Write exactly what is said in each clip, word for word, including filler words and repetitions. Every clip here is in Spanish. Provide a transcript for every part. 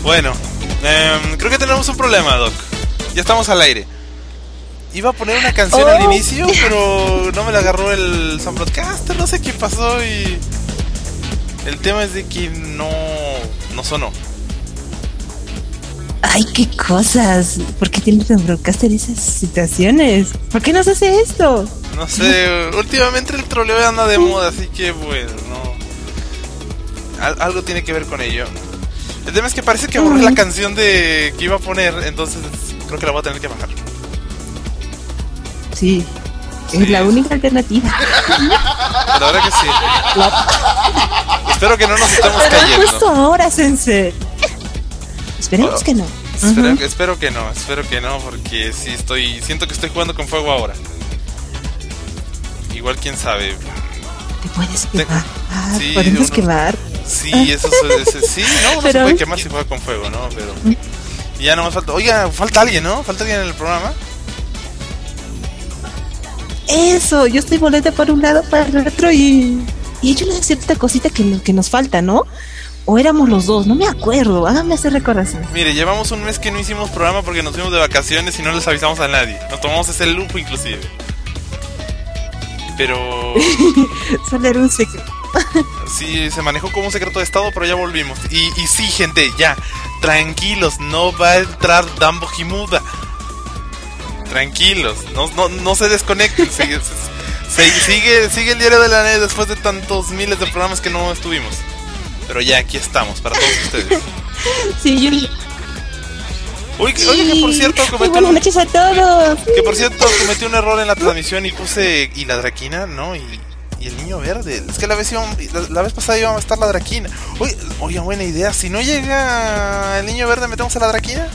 Bueno, eh, creo que tenemos un problema, Doc. Ya estamos al aire. Iba a poner una canción oh. al inicio, pero no me la agarró el Sound Broadcaster, no sé qué pasó y... El tema es de que no, no sonó. Ay, qué cosas. ¿Por qué tiene Sound Broadcaster esas situaciones? ¿Por qué nos hace esto? No sé, últimamente el troleo anda de moda, así que bueno, no. Al- algo tiene que ver con ello. El tema es que parece que borré la canción de que iba a poner, entonces creo que la voy a tener que bajar. Sí, sí. Es la única alternativa. La verdad que sí. La... Espero que no nos estemos Pero cayendo. justo ahora, Sensei. Esperemos oh, que no. Espero, uh-huh. espero que no, espero que no, porque sí estoy, siento que estoy jugando con fuego ahora. Igual quién sabe. Te puedes quemar. Ah, sí, podemos uno... quemar. Sí, eso es, es, sí, no, uno Pero... se puede quemar si juega con fuego, ¿no? Pero y ya no más falta. Oiga, falta alguien, ¿no? Falta alguien en el programa. Eso, yo estoy volando por un lado para el otro y y hay una cierta cosita que, que nos falta, ¿no? O éramos los dos, no me acuerdo. Háganme hacer recordación. Mire, llevamos un mes que no hicimos programa porque nos fuimos de vacaciones y no les avisamos a nadie. Nos tomamos ese lujo inclusive. Pero solo era un secreto. Sí, se manejó como un secreto de estado, pero ya volvimos. Y, y sí, gente, ya, tranquilos, no va a entrar Dumbo Himuda. Tranquilos, no, no, no se desconecten. sigue, se, sigue, sigue el diario de la net después de tantos miles de programas que no estuvimos. Pero ya, aquí estamos, para todos ustedes. Sí, yo... Uy, sí. Oye, que por cierto cometí buenas noches a todos. Que por cierto cometí un error en la transmisión y puse y la Draquina, ¿no? Y, y el niño verde. Es que la vez, íbamos, la, la vez pasada iba a estar la Draquina. Oye, oye, buena idea. Si no llega el niño verde, ¿metemos a la Draquina?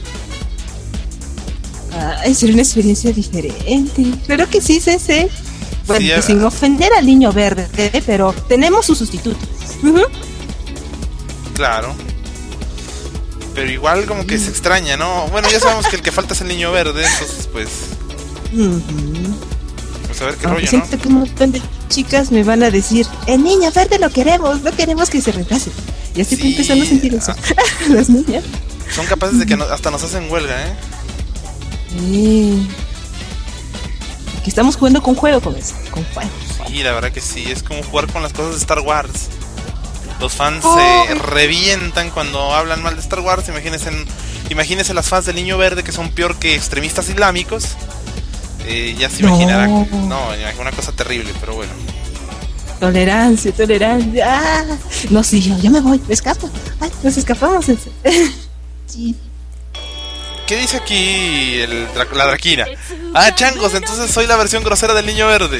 Ah, es una experiencia diferente. Claro que sí, Cece. Bueno, sí, pues sin ofender al niño verde, ¿eh? Pero tenemos su sustituto. Uh-huh. Claro. Pero igual como que se extraña, ¿no? Bueno, ya sabemos que el que falta es el niño verde, entonces pues... Uh-huh. Pues a ver qué Aunque rollo, siento ¿no? que un montón de chicas me van a decir, el niño verde lo queremos, no queremos que se retrase. Ya estoy sí. empezando a sentir eso. Ah. Las niñas. Son capaces de que no, hasta nos hacen huelga, ¿eh? Sí. Que estamos jugando con juego con eso, con fuego. Sí, la verdad que sí, es como jugar con las cosas de Star Wars. Los fans se oh. eh, revientan cuando hablan mal de Star Wars. Imagínense, imagínense las fans del Niño Verde que son peor que extremistas islámicos. Eh, ya se imaginarán. No. no, una cosa terrible, pero bueno. Tolerancia, tolerancia. Ah, no, sí, yo, yo me voy, me escapo. Ay, nos escapamos. Sí. ¿Qué dice aquí el, la Draquina? Ah, changos, entonces soy la versión grosera del Niño Verde.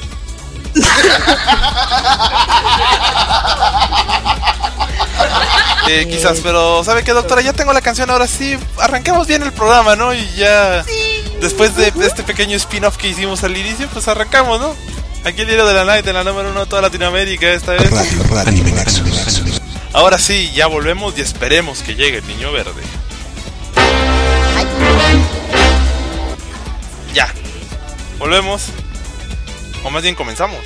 eh, quizás, pero ¿sabe qué, doctora? Ya tengo la canción, ahora sí, arranquemos bien el programa, ¿no? Y ya, sí. Después de este pequeño spin-off que hicimos al inicio, pues arrancamos, ¿no? Aquí el diario de la Night, en la número uno de toda Latinoamérica, esta vez. Radio, radio, radio. Ahora sí, ya volvemos y esperemos que llegue el Niño Verde. Ya, volvemos. O más bien comenzamos.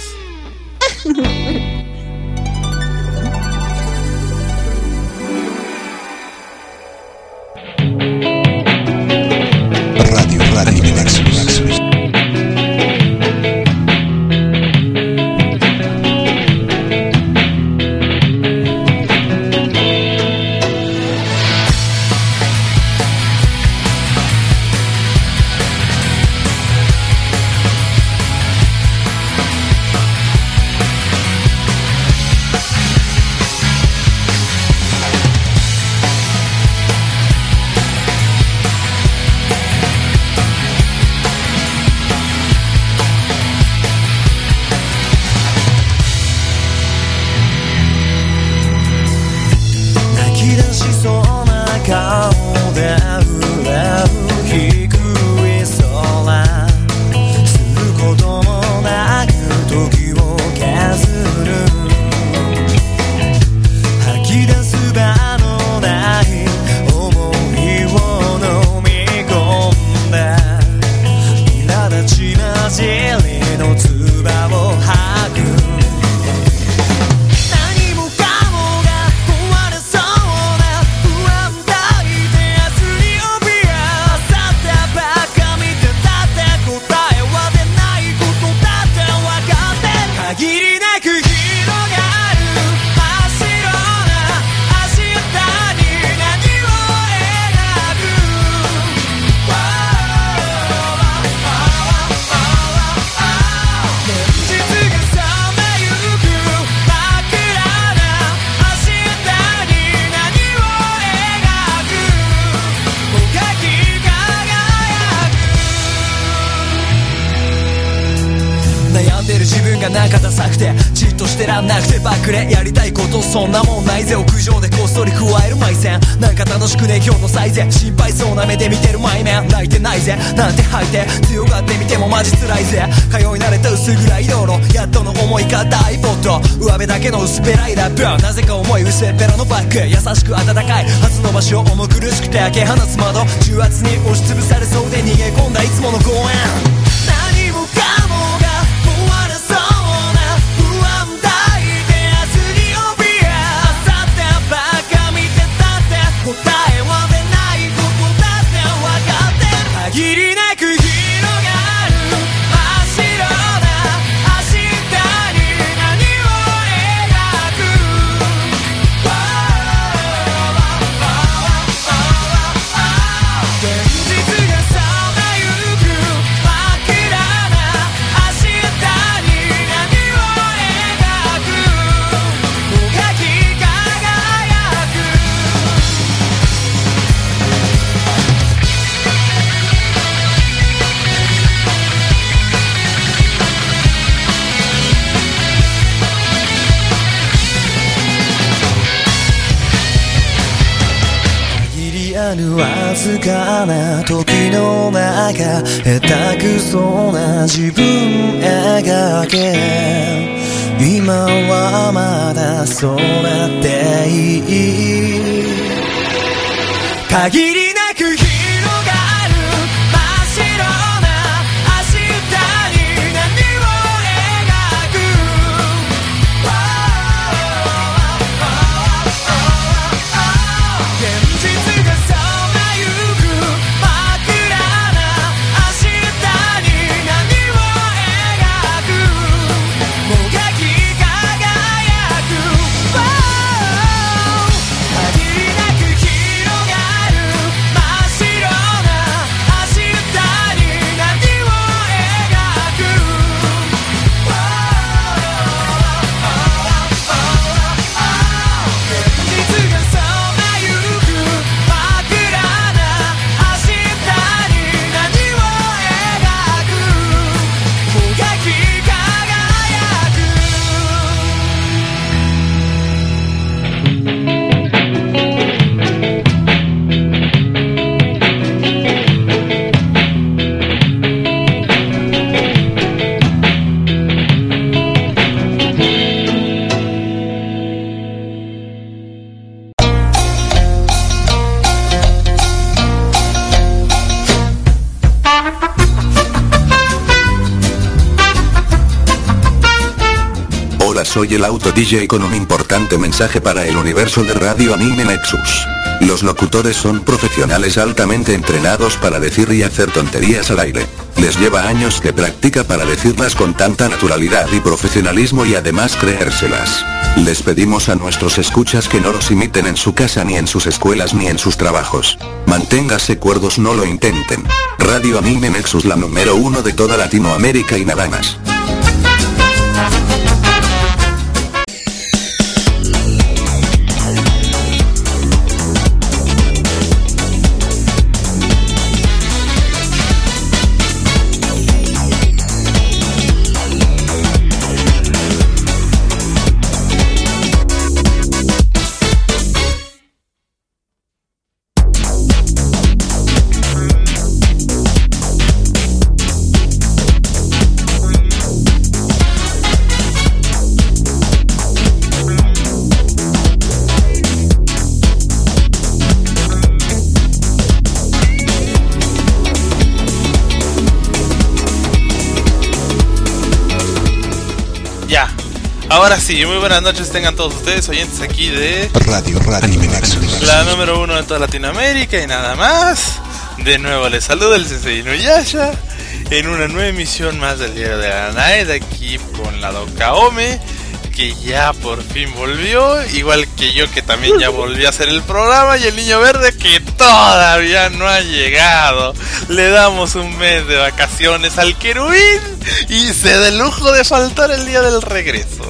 Radio, radio, Nexus. Well が中ダサくてじっとしてらんなくてバックレやりたいことそんなもんないぜ。屋上でこっそり加える埋線なんか楽しくね今日の最善。心配そうな目で見てる前面泣いてないぜなんて吐いて強がってみてもマジ辛いぜ。通い慣れた薄暗い道路やっとの思いかった iPod 上辺だけの薄っぺらいラップなぜか重い薄っぺらのバッグ優しく温かい初の場所重苦しくて開け放つ窓重圧に押しつぶされそうで逃げ込んだいつもの公園。何もかもが終わらそうな不安抱いて明日に怯え明後日ばっか見てたって答えは出ないことだって分かって限りなく広がる真っ白な明日に何を描く現実がさまゆく真っ暗な明日に何を描くもがき輝く限りあるわずかな時の中下手くそな自分描け今はまだそうなっていい限りなく広がる真っ白な明日に何を描く現実がさまゆく真っ暗な明日に何を描くもがき輝く限りなく広がる真っ白な明日に何を描く現実がさまゆく真っ暗な明日に何を描くもがき輝く Hola, soy el Auto D J con un importante mensaje para el universo de Radio Anime Nexus. Los locutores son profesionales altamente entrenados para decir y hacer tonterías al aire. Les lleva años de práctica para decirlas con tanta naturalidad y profesionalismo y además creérselas. Les pedimos a nuestros escuchas que no los imiten en su casa ni en sus escuelas ni en sus trabajos. Manténgase cuerdos, no lo intenten. Radio Anime Nexus, la número uno de toda Latinoamérica y nada más. Ahora sí, muy buenas noches tengan todos ustedes, oyentes aquí de Radio Radio Anime Nexus, la número uno de toda Latinoamérica y nada más. De nuevo les saluda el Sensei Inuyasha en una nueva emisión más del Diario de la Night, aquí con la Dokaome, que ya por fin volvió, igual que yo que también ya volví a hacer el programa, y el Niño Verde que todavía no ha llegado. Le damos un mes de vacaciones al querubín y se da el lujo de faltar el día del regreso.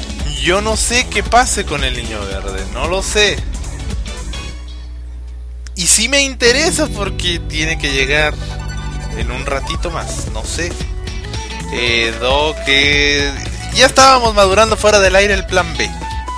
Yo no sé qué pase con el Niño Verde, no lo sé. Y sí me interesa porque tiene que llegar en un ratito más, no sé. Eh, Doc, que ya estábamos madurando fuera del aire el plan B.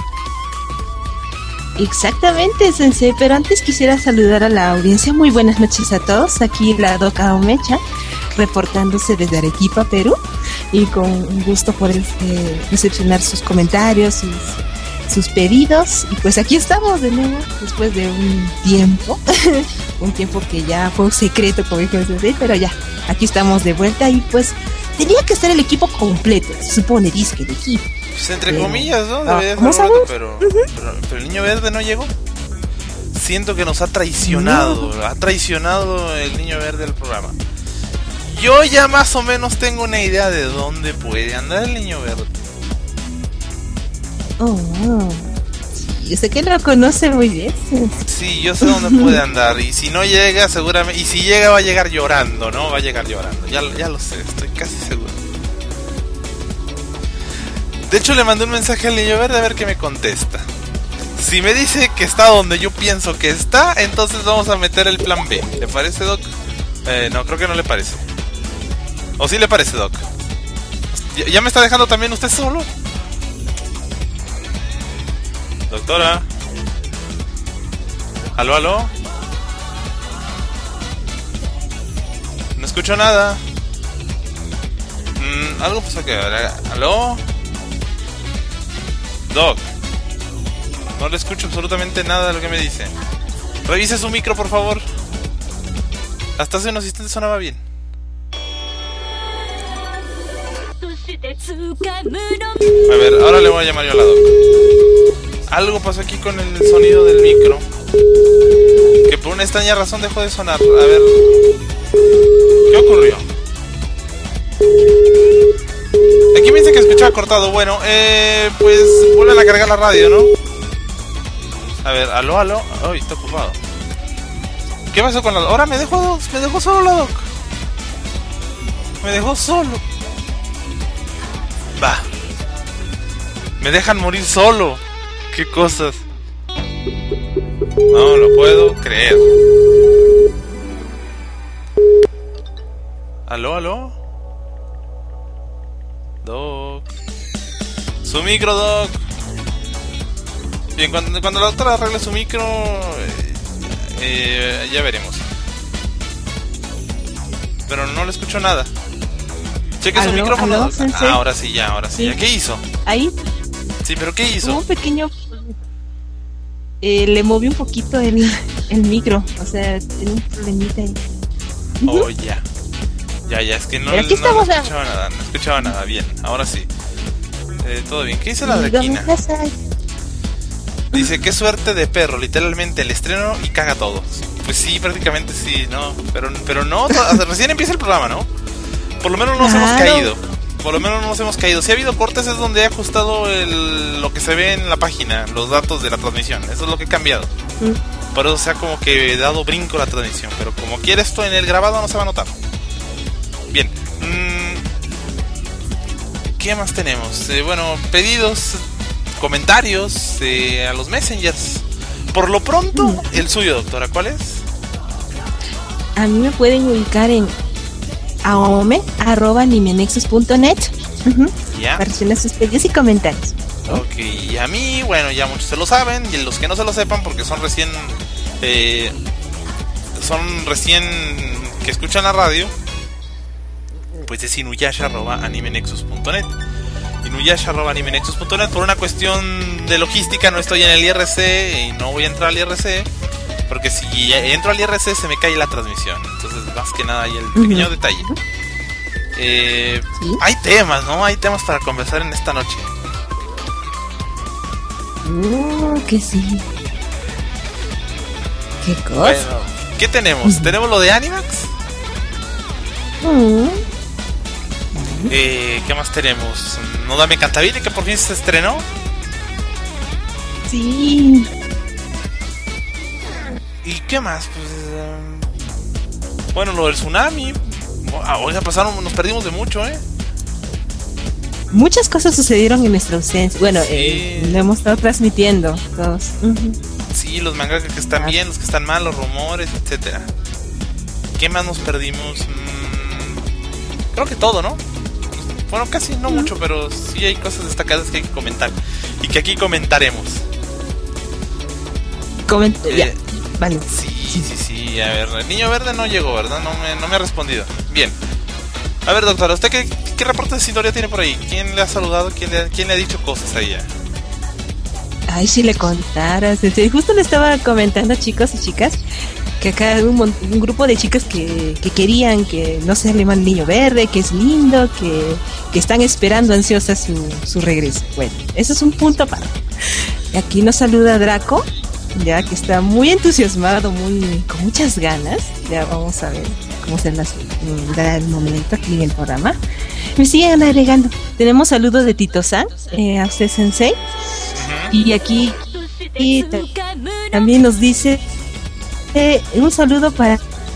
Exactamente, Sensei, pero antes quisiera saludar a la audiencia. Muy buenas noches a todos. Aquí la Doc Aomecha, reportándose desde Arequipa, Perú, y con un gusto por eh, recepcionar sus comentarios, sus, sus pedidos. Y pues aquí estamos de nuevo, después de un tiempo, un tiempo que ya fue un secreto, como dijo el Sensei, pero ya, aquí estamos de vuelta y pues tenía que estar el equipo completo, se supone, disque el equipo. Pues entre pero, comillas, ¿no? Ah, Debería ¿cómo ser sabes? Pero, uh-huh. pero, pero el niño verde no llegó. Siento que nos ha traicionado, no. ha traicionado el niño verde al programa. Yo ya más o menos tengo una idea de dónde puede andar el niño verde. Oh, sí, yo sé que lo conoce muy bien. Sí, yo sé dónde puede andar. Y si no llega, seguramente. Y si llega, va a llegar llorando, ¿no? Va a llegar llorando. Ya, ya lo sé, estoy casi seguro. De hecho, le mandé un mensaje al niño verde a ver qué me contesta. Si me dice que está donde yo pienso que está, entonces vamos a meter el plan B. ¿Le parece, Doc? Eh, no, creo que no le parece. ¿O sí le parece, Doc? ¿Ya, ya me está dejando también usted solo? Doctora. ¿Aló, aló? No escucho nada. Mm, algo pasó que... ¿Aló? Doc. No le escucho absolutamente nada de lo que me dice. Revise su micro, por favor. Hasta hace unos instantes sonaba bien. A ver, ahora le voy a llamar yo a la Doc. Algo pasó aquí con el sonido del micro, que por una extraña razón dejó de sonar. A ver, ¿qué ocurrió? Aquí me dice que escuchaba cortado. Bueno, eh, pues vuelven a cargar la radio, ¿no? A ver, aló, aló. Ay, está ocupado. ¿Qué pasó con la Doc? Ahora me dejó, me dejó solo la Doc. Me dejó solo. Va. Me dejan morir solo. Qué cosas. No lo puedo creer. ¿Aló, aló? Doc. Su micro, Doc. Bien, cuando, cuando la doctora arregle su micro, eh, eh, ya veremos. Pero no le escucho nada. Cheque su micrófono. ¿Aló, ah, ahora sí, ya, ahora sí. sí. ¿Qué hizo? Ahí. Sí, pero ¿qué hizo? Un pequeño... Eh, le moví un poquito el, el micro. O sea, tiene un problemita ahí. Oh, uh-huh. ya. Ya, ya, es que no, no, no escuchaba nada. No escuchaba nada. Bien, ahora sí. Eh, todo bien. ¿Qué dice la Drequina? Dice, qué suerte de perro, literalmente el estreno y caga todo. Pues sí, prácticamente sí, ¿no? Pero, pero no, recién empieza el programa, ¿no? Por lo menos no nos claro. hemos caído. Por lo menos no nos hemos caído. Si ha habido cortes es donde he ajustado el, lo que se ve en la página, los datos de la transmisión. Eso es lo que he cambiado. Mm. Por eso se ha como que dado brinco la transmisión. Pero como quiere esto en el grabado no se va a notar. Bien. Mm, ¿qué más tenemos? Eh, bueno, pedidos, comentarios eh, a los messengers. Por lo pronto, mm. el suyo, doctora, ¿cuál es? A mí me pueden ubicar en aome arroba animenexus punto net uh-huh. ¿Ya? Para recibir sus pedidos y comentarios. Ok, y a mí, bueno, ya muchos se lo saben, y los que no se lo sepan porque son recién eh, son recién que escuchan la radio, pues es inuyasha arroba animenexus punto net. inuyasha arroba animenexus punto net. Por una cuestión de logística no estoy en el I R C y no voy a entrar al I R C, porque si entro al I R C se me cae la transmisión. Entonces, más que nada hay el pequeño uh-huh. detalle. Eh, ¿Sí? Hay temas, ¿no? Hay temas para conversar en esta noche. Uh, que sí. ¿Qué cosa? Bueno, ¿qué tenemos? Uh-huh. ¿Tenemos lo de Animax? Uh-huh. Eh, ¿Qué más tenemos? No Dame Cantabile, que por fin se estrenó. Sí. ¿Y qué más? Pues, um, bueno, lo del tsunami. Ahora pasaron, nos perdimos de mucho, ¿eh? Muchas cosas sucedieron en nuestra ausencia. Bueno, sí. eh, lo hemos estado transmitiendo todos. Uh-huh. Sí, y los mangakas que están bien, los que están mal, los rumores, etcétera. ¿Qué más nos perdimos? Mm, creo que todo, ¿no? Bueno, casi no mucho, pero sí hay cosas destacadas que hay que comentar y que aquí comentaremos. Coment Eh, ya, vale. Sí, sí, sí. A ver, el niño verde no llegó, ¿verdad? No me, no me ha respondido. Bien. A ver, doctora, ¿usted qué, qué reporte de sintonía tiene por ahí? ¿Quién le ha saludado? ¿Quién le, quién le ha dicho cosas a ella? Ay, si le contaras. Justo le estaba comentando, chicos y chicas, que acá hay un, mon- un grupo de chicas que, que querían que no se llama el niño verde, que es lindo, que, que están esperando ansiosas su, su regreso. Bueno, eso es un punto para. Y aquí nos saluda Draco, ya que está muy entusiasmado, muy con muchas ganas. Ya vamos a ver cómo se las da el momento aquí en el programa. Me siguen agregando. Tenemos saludos de Tito San, eh, a usted Sensei. Y aquí y ta- también nos dice eh, un saludo para,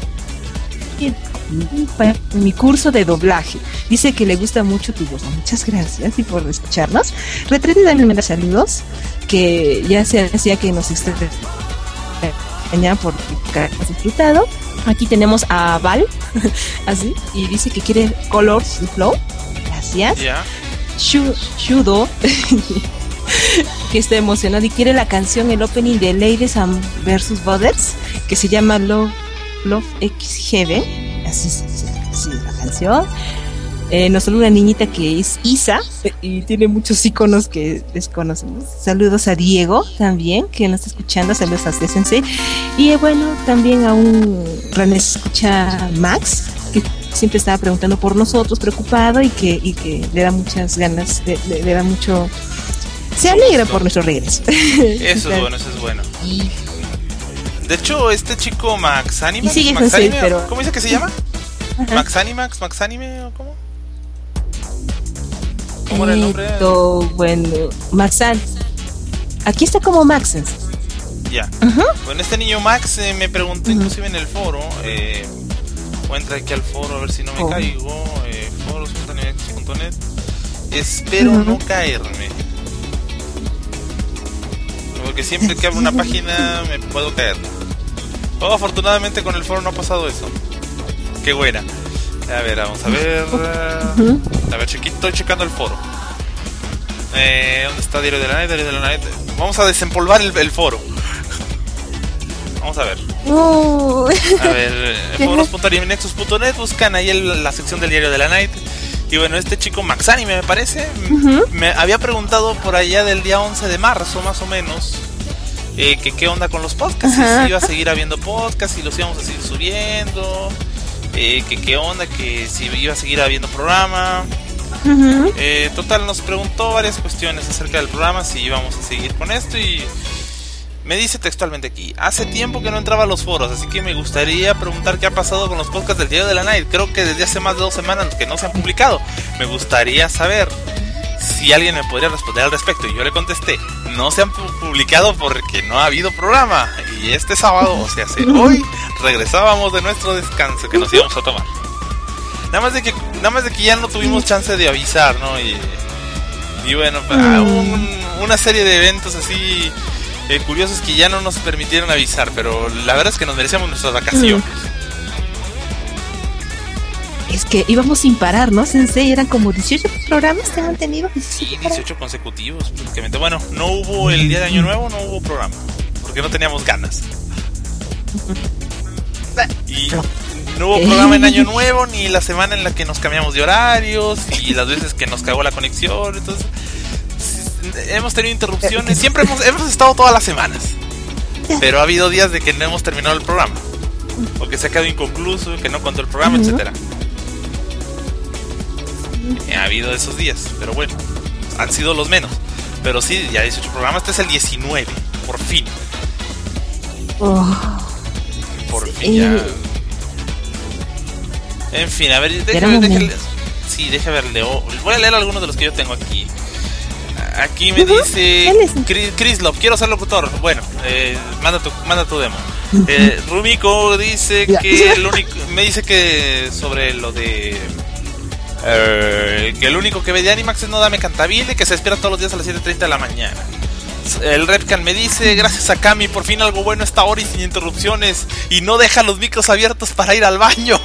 para mi curso de doblaje. Dice que le gusta mucho tu voz. Muchas gracias y por escucharnos. Retrete también los saludos que ya se hacía que nos extrañaban por que has disfrutado. Aquí tenemos a Val, así, y dice que quiere Colors y Flow. Gracias. Ya. Shu- Shudo que está emocionado y quiere la canción, el opening de Ladies and versus Brothers, que se llama Love, Love X G B, así es la canción. Eh, nos saluda una niñita que es Isa y tiene muchos iconos que desconocemos. Saludos a Diego también, que nos está escuchando. Saludos a usted, Sensei. Y eh, bueno, también a un gran escucha Max, que siempre estaba preguntando por nosotros, preocupado y que, y que le da muchas ganas, le, le, le da mucho... Se alegra por nuestro regreso. Eso es bueno, eso es bueno. Y, De hecho, este chico Max Animax, Y sigue Max José, Anime, pero- ¿cómo dice que se llama? ajá. Max Animax, Max Anime o cómo? ¿Cómo era el nombre? Esto, bueno, Maxan. Aquí está como Maxens. Ya. Ajá. Bueno, este niño Max eh, me preguntó Ujú. inclusive en el foro. Eh, voy a entrar aquí al foro a ver si no me Oh. caigo. Eh, foros punto animex punto net. Espero Ujú. no caerme. Porque siempre que abro una página me puedo caer. Oh, afortunadamente con el foro no ha pasado eso. Qué buena. A ver, vamos a ver. Ujú. A ver, chequi- estoy checando el foro. Eh, ¿Dónde está Diario de la Night? Diario de la Night. Vamos a desempolvar el, el foro. Vamos a ver. Uh. A ver, foros punto animenexus punto net, buscan ahí el, la sección del Diario de la Night. Y bueno, este chico Max Anime me parece, Ujú. me había preguntado por allá del día once de marzo más o menos, eh, que qué onda con los podcasts, Ajá. si iba a seguir habiendo podcasts, si los íbamos a seguir subiendo, eh, que qué onda, que si iba a seguir habiendo programa. Ujú. Eh, total, nos preguntó varias cuestiones acerca del programa, si íbamos a seguir con esto, y me dice textualmente aquí: hace tiempo que no entraba a los foros, así que me gustaría preguntar qué ha pasado con los podcasts del Diario de la Night. Creo que desde hace más de dos semanas que no se han publicado. Me gustaría saber si alguien me podría responder al respecto. Y yo le contesté: no se han pu- publicado porque no ha habido programa. Y este sábado, o sea, hace hoy, regresábamos de nuestro descanso que nos íbamos a tomar. Nada más de que, nada más de que ya no tuvimos chance de avisar, ¿no? Y, y bueno, mm. un, una serie de eventos así eh, curiosos que ya no nos permitieron avisar, pero la verdad es que nos merecíamos nuestras vacaciones. Es que íbamos sin parar, ¿no, Sensei? Eran como dieciocho programas que han tenido. Sí, dieciocho consecutivos prácticamente. Bueno, no hubo el día de Año Nuevo, no hubo programa, porque no teníamos ganas. Y no hubo programa en Año Nuevo, ni la semana en la que nos cambiamos de horarios, y las veces que nos cagó la conexión. Entonces hemos tenido interrupciones. Siempre hemos, hemos estado todas las semanas, pero ha habido días de que no hemos terminado el programa, o que se ha quedado inconcluso, que no contó el programa, uh-huh. etcétera. Ha habido esos días, pero bueno, han sido los menos. Pero sí, ya dieciocho programas. Este es el diecinueve, por fin. Oh. Por fin ya. En fin, a ver, déjame, déjame, sí, déjame ver, leo. Voy a leer algunos de los que yo tengo aquí. Aquí me uh-huh. dice Chris, Chris Love, quiero ser locutor. Bueno, eh, manda tu, manda tu demo. Eh, Rumiko dice que el único, me dice que sobre lo de eh, que el único que ve de Animax es No Dame Cantabile, que se despierta todos los días a las siete treinta de la mañana. El Repcan me dice, gracias a Cami, por fin algo bueno esta hora y sin interrupciones. Y no deja los micros abiertos para ir al baño.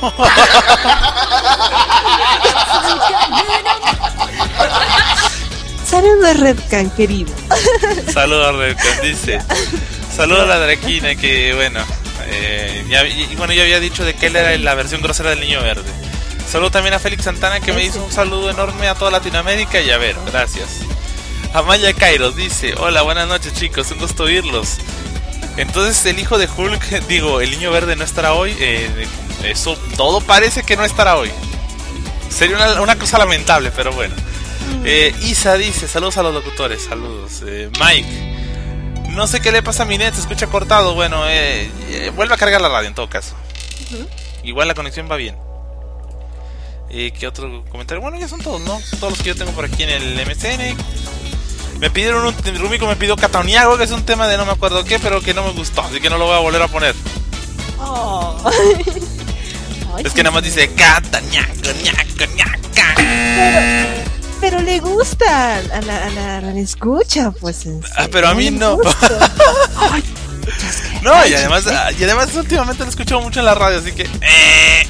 Saludos, Repcan, querido. Saludos, Repcan, dice. Saludos a la Draquina, que bueno, eh, ya, y, bueno, ya había dicho de que él era la versión grosera del Niño Verde. Saludo también a Félix Santana, que me hizo un saludo enorme a toda Latinoamérica. Y a ver, gracias. Amaya Kairos dice, hola, buenas noches chicos, un gusto oírlos. Entonces el hijo de Hulk, digo, el Niño Verde no estará hoy. eh, Eso, todo parece que no estará hoy. Sería una, una cosa lamentable, pero bueno. eh, Isa dice, saludos a los locutores, saludos. eh, Mike, no sé qué le pasa a mi net, se escucha cortado. Bueno, eh, eh, vuelve a cargar la radio en todo caso. uh-huh. Igual la conexión va bien. eh, ¿Qué otro comentario? Bueno, ya son todos, ¿no? Son todos los que yo tengo por aquí en el M C N. Me pidieron un... Rumiko me pidió Cataniago, que es un tema de no me acuerdo qué, pero que no me gustó, así que no lo voy a volver a poner. Oh. Ay, es que nada más dice Cataniago, ñaco, ñaca. Pero, pero le gusta a la, a la, a la escucha, pues. Ah, pero a mí no. Ay, no, y además, y además últimamente lo he escuchado mucho en la radio, así que... Eh.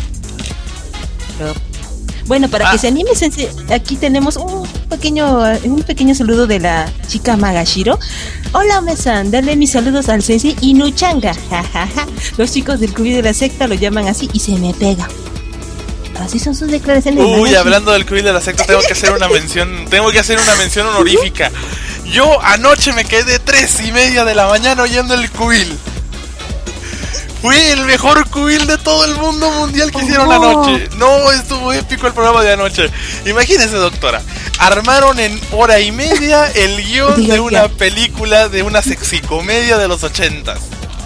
No. Bueno, para ah. que se anime, Sensei, aquí tenemos un pequeño un pequeño saludo de la chica Magashiro. Hola, Omesan, dale mis saludos al Sensei Inuchanga. Los chicos del Cubi de la secta lo llaman así y se me pega. Así son sus declaraciones. Uy, Magashi. Hablando del Cubi de la secta, tengo que hacer una mención, tengo que hacer una mención honorífica. Yo anoche me quedé tres y media de la mañana oyendo el Cubil. Fui el mejor cubil de todo el mundo mundial que hicieron oh, no. anoche. No, estuvo épico el programa de anoche. Imagínense, doctora, armaron en hora y media el guión de una película, de una sexicomedia de los ochentas.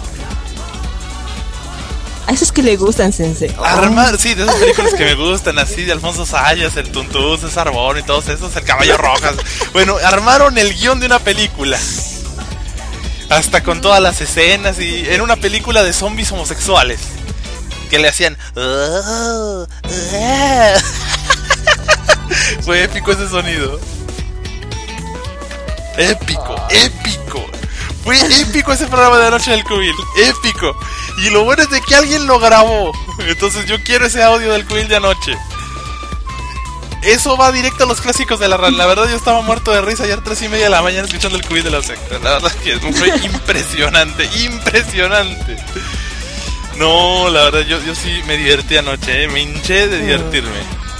A esos que le gustan, Sensei. Oh. Armar, sí, de esas películas que me gustan, así de Alfonso Sayas, el Tuntú, César Bon y todos esos, el Caballo Rojas. Bueno, armaron el guión de una película. Hasta con todas las escenas, y era una película de zombies homosexuales que le hacían oh, oh. Fue épico ese sonido. Épico, épico. Fue épico ese programa de anoche del Cubil. Épico. Y lo bueno es de que alguien lo grabó. Entonces yo quiero ese audio del Cubil de anoche. Eso va directo a los clásicos de la radio. La verdad yo estaba muerto de risa ayer tres y media de la mañana escuchando el Cubil de la secta. La verdad que fue impresionante, impresionante. No, la verdad yo, yo sí me divertí anoche, ¿eh? Me hinché de divertirme.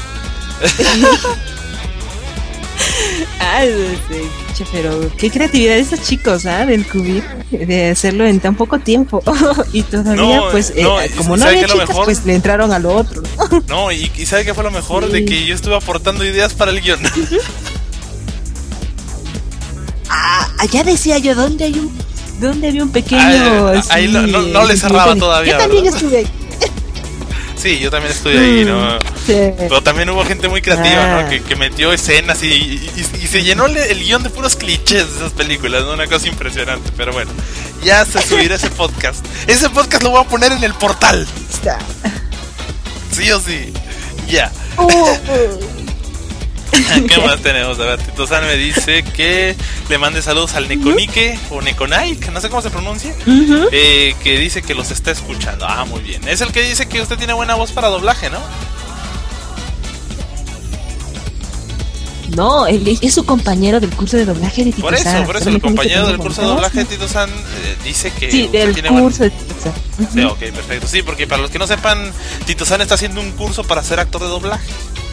Ay, sí, pero qué creatividad de estos chicos, ¿ah? ¿eh? Del Cubil, de hacerlo en tan poco tiempo. Y todavía, no, pues, no, eh, como no había chicas, mejor, pues le entraron a lo otro. No, y, y ¿sabe qué fue lo mejor? Sí. De que yo estuve aportando ideas para el guión. Ah, allá decía yo, ¿dónde hay un, dónde había un pequeño... Ay, ahí sí, no, no, no le cerraba todavía. Yo también ¿verdad? Estuve ahí. Sí, yo también estuve ahí, ¿no? Sí. Pero también hubo gente muy creativa, ah. ¿no? Que, que metió escenas y, y, y se llenó el, el guión de puros clichés de esas películas, ¿no? Una cosa impresionante, pero bueno. Ya se subirá ese podcast. Ese podcast lo voy a poner en el portal. Está. Sí o sí. Ya. Yeah. Uh. ¿Qué más tenemos? A ver, Tito San me dice que le mande saludos al Nekonike uh-huh. o Nekonai, que no sé cómo se pronuncia, uh-huh. eh, que dice que los está escuchando. Ah, muy bien. Es el que dice que usted tiene buena voz para doblaje, ¿no? No, él es su compañero del curso de doblaje de Tito Por eso, San. por eso, el compañero del curso de doblaje de Tito San eh, dice que sí, usted del tiene curso buen... de Tito San. Uh-huh. Sí, ok, perfecto. Sí, porque para los que no sepan, Tito San está haciendo un curso para ser actor de doblaje.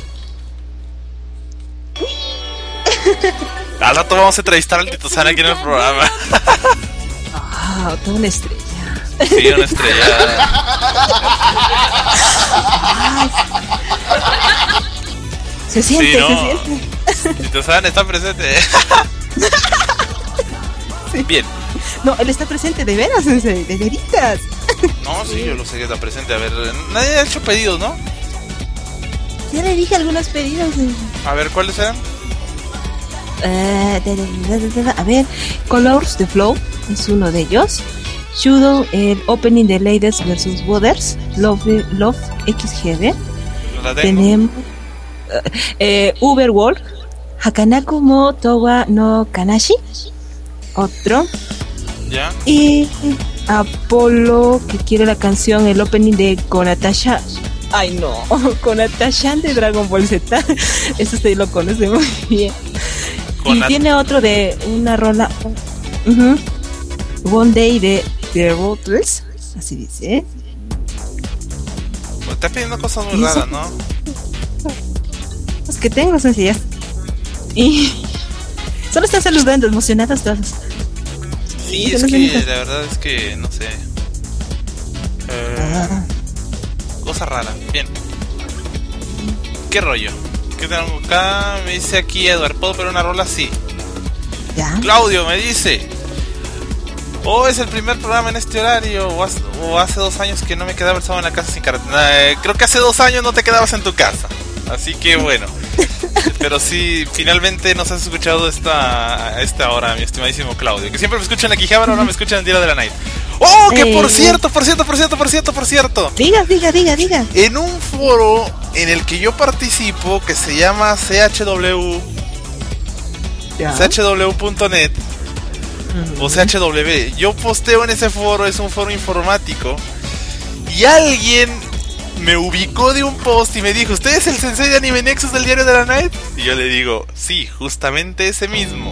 Al rato vamos a entrevistar al Tito San aquí en el programa. Ah, toda una estrella. Sí, una estrella. Se siente, sí, ¿no? se siente. Tito San está presente. Sí. Bien. No, él está presente de veras, de veritas. No, sí, yo lo sé que está presente. A ver, nadie ha hecho pedidos, ¿no? Ya le dije algunos pedidos. A ver, ¿cuáles eran? Uh, de, de, de, de, a ver, Colors the Flow es uno de ellos. Shudo, el opening de Ladies versus Brothers. Love, Love X G D. Tenemos uh, eh, Uberworld, Hakanaku mo Towa no Kanashi. otro. ¿Ya? Y Apolo, que quiere la canción, el opening de Konatasha. Ay no, Konatasha de Dragon Ball Z. Eso usted lo conoce muy bien. Konat- y tiene otro de una rola, uh-huh, One Day de The Rooters, así dice. Pues está pidiendo cosas muy raras, ¿no? Los que tengo sencillas. Y solo están saludando, emocionados todos. Sí, es que la verdad es que no sé. Eh, ah. Cosa rara. Bien. ¿Qué rollo? ¿Qué tengo acá? Me dice aquí Edward, ¿puedo poner una rola? Sí. ¿Ya? Claudio me dice: ¿o oh, es el primer programa en este horario? ¿O hace, o hace dos años que no me quedaba el sábado en la casa sin carretera? Eh, creo que hace dos años no te quedabas en tu casa. Así que bueno. Pero sí, finalmente nos has escuchado esta, a esta hora, mi estimadísimo Claudio. Que siempre me escuchan en la Quijabara, ahora me escuchan en Día de la Night. ¡Oh! Que eh, por cierto, por cierto, por cierto, por cierto, por cierto. Diga, diga, diga, diga. En un foro en el que yo participo, que se llama C H W, C H W punto net uh-huh. o C H W, yo posteo en ese foro, es un foro informático, y alguien me ubicó de un post y me dijo: ¿usted es el sensei de Anime Nexus del Diario de la Night? Y yo le digo: sí, justamente ese mismo.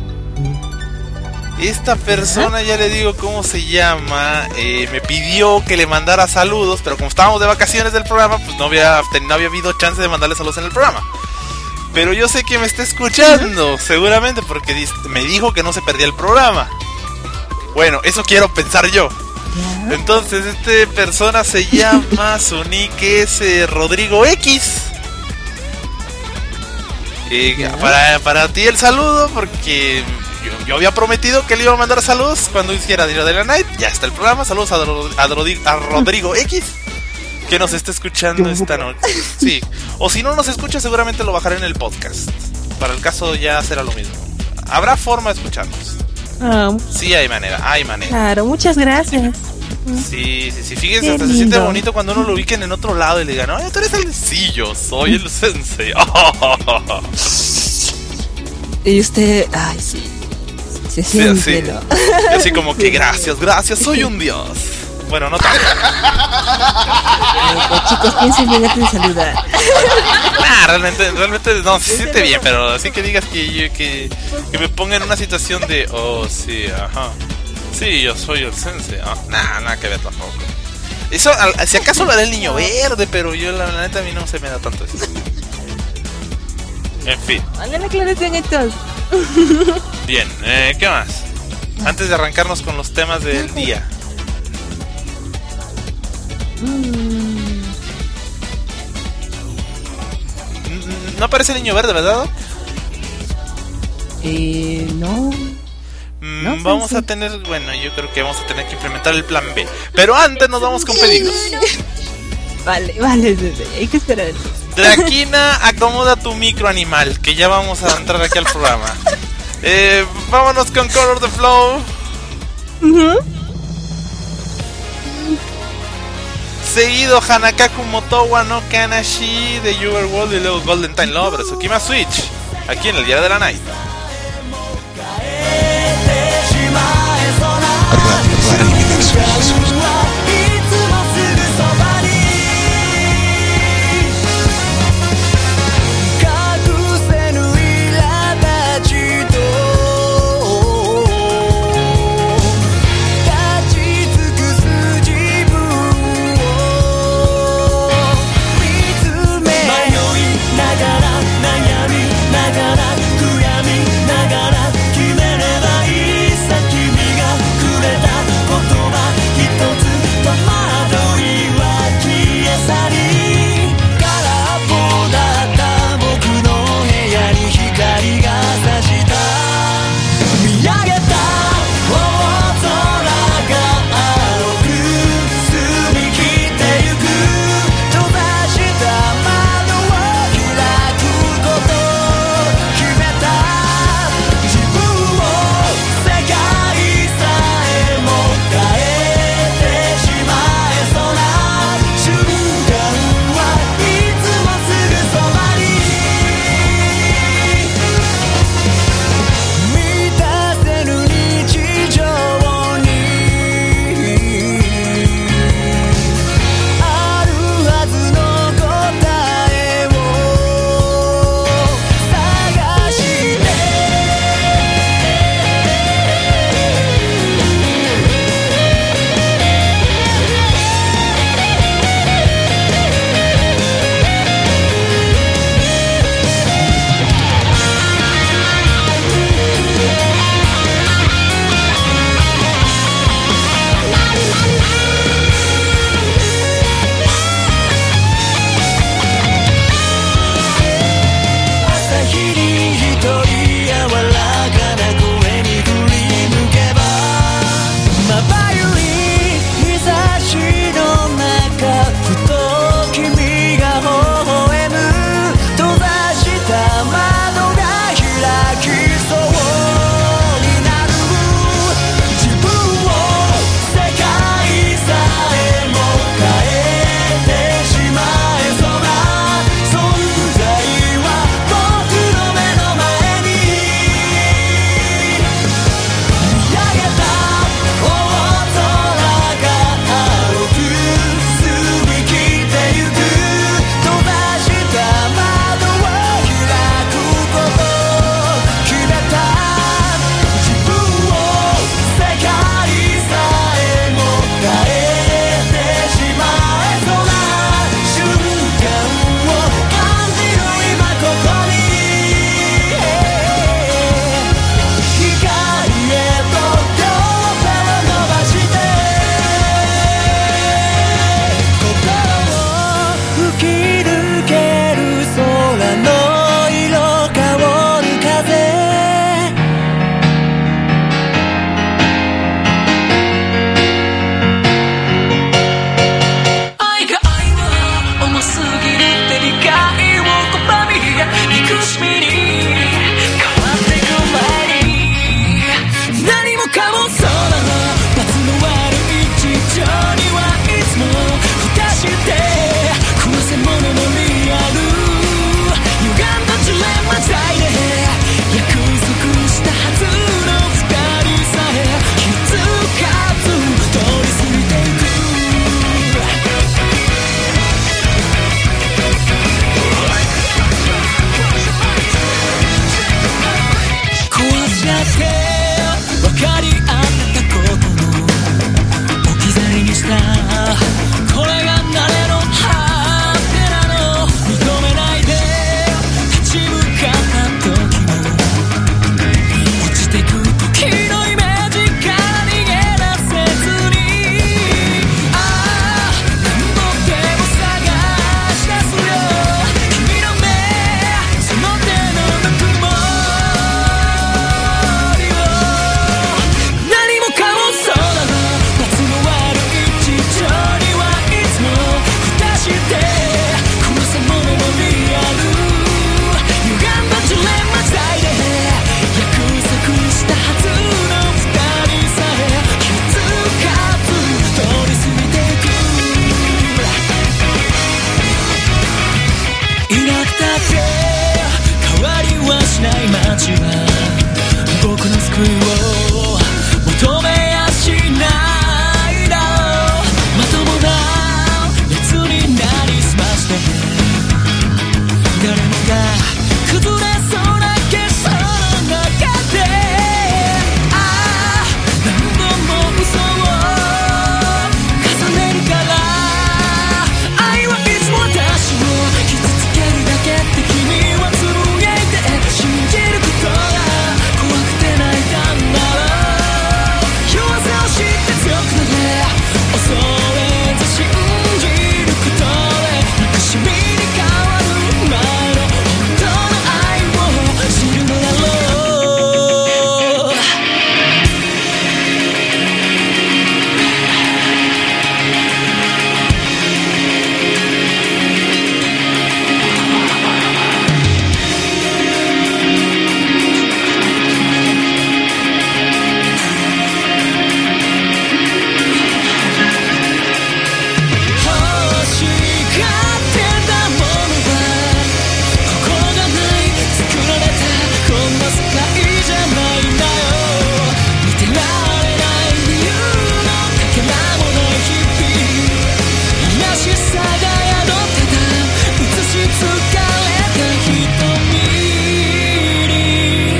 Esta persona, ya le digo cómo se llama, eh, me pidió que le mandara saludos, pero como estábamos de vacaciones del programa, pues no había, no había habido chance de mandarle saludos en el programa. Pero yo sé que me está escuchando, seguramente, porque me dijo que no se perdía el programa. Bueno, eso quiero pensar yo. Entonces, esta persona se llama, su nick es eh, Rodrigo X. Eh, para, para ti el saludo, porque yo, yo había prometido que le iba a mandar saludos cuando hiciera Día de la Night. Ya está el programa. Saludos a, Ro, a, Rodrigo, a Rodrigo X, que nos está escuchando esta noche. Sí. O si no nos escucha, seguramente lo bajaré en el podcast. Para el caso ya será lo mismo. Habrá forma de escucharnos. Oh. Sí, hay manera, hay manera. Claro, muchas gracias. Sí, sí, sí, fíjense, hasta se siente bonito cuando uno lo ubiquen en otro lado y le digan: ¡ay, tú eres el... sí, yo soy el sensei! Y usted, ay, sí, se siente, sí, así, ¿no? Y así como que gracias, gracias, soy un dios. Bueno, no tanto. Pues, chicos, piensen bien antes de saludar. Nah, realmente, realmente no, se siente bien, pero así que digas que, que, que me ponga en una situación de: oh, sí, ajá. Sí, yo soy el sensei. Oh, nada, nada que ver tampoco. Eso, si acaso lo hará el niño verde, pero yo la, la neta a mí no se me da tanto eso. En fin. Hagan la aclaración entonces. Bien, eh, ¿qué más? Antes de arrancarnos con los temas del día. Mm. No aparece el niño verde, ¿verdad? Eh, no. No, vamos a tener, bueno, yo creo que vamos a tener que implementar el plan B. Pero antes nos vamos con pedidos. Vale, vale, hay que esperar. Draquina, acomoda tu micro animal, que ya vamos a entrar aquí al programa. Eh, vámonos con Color the Flow. Uh-huh. Seguido Hanakaku Motowa no Kanashi de Your World y luego Golden Time Lovers. Okima Switch, aquí en el Día de la Night. 重すぎるって理解を拒み憎しみに変わってく前に何もかもそうなの罰の悪い事情にはいつも蓋して食わせ者のリアル歪んだジレンマ罪で約束したはずの二人さえ気づかず通り過ぎていく壊し合って分かり合ったことの置き去りにしたこれが誰の果てなの認めないで立ち向かった時も落ちてく時のイメージから逃げ出せずにああ何度でも探し出すよ君の目その手のぬくもりを何もかもそうなの罰の悪い事情にはいつも蓋して食わせ者のリアル歪んだジレンマ罪で約束したはずの二人さえ気づかず通り過ぎていくいなくたって変わりはしない街は僕の救いを求めやしないだろうまともなやつになりすまして誰もが崩れそうな景色の中でああ何度も嘘を重ねるから愛はいつも私を傷つけるだけって君はつぶやいて信じることが怖くて泣いたんだろう弱さを知って強くなれ恐れず信じることで憎しみに変わる前の本当の愛を知るのだろう欲しがってたものはここがない作られたこんな世界じゃないんだよ見てられない理由のかけらもない日々癒しさが宿ってた映し疲れた瞳に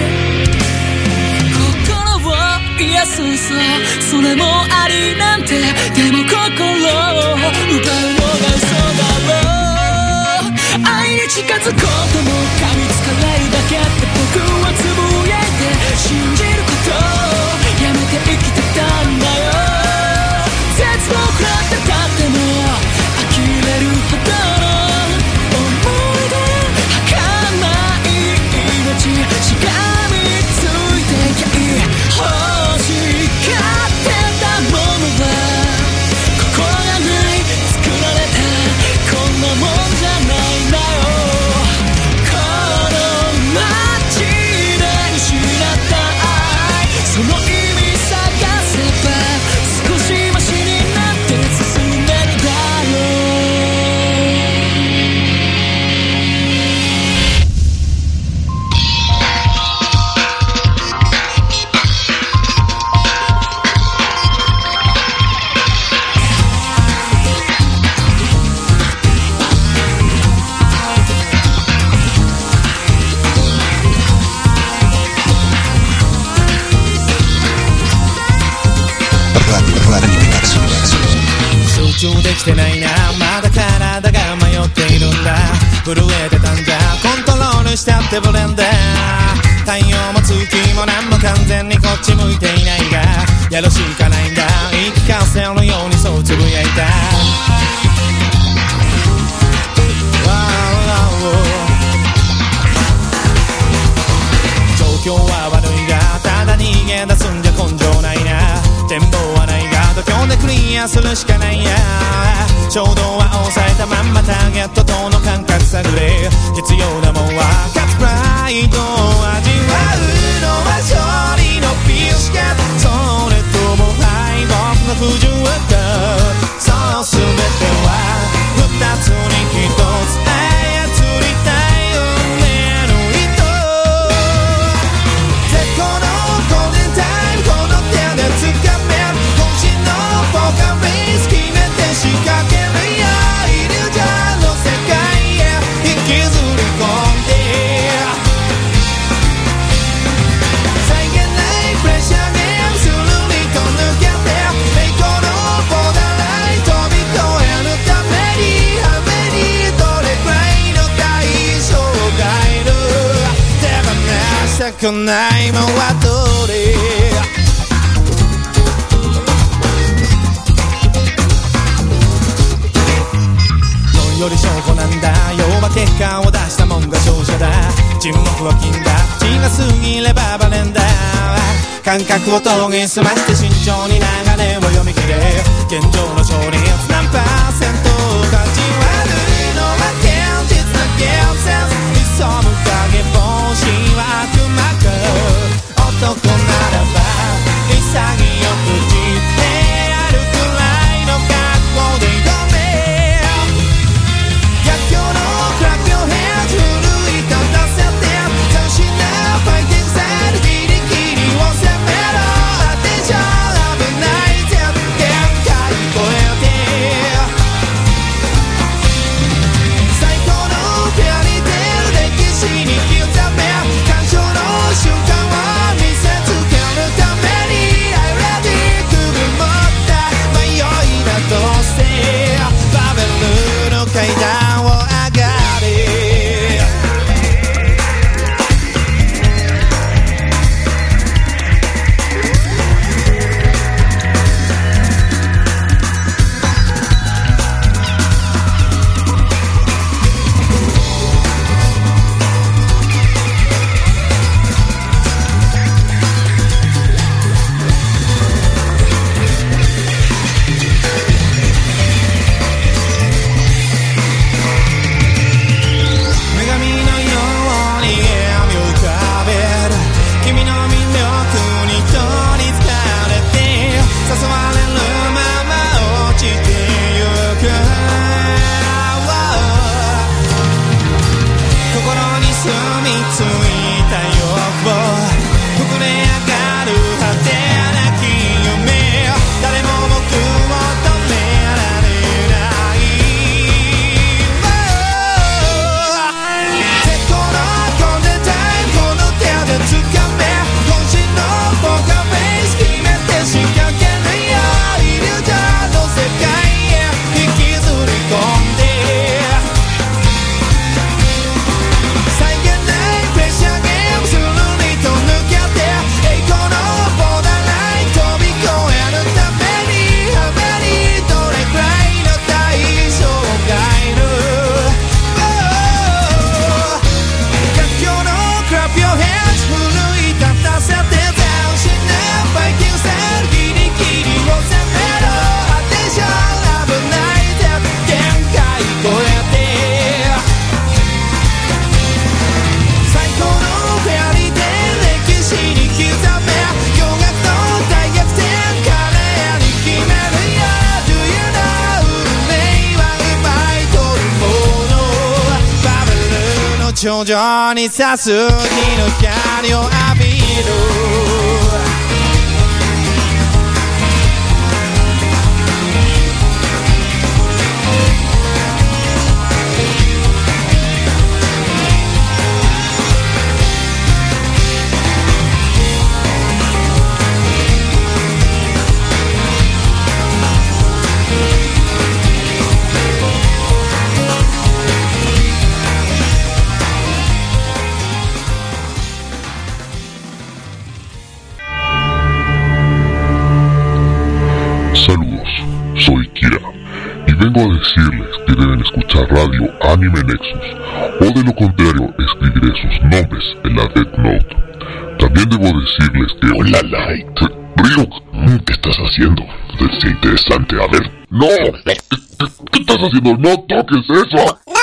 心を癒すさそれもありなんてでも心を奪うのが嘘だろう愛に近づこうとも噛みつかれるだけって僕はつぶやいて信じることをやめて生きてたんだよ絶望食らってたっても呆れるほどの思い出儚い命しがみついてきゃいい欲しがってたものは心がない作られたこんなもんじゃないんだよこの街で失った愛その意味探せば少しマシになって進めるだろ集中できてないなまだ体が迷っているんだ震えてたんだコントロールしたってブレンダー太陽も月も何も完全にこっち向いていないがやるしかないんだ言い聞かせるようにそうつぶやいた状況は悪いがただ逃げ出すんじゃ根性ないな展望はないが度胸でクリアするしかないや衝動は抑えたまんまターゲットとの感覚探れ必要なもんは勝つプライドを味わうのは勝利のビスケットそれとも敗北の不純かそう全ては二つに一つ操りたい運命の糸絶好のゴールデンタイムこの手で掴める渾身のポーカーフェイス決めて仕掛けるよイリュージョンの世界へ引きずり込んで際限ないプレッシャーゲームするりと抜けて栄光のボーダーライン飛び越えるためにはめにどれくらいの代償がいる手放したくないもんはどれより証拠なんだ要は結果を出したもんが勝者だ沈黙は金だ血が過ぎればバレンだ感覚を研ぎ澄まして慎重に流れを読み切れ現状の勝率何パーセント勝ち悪いのは現実なゲームセンス潜む影帽子は悪魔か男ならば潔く散ってやるくらいの覚悟で挑め逆境のクラップをヘッジ奮い立たせて斬新なファイティングスタイルギリギリを攻めろアテンション危ないぜ限界超えて最高のフェアリーテール歴史に刻め感傷の瞬間を見せつけるために I'm ready くぐもった迷いなど捨てバベルの階段を上がれ頂上に差す日の光を浴びる Vengo a decirles que deben escuchar radio Anime Nexus, o de lo contrario escribiré sus nombres en la Death Note. También debo decirles que... Hola Light. Ryuk, ¿qué estás haciendo? Debe ser interesante. A ver, ¡No! ¿Qué, qué, qué estás haciendo? ¡No toques eso! ¡No!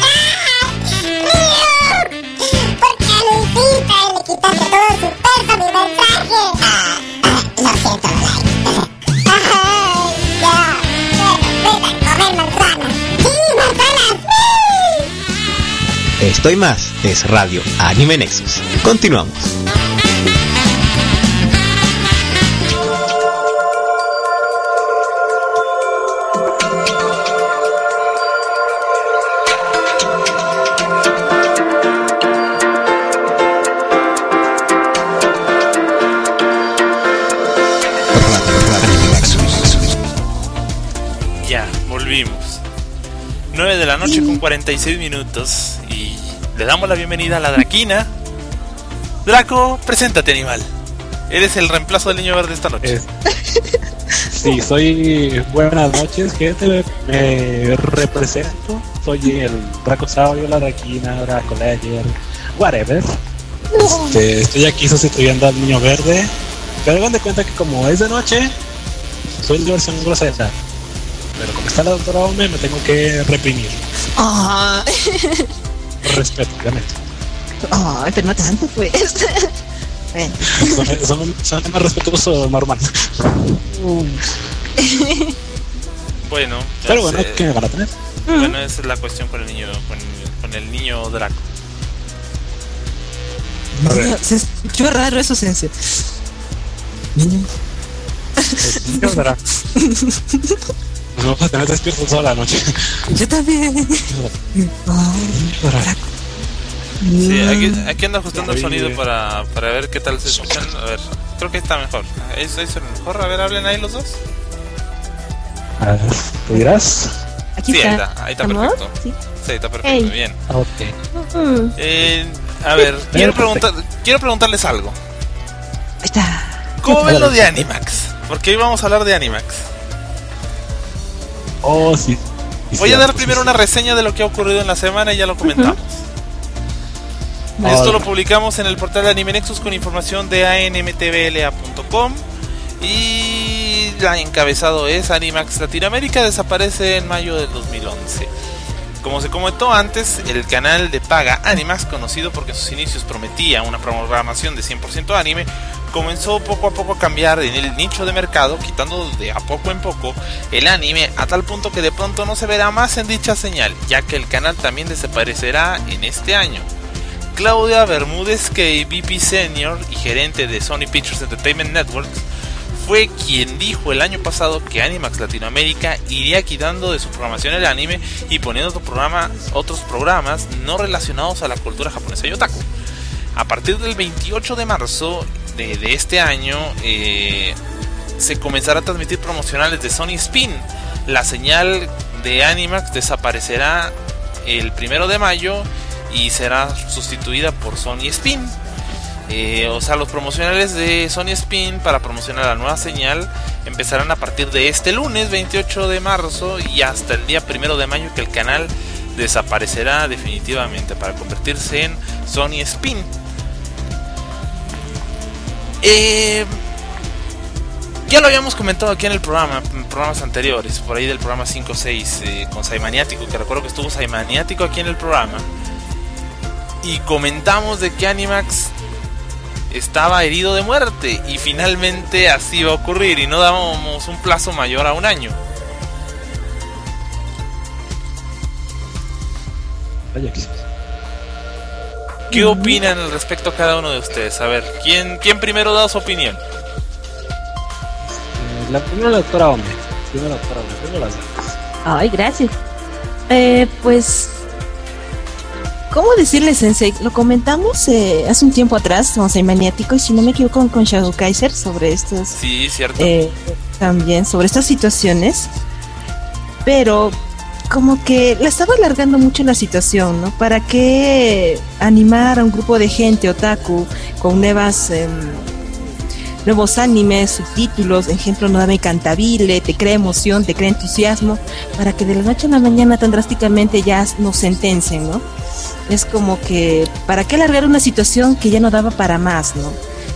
¡Ah! ¿Por qué a Luisita le quitaste todo su peso a mi mensaje? Ah, ah, lo siento, like. ¡Ay, ya! ¡Vete a comer manzanas! ¡Sí, manzanas! ¡Sí! Estoy más es Radio Anime Nexus. Continuamos. nueve de la noche con cuarenta y seis minutos y le damos la bienvenida a la Draquina. Draco, preséntate, animal. Eres el reemplazo del niño verde esta noche. Es... Sí, soy... Buenas noches, gente. Me represento. Soy el Dracosaurio, la Draquina, Draco Ledger, whatever. Este, estoy aquí sustituyendo al niño verde. Pero hagan de cuenta que como es de noche, soy la versión grosera. Pero como está la doctora Ome, me tengo que reprimir. Ah. Respeto, obviamente. Ay, pero no tanto, pues. Bueno. Son, son, son más respetuosos, normal. Bueno, pero bueno, sé. ¿qué me van a tener? Bueno, esa es la cuestión con el niño, con, con el niño Draco. No, se escuchó raro eso, Sensei. Niño. El niño Draco. Nos vamos a tener despiertos toda la noche. Yo también. Ay, Draco. Sí, aquí, aquí ando ajustando el sonido para, para ver qué tal se escuchan. A ver, creo que está mejor. ¿Eso es mejor? A ver, hablen ahí los dos. A ver, ¿tú dirás? Aquí sí, está. ahí está, ahí está perfecto. Sí, sí está perfecto, hey. Bien. Ok. Uh-huh. Eh, a ver, quiero, preguntar, quiero preguntarles algo. Ahí está. ¿Cómo ven lo de Animax? Porque hoy vamos a hablar de Animax. Oh, sí. sí Voy sí, a dar sí, primero sí. una reseña de lo que ha ocurrido en la semana y ya lo comentamos. Uh-huh. Esto oh, lo publicamos en el portal de Anime Nexus con información de a n m t v l a punto com y el encabezado es Animax Latinoamérica desaparece en mayo del dos mil once. Como se comentó antes, el canal de paga Animax, conocido porque en sus inicios prometía una programación de cien por ciento anime, comenzó poco a poco a cambiar en el nicho de mercado, quitando de a poco en poco el anime, a tal punto que de pronto no se verá más en dicha señal, ya que el canal también desaparecerá en este año. Claudia Bermúdez K, V P Senior y gerente de Sony Pictures Entertainment Networks, fue quien dijo el año pasado que Animax Latinoamérica iría quitando de su programación el anime y poniendo otro programa, otros programas no relacionados a la cultura japonesa y otaku. A partir del veintiocho de marzo de, de este año eh, se comenzará a transmitir promocionales de Sony Spin. La señal de Animax desaparecerá el primero de mayo y será sustituida por Sony Spin. Eh, o sea, los promocionales de Sony Spin para promocionar la nueva señal empezarán a partir de este lunes veintiocho de marzo y hasta el día primero de mayo, que el canal desaparecerá definitivamente para convertirse en Sony Spin. Eh, ya lo habíamos comentado aquí en el programa, en programas anteriores, por ahí del programa cinco o seis eh, con Saimaniático, que recuerdo que estuvo Saimaniático aquí en el programa, y comentamos de que Animax estaba herido de muerte y finalmente así iba a ocurrir y no dábamos un plazo mayor a un año. ¿Qué opinan al respecto a cada uno de ustedes? A ver, ¿quién, quién primero da su opinión? La primera la doctora Ome. Primero la doctora Ome, primero las damas. Ay, gracias. Eh, pues... ¿Cómo decirle, Sensei? Lo comentamos eh, hace un tiempo atrás con Saimaniático y si no me equivoco con Shadow Kaiser sobre estos... Sí, cierto. Eh, también sobre estas situaciones. Pero como que la estaba alargando mucho la situación, ¿no? ¿Para qué animar a un grupo de gente otaku con nuevas... Eh, nuevos animes, subtítulos, ejemplo, Nodame Cantabile, te crea emoción, te crea entusiasmo, para que de la noche a la mañana tan drásticamente ya nos sentencien, ¿no? Es como que, ¿para qué alargar una situación que ya no daba para más, ¿no?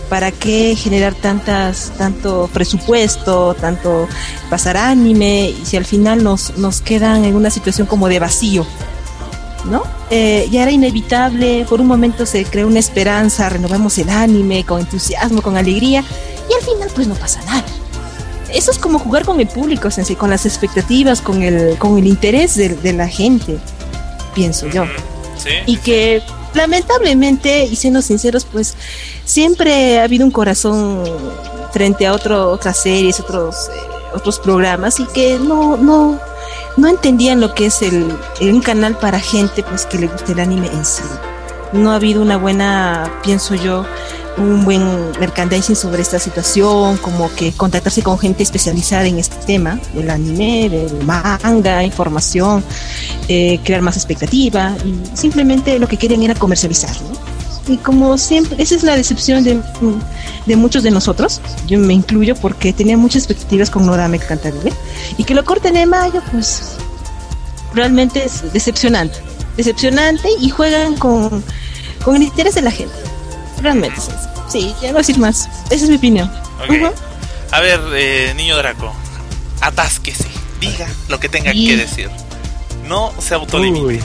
¿para qué generar tantas, tanto presupuesto, tanto pasar anime, y si al final nos, nos quedan en una situación como de vacío, ¿no? Eh, ya era inevitable, por un momento se creó una esperanza, renovamos el anime con entusiasmo, con alegría, y al final pues no pasa nada. Eso es como jugar con el público, Sensei, con las expectativas, con el, con el interés de, de la gente, pienso yo. Sí, y sí, que lamentablemente, y siendo sinceros, pues siempre ha habido un corazón frente a otro, otras series, otros, eh, otros programas, y que no, no, no entendían lo que es el, el un canal para gente pues que le guste el anime en sí. No ha habido una buena, pienso yo, un buen merchandising sobre esta situación, como que contactarse con gente especializada en este tema, del anime, del manga, información, eh, crear más expectativa, y simplemente lo que querían era comercializar, ¿no? Y como siempre, esa es la decepción de, de muchos de nosotros, yo me incluyo porque tenía muchas expectativas con Nodame Cantabile, y que lo corten en mayo, pues realmente es decepcionante, decepcionante, y juegan con, con el interés de la gente. Realmente, sí, ya no voy a decir más. Esa es mi opinión. Okay. Uh-huh. A ver, eh, niño Draco, atásquese, diga lo que tenga y... que decir. No se autolimite.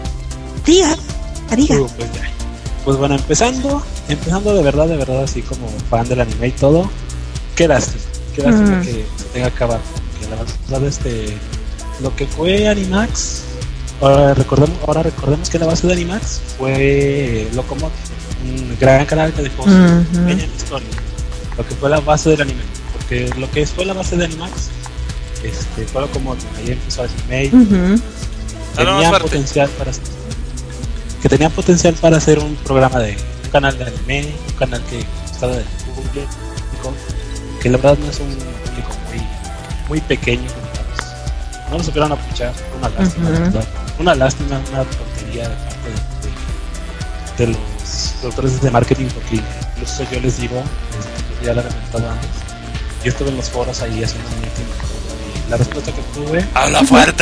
Diga, diga. Uh, pues, ya. Pues bueno, empezando, empezando de verdad, de verdad, así como fan del anime y todo, qué lástima, qué lástima mm. que se tenga que acabar. Porque la verdad, este, lo que fue Animax, ahora recordemos, ahora recordemos que la base de Animax fue Locomotive, un gran canal que dejó uh-huh. su pequeña historia, lo que fue la base del anime, porque lo que fue la base de Animax este, fue como ahí empezó el anime, uh-huh. tenía potencial para hacer, que tenía potencial para hacer un programa de un canal de anime, un canal que estaba del público, que la verdad no es un público muy, muy pequeño, digamos. No lo supieron aprovechar, una lástima, uh-huh. ¿verdad? Una lástima, una tontería de parte de, de, de los productores de marketing, porque incluso yo les digo, ya lo he comentado antes, yo estuve en los foros ahí haciendo un meeting y la respuesta que tuve, ¡habla fuerte!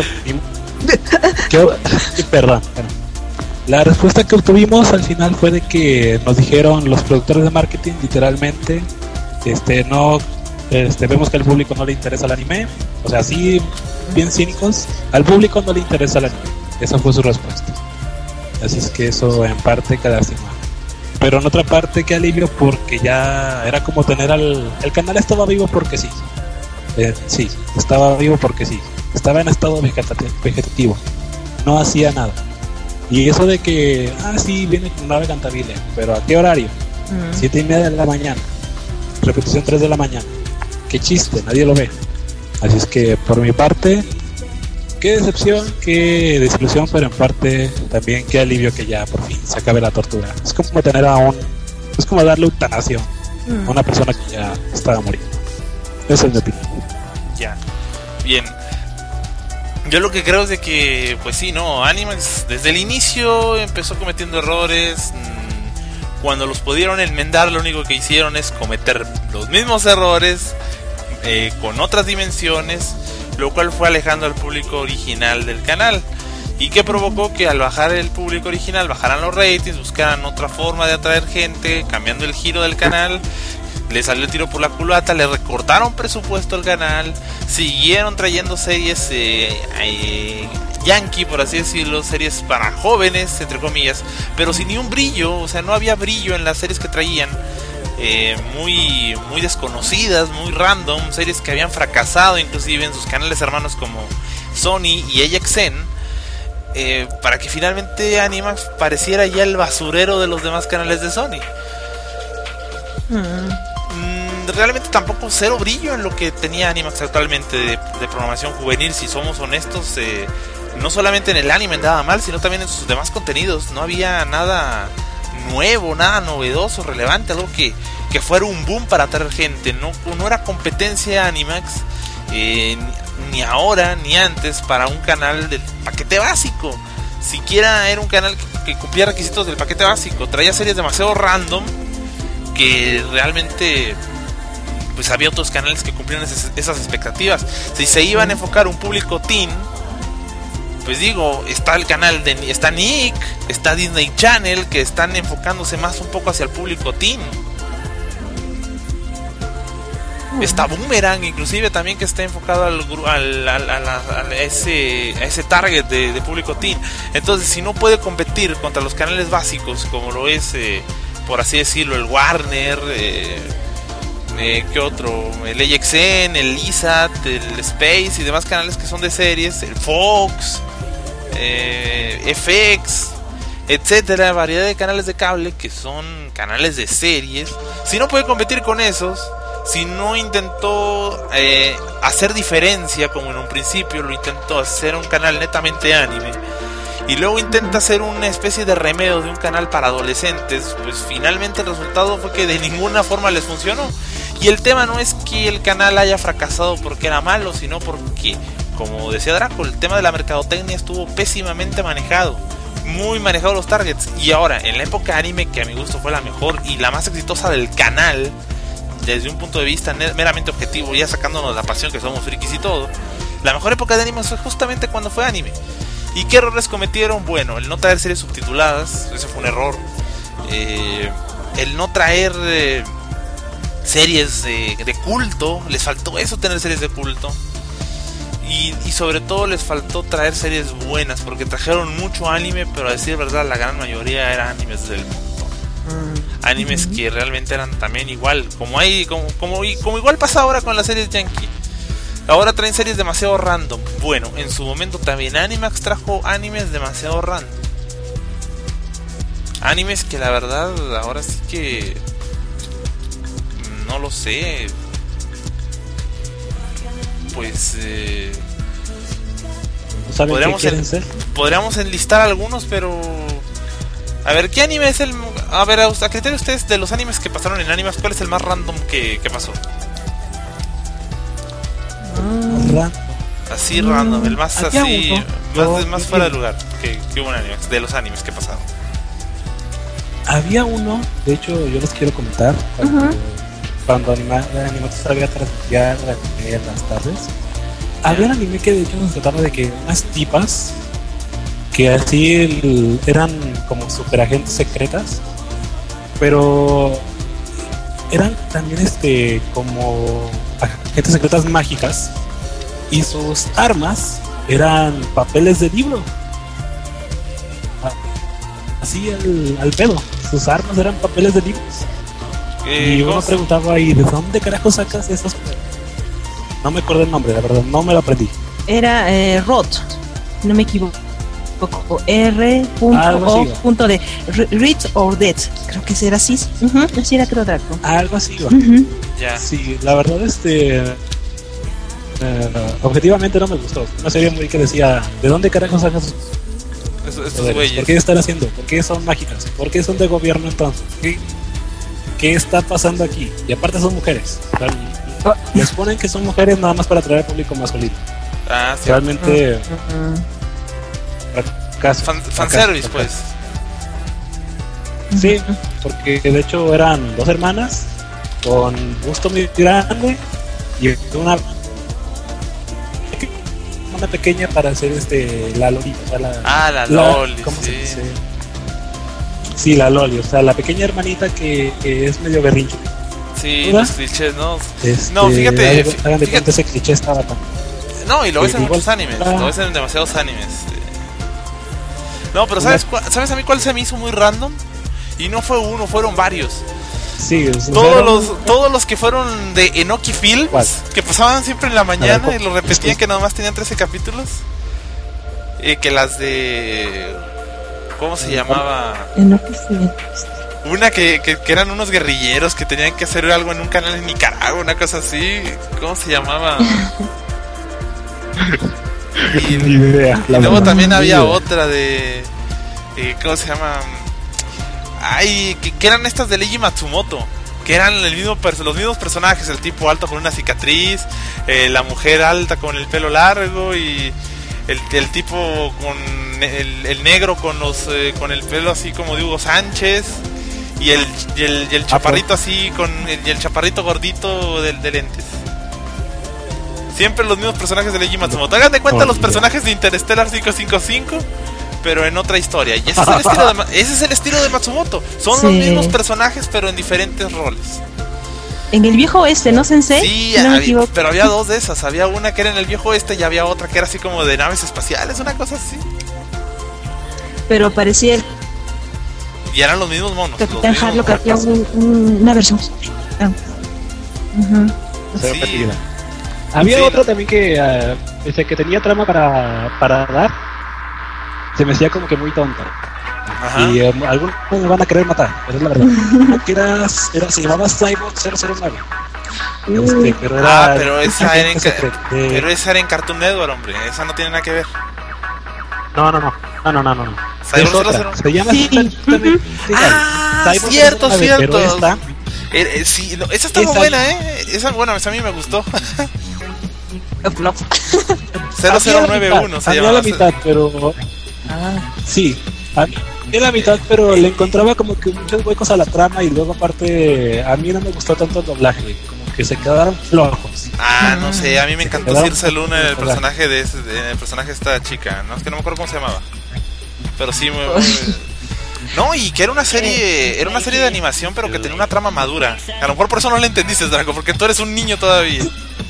Que, que, perdón, perdón, la respuesta que obtuvimos al final fue de que nos dijeron los productores de marketing, literalmente, este, no, este, vemos que al público no le interesa el anime, o sea, así bien cínicos, al público no le interesa el anime, esa fue su respuesta. Así es que eso en parte queda lástima. Pero en otra parte qué alivio, porque ya era como tener al... El canal estaba vivo porque sí. Eh, sí, estaba vivo porque sí. Estaba en estado vegetativo. No hacía nada. Y eso de que, ah, sí, viene con Nodame Cantabile, pero ¿a qué horario? Mm. Siete y media de la mañana. Repetición tres de la mañana. Qué chiste, nadie lo ve. Así es que por mi parte... Qué decepción, qué desilusión, pero en parte también qué alivio que ya por fin se acabe la tortura. Es como tener a un... Es como darle eutanasia mm. a una persona que ya estaba muriendo. Esa es mi opinión. Ya, bien. Yo lo que creo es de que, pues sí, no, Animax desde el inicio empezó cometiendo errores. Cuando los pudieron enmendar, lo único que hicieron es cometer los mismos errores eh, con otras dimensiones, lo cual fue alejando al público original del canal, y que provocó que al bajar el público original bajaran los ratings, buscaran otra forma de atraer gente, cambiando el giro del canal. Le salió el tiro por la culata, le recortaron presupuesto al canal, siguieron trayendo series eh, eh, yankee, por así decirlo, series para jóvenes, entre comillas, pero sin ni un brillo, o sea, no había brillo en las series que traían. Eh, muy muy desconocidas, muy random, series que habían fracasado inclusive en sus canales hermanos como Sony y A X N, eh, para que finalmente Animax pareciera ya el basurero de los demás canales de Sony. mm. Mm, realmente tampoco cero brillo en lo que tenía Animax actualmente de, de programación juvenil, si somos honestos. Eh, no solamente en el anime andaba mal, sino también en sus demás contenidos. No había nada nuevo, nada novedoso, relevante, algo que, que fuera un boom para atraer gente. No, no era competencia Animax, eh, ni ahora ni antes, para un canal del paquete básico. Siquiera era un canal que, que cumplía requisitos del paquete básico. Traía series demasiado random que realmente pues había otros canales que cumplían esas, esas expectativas. Si se iban a enfocar un público teen, pues digo, está el canal de está Nick, está Disney Channel, que están enfocándose más un poco hacia el público teen. Está Boomerang, inclusive también, que está enfocado al, al, al, al, al a ese, a ese target de, de público teen. Entonces, si no puede competir contra los canales básicos, como lo es, eh, por así decirlo, el Warner, eh, eh, ¿qué otro? El A X N, el I S A T, el Space y demás canales que son de series, el Fox, eh, F X, etcétera, variedad de canales de cable que son canales de series. Si no puede competir con esos, si no intentó eh, hacer diferencia como en un principio, lo intentó hacer un canal netamente anime y luego intenta hacer una especie de remedio de un canal para adolescentes, pues finalmente el resultado fue que de ninguna forma les funcionó. Y el tema no es que el canal haya fracasado porque era malo, sino porque, como decía Draco, el tema de la mercadotecnia estuvo pésimamente manejado, muy manejado los targets. Y ahora, en la época anime, que a mi gusto fue la mejor y la más exitosa del canal, desde un punto de vista meramente objetivo, ya sacándonos la pasión que somos frikis y todo, la mejor época de anime fue justamente cuando fue anime. ¿Y qué errores cometieron? Bueno, el no traer series subtituladas, ese fue un error. Eh, el no traer eh, series de, de culto, les faltó eso, tener series de culto. Y, y sobre todo les faltó traer series buenas, porque trajeron mucho anime, pero a decir verdad, la gran mayoría eran animes del montón. Animes que realmente eran también igual, como hay, como, como, como igual pasa ahora con las series yankee. Ahora traen series demasiado random. Bueno, en su momento también Animax trajo animes demasiado random. Animes que la verdad ahora sí que no lo sé. Pues eh, ¿no saben podríamos, qué quieren en, ser? podríamos enlistar algunos, pero a ver, ¿qué anime es el? A ver, a, a criterio de ustedes, de los animes que pasaron en Animax, ¿cuál es el más random que, que pasó? Random. Así random, el más Había así, uno. más, No, más sí, fuera sí. de lugar que, que hubo en Animax, de los animes que pasaron. Había uno, de hecho yo les quiero comentar, cuando, Ujú. cuando anima, Animax todavía transmitía anime en las tardes, había un anime que de hecho se trataba de que unas tipas que así el- eran como superagentes secretas, pero eran también este como agentes secretas mágicas y sus armas eran papeles de libro. Así al, al pedo, sus armas eran papeles de libros. Eh, Y uno ¿cómo se- preguntaba ahí, ¿de dónde carajo sacas esos? No me acuerdo el nombre, la verdad, no me lo aprendí. Era eh, Roth, no me equivoco. R Algo O así. D Read or Dead, creo que era así. Ujú, así era, creo, Draco. Algo así va. Ujú. Ya. Sí, la verdad, este. eh, objetivamente no me gustó. Una serie muy que decía, ¿de dónde carajo sacas sus Estos, estos poderes? güeyes. ¿Por qué están haciendo? ¿Por qué son mágicas? ¿Por qué son de gobierno entonces? ¿Qué, qué está pasando aquí? Y aparte son mujeres. O sea, y- les ponen que son mujeres nada más para atraer público masculino. Ah, sí. Realmente. Ujú. Fracaso, Fan, fracaso, fanservice, fracaso. pues. Sí, porque de hecho eran dos hermanas con busto muy grande y una una pequeña para hacer este la loli, o sea, la, Ah, la loli, ¿cómo se sí. dice? Sí, la loli, o sea, la pequeña hermanita que, que es medio berrincho. Sí, ¿Verdad? los clichés, ¿no? Este, No, fíjate, hagan de- fí- hagan de fíjate. cuenta, ese cliché estaba tan. No, y lo ves Sí, en igual- muchos animes, ah. lo ves en demasiados animes. No, pero ¿sabes, cua- ¿sabes a mí cuál se me hizo muy random? Y no fue uno, fueron varios. Sí, o sea, Todos eran- los, todos los que fueron de Enoki Films, ¿Cuál? que pasaban siempre en la mañana A ver, y lo repetían, es que- que nada más tenían trece capítulos. Eh, que las de... ¿Cómo se llamaba? Eh, no, que sí. Una que, que, que eran unos guerrilleros que tenían que hacer algo en un canal en Nicaragua, una cosa así. ¿Cómo se llamaba? y, Ni idea. y la luego verdad, también ni había idea. otra de... eh, ¿Cómo se llama? Ay, que, que eran estas de Leiji Matsumoto. Que eran el mismo perso- los mismos personajes. El tipo alto con una cicatriz, eh, la mujer alta con el pelo largo y... El, el tipo con el, el negro con los eh, con el pelo así como de Hugo Sánchez y el, y el, y el chaparrito así con el, y el chaparrito gordito de, de lentes. Siempre los mismos personajes de Leiji Matsumoto. Hagan de cuenta Oh, los yeah. personajes de Interstellar cinco cinco cinco, pero en otra historia. Y ese es el estilo de, Ma- ese es el estilo de Matsumoto. Son los Sí. mismos personajes pero en diferentes roles. en el viejo oeste, ¿no, Sensei? Sí, no me había, equivoco. pero había dos de esas. Había una que era en el viejo oeste y había otra que era así como de naves espaciales, una cosa así. Pero parecía el Y eran los mismos monos. Capitán los Harlock, mismos había un, un, una versión. Ah. Uh-huh. Sí. Había Sí, otro no. también que, uh, ese que tenía trama para, para dar. Se me hacía como que muy tonta. Ajá. Y um, algunos me van a querer matar, pero es la verdad. Uno que era, era, se llamaba Cyborg cero cero nueve. Este, pero era, Ah, pero esa, era en, ca- secreto de- pero esa era en Cartoon Network, hombre. Esa no tiene nada que ver. No, no, no. No, no, no, no. no. Cyborg Es otra. cero cero. Se llama Sí. exactamente igual. Ah, Cyborg cierto, cero nueve, cierto. Pero esta, Eh, eh, sí, no, esa está muy Esa- buena, ¿eh? Esa, bueno, esa a mí me gustó. Flop. cero cero nueve uno se había llama. la mitad, pero Ah. sí, había la mitad, pero le encontraba como que muchos huecos a la trama y luego aparte a mí no me gustó tanto el doblaje, como que se quedaron flojos. Ah, no sé, a mí me encantó quedaron- Circe Luna en el personaje de, ese, de- el personaje de esta chica. No, es que no me acuerdo cómo se llamaba. Pero sí, me, me- no, y que era una serie, era una serie de animación, pero que tenía una trama madura. A lo mejor por eso no la entendiste, Draco, porque tú eres un niño todavía.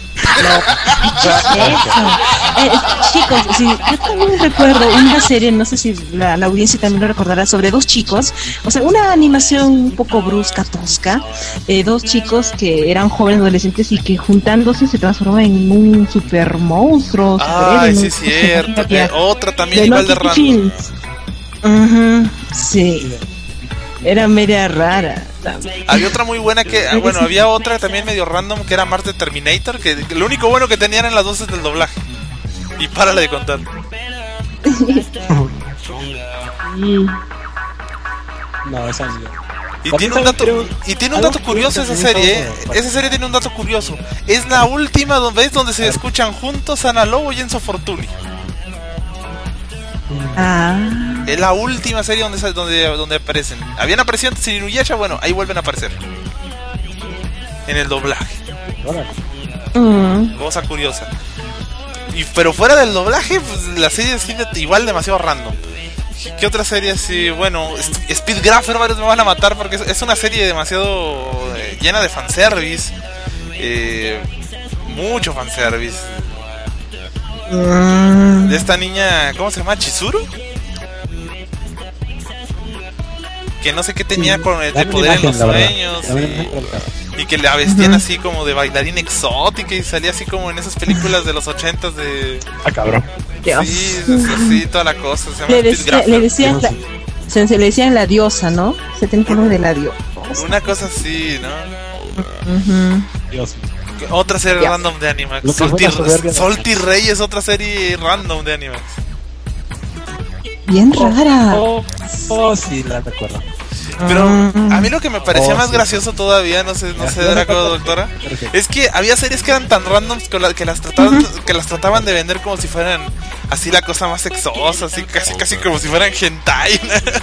Eso. Eh, chicos, sí, yo también recuerdo una serie, no sé si la, la audiencia también lo recordará, sobre dos chicos, o sea, una animación un poco brusca, tosca, eh, dos chicos que eran jóvenes adolescentes y que juntándose se transforman en un super monstruo. Ay, superhéroe, sí, ¿no? cierto. Había- eh, otra también de igual de Lucky random. Films. Ujú, sí, era media rara también. Había otra muy buena que, ah, bueno, había otra también medio random que era Mars de Terminator, que, que lo único bueno que tenían eran las voces del doblaje. Y párale de contar. Sí. No, esa no. Y También tiene un dato, creo- y tiene un algo dato que curioso esa también serie, ¿eh? hizo- Esa serie tiene un dato curioso. Es la última donde es donde se escuchan juntos Ana Lobo y Enzo Fortuni. Ah, Es la última serie donde sa- donde, donde aparecen. Habían aparecido antes en Inuyasha, bueno, ahí vuelven a aparecer. En el doblaje. Órale. mm, Cosa curiosa. Y, pero fuera del doblaje, pues la serie es igual demasiado random. ¿Qué otra serie así? Bueno, S- Speedgrapher, varios me van a matar porque es, es una serie demasiado eh, llena de fanservice. Eh, mucho fanservice. De esta niña, ¿cómo se llama? ¿Chizuru? Que no sé qué tenía con el de Dame una poder en los imagen, la verdad. sueños. Dame una y- imagen, la verdad. Y que la vestían así como de bailarina exótica y salía así como en esas películas de los ochentas de... Ah, cabrón. Dios. Sí, es así, toda la cosa. Se llama Le, decía, Speedgrapher. le decían la, se, se le decían la diosa, ¿no? Se tiene que de la diosa. Una cosa así, ¿no? Ujú. Dios mío. Que Otra serie Ya. random de Animax. Lo que fue Solti, la soberbia de- Solti Rey es otra serie random de Animax. Bien rara. Oh, oh, sí, la recuerdo. Pero Mm. a mí lo que me parecía Oh, más sí. gracioso todavía, no sé, no Ya, sé, ya me Draco, acuerdo. doctora, Perfecto. es que había series que eran tan randoms que, la- que las trataban, que las trataban de vender como si fueran así la cosa más sexosa, así casi casi como si fueran hentai.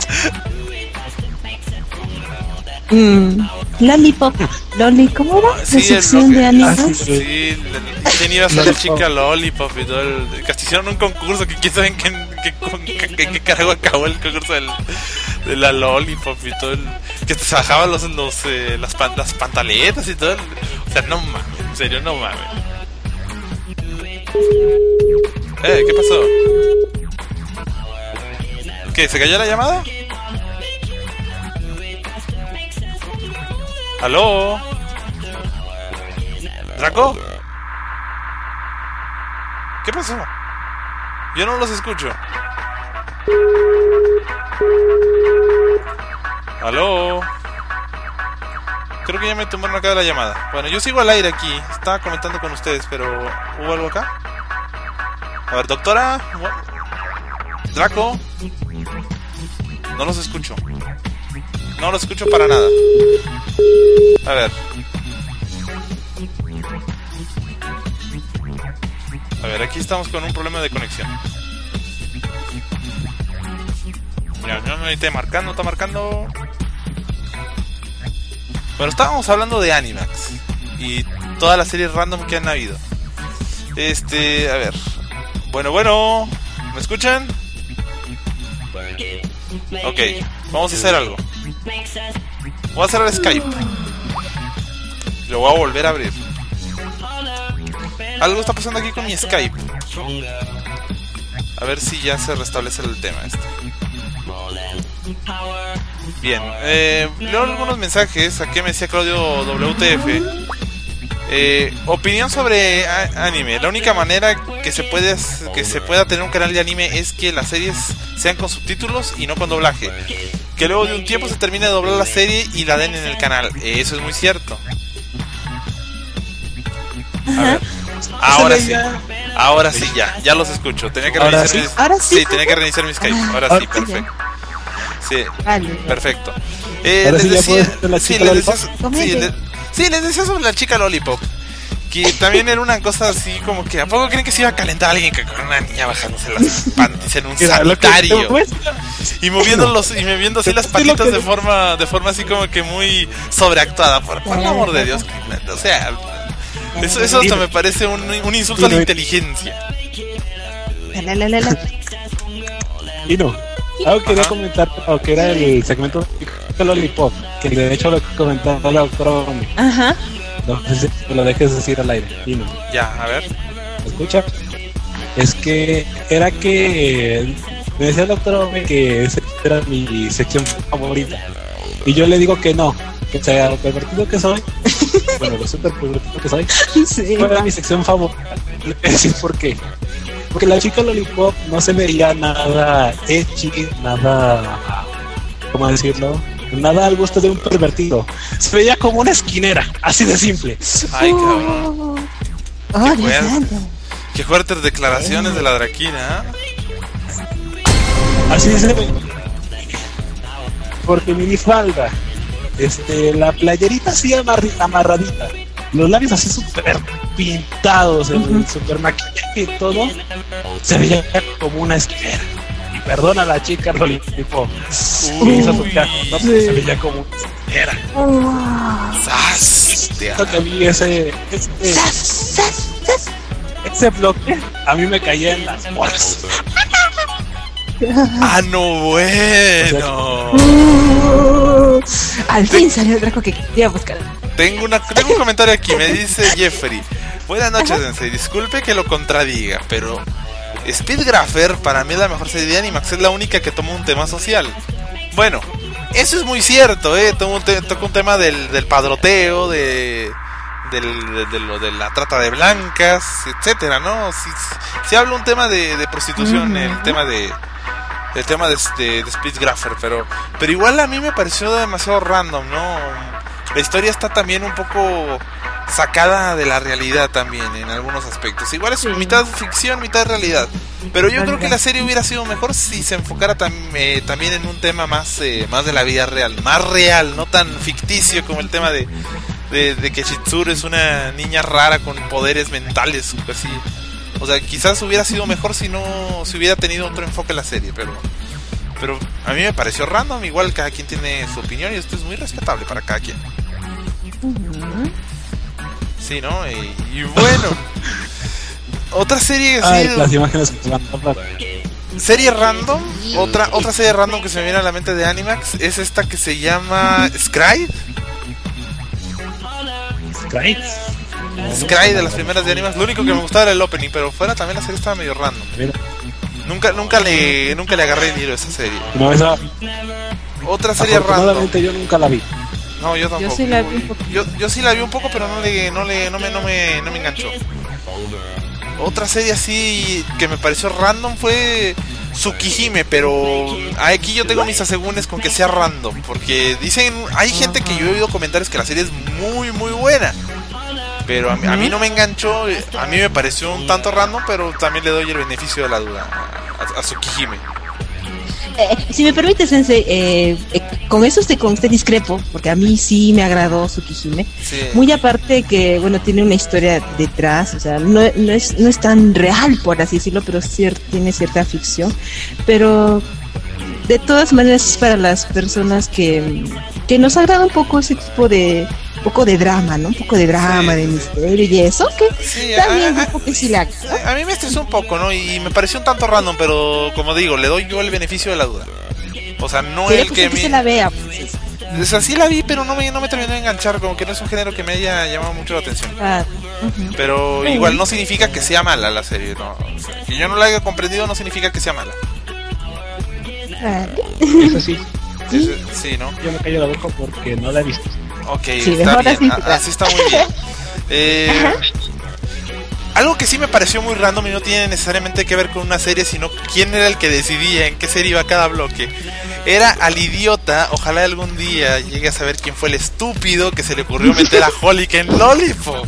Mm. Lollipop. Loli, ¿cómo era? La Sí, el sección bloque- de ah, animes. sí, sí, la- ¿quién iba a ser la chica Lollipop y todo el, que hasta hicieron un concurso que quién sabe en qué, qué, qué, qué- qué carajo acabó el concurso del, de la Lollipop y todo el, que se bajaban los, los, eh, las, pan- las pantaletas y todo el, o sea, no mames, en serio, no mames. Eh, ¿qué pasó? ¿Qué, se cayó la llamada? ¿Aló? ¿Draco? ¿Qué pasó? Yo no los escucho. ¿Aló? Creo que ya me tomaron acá de la llamada. Bueno, yo sigo al aire aquí. Estaba comentando con ustedes, pero ¿hubo algo acá? A ver, doctora. Draco. No los escucho. No los escucho para nada. A ver. A ver, aquí estamos con un problema de conexión. Ya, no me está marcando, está marcando. Bueno, estábamos hablando de Animax y todas las series random que han habido. Este, a ver. Bueno, bueno, ¿me escuchan? Ok, vamos a hacer algo. Voy a cerrar Skype. Lo voy a volver a abrir. Algo está pasando aquí con mi Skype. A ver si ya se restablece el tema este. Bien, eh, leo algunos mensajes. Aquí me decía Claudio W T F. Eh, opinión sobre a- anime. La única manera que se puede que se pueda tener un canal de anime es que las series sean con subtítulos y no con doblaje. Que luego de un tiempo se termine de doblar la serie y la den en el canal. Eh, eso es muy cierto. A ver. Ahora sí. Ahora sí, ya. Ya los escucho. Tenía que ¿Ahora reiniciar sí? mi... ¿Ahora sí? Sí, tenía que reiniciar mi Skype. Ahora sí, perfecto. Sí, Vale. perfecto. Eh, Ahora les sí ya decía, puedes ver la sí, chica les decía, Lollipop. sí, les, sí, les decía sobre la chica Lollipop. Que también era una cosa así como que ¿a poco creen que se iba a calentar a alguien que con una niña bajándose las panties en un Mira, lo que te sanitario? muestra- Y moviendo los, y moviendo así las Sí, lo patitas que- de forma, de forma así como que muy sobreactuada, por, por el amor de Dios. O sea, eso, eso hasta me parece un, un insulto a la inteligencia. La, la, la, la. Y no. Algo quería Ajá. comentar, o que era el segmento de Lollipop, que de hecho lo comentaba la doctora Omi. Ajá. No sé si me lo dejes decir al aire. Y no. Ya, a ver. ¿Me escucha? Es que era que me decía el doctor Omi que esa era mi sección favorita. Y yo le digo que no, que sea lo pervertido que soy, bueno, lo súper pervertido que soy, Sí. no era mi sección favorita. Le voy a decir por qué. Porque la chica Lollipop no se veía nada ecchi, nada, ¿cómo decirlo? Nada al gusto de un pervertido. Se veía como una esquinera, así de simple. Ay, cabrón. Oh, Dios fuerte. santo. Qué fuertes declaraciones de la Draquina, ¿eh? Así se ve. Porque minifalda, este, la playerita así amarri- amarradita, los labios así súper pintados, el super maquillaje y todo, se veía como una esquinera. Y perdona a la chica Lollipop, que hizo su caso, no se veía como una esquinera. ¡Sas! Te Siento que a mí ese, ese, ese bloque a mí me caía en las bolas. ¡Ah, no, bueno! Uh, al fin salió el Draco que quería buscar. Tengo, una, tengo un comentario aquí, me dice Jeffrey. Buenas noches, Sensei. Disculpe que lo contradiga, pero Speedgrapher para mí es la mejor serie de Animax. Es la única que toma un tema social. Bueno, eso es muy cierto, ¿eh? Toca un, te, toca un tema del, del padroteo, de, del, de, de, lo, de la trata de blancas, etcétera, ¿no? Si, si habla un tema de, de prostitución, uh-huh. el tema de... El tema de, de, de Speedgrapher, pero, pero igual a mí me pareció demasiado random, ¿no? La historia está también un poco sacada de la realidad también en algunos aspectos. Igual es sí. mitad ficción, mitad realidad. Pero yo creo que la serie hubiera sido mejor si se enfocara tam eh, también en un tema más, eh, más de la vida real, más real, no tan ficticio como el tema de, de, de que Chitsuru es una niña rara con poderes mentales, así. O sea, quizás hubiera sido mejor si no si hubiera tenido otro enfoque en la serie, pero pero a mí me pareció random. Igual cada quien tiene su opinión y esto es muy respetable para cada quien. Uh-huh. Sí, ¿no? Y, y bueno, otra serie así, Ay, las imágenes que se van a hablar. Serie random, otra otra serie random que se me viene a la mente de Animax es esta que se llama Scry. Scry. Scry de las primeras de Animax. Lo único que me gustaba era el opening, pero fuera también la serie estaba medio random. Mira. Nunca nunca le nunca le agarré el hilo a esa serie. No, esa... Otra serie random. Yo nunca la vi. No, yo tampoco. Yo sí la vi un poco. Yo, yo sí la vi un poco, pero no le no le no me no me no me enganchó. Otra serie así que me pareció random fue Tsukihime, pero aquí yo tengo mis asegúnes con que sea random, porque dicen, hay gente que yo he oído comentarios que la serie es muy muy buena. Pero a mí, a mí no me enganchó, a mí me pareció un tanto random, pero también le doy el beneficio de la duda a, a, a Tsukihime. Eh, si me permite, Sensei, eh, eh, con eso usted, con usted discrepo, porque a mí sí me agradó Tsukihime. Sí. Muy aparte que, bueno, tiene una historia detrás, o sea, no, no, es, no es tan real, por así decirlo, pero cier- tiene cierta ficción. Pero de todas maneras es para las personas que, que nos agrada un poco ese tipo de... un poco de drama, ¿no? Un poco de drama, sí, de misterio y eso, que sí, también a, un poco sí la... ¿no? A mí me estresó un poco, ¿no? Y me pareció un tanto random, pero como digo, le doy yo el beneficio de la duda. O sea, no Quería el que, que me... se la vea, pues. O sea, sí la vi, pero no me, no me terminó de enganchar, como que no es un género que me haya llamado mucho la atención. Ah, uh-huh. Pero igual no significa que sea mala la serie, no. O sea, que yo no la haya comprendido no significa que sea mala. Ah. Eso sí. Sí, sí, sí, ¿no? Yo me callo la boca porque no la he visto. Ok, sí, está bien, así, a, así está muy bien. Eh, algo que sí me pareció muy random y no tiene necesariamente que ver con una serie, sino quién era el que decidía en qué serie iba cada bloque. Era al idiota, ojalá algún día llegue a saber quién fue el estúpido que se le ocurrió meter a Holic en Lollipop.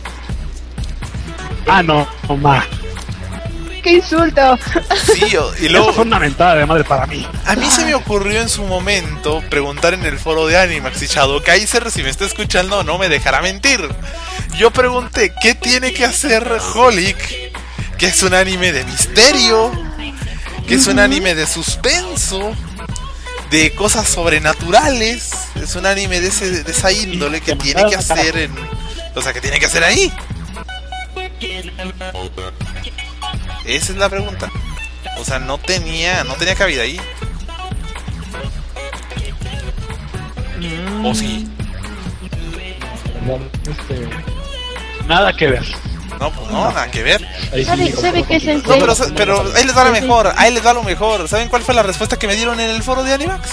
Ah, no, no más. ¡Qué insulto! Sí, y luego... Eso fue una mentada de madre para mí. A mí se me ocurrió en su momento preguntar en el foro de Animax, y Shadow Kaiser, si me está escuchando, no me dejará mentir. Yo pregunté, ¿qué tiene que hacer Holic? Que es un anime de misterio, que es un anime de suspenso, de cosas sobrenaturales. Es un anime de, ese, de esa índole que tiene que hacer en... O sea, que tiene que hacer ahí. Esa es la pregunta. O sea, no tenía, no tenía cabida ahí. Mm. ¿O sí? Este, nada que ver. No, pues no, nada que ver. ¿Sabe, ¿sabe qué es el No, pero, pero ahí les va lo mejor, ahí les va lo mejor. ¿Saben cuál fue la respuesta que me dieron en el foro de Animax?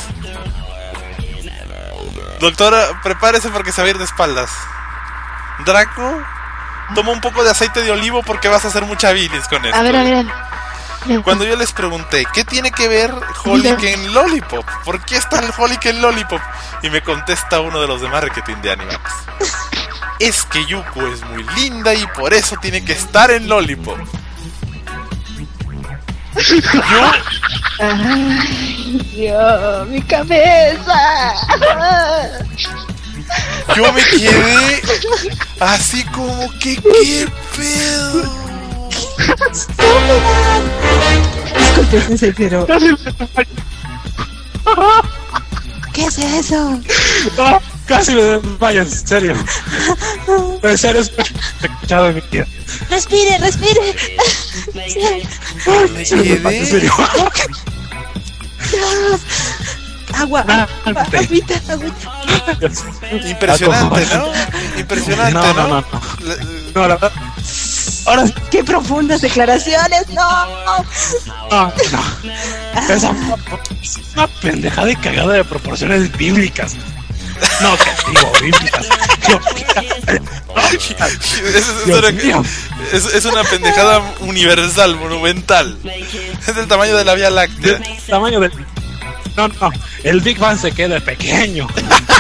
Doctora, prepárese porque se va a ir de espaldas. Draco, toma un poco de aceite de olivo porque vas a hacer mucha bilis con esto. A ver, a ver, a ver. Cuando yo les pregunté, ¿qué tiene que ver Holic en Lollipop? ¿Por qué está el Holic en Lollipop? Y me contesta uno de los de marketing de Animax. Es que Yuko es muy linda y por eso tiene que estar en Lollipop. Yo... Ay, Dios, mi cabeza. Yo me quedé así como que, ¿qué pedo? Disculpe, Sensei, pero... ¿Qué es eso? No, casi me desmayo, en serio. En serio, es escuchado en mi vida. Respire, respire. Me quedé... En serio. Agua, agua, agüita, agüita. Impresionante, ¿no? Impresionante, ¿no? No, no, no. No, la verdad. Ahora, qué profundas declaraciones. No, no, no. Esa es una pendejada y cagada de proporciones bíblicas. No, que digo, bíblicas. Es, es, es una pendejada universal, monumental. Es del tamaño de la Vía Láctea. Del tamaño del... No, no, el Big Bang se queda pequeño.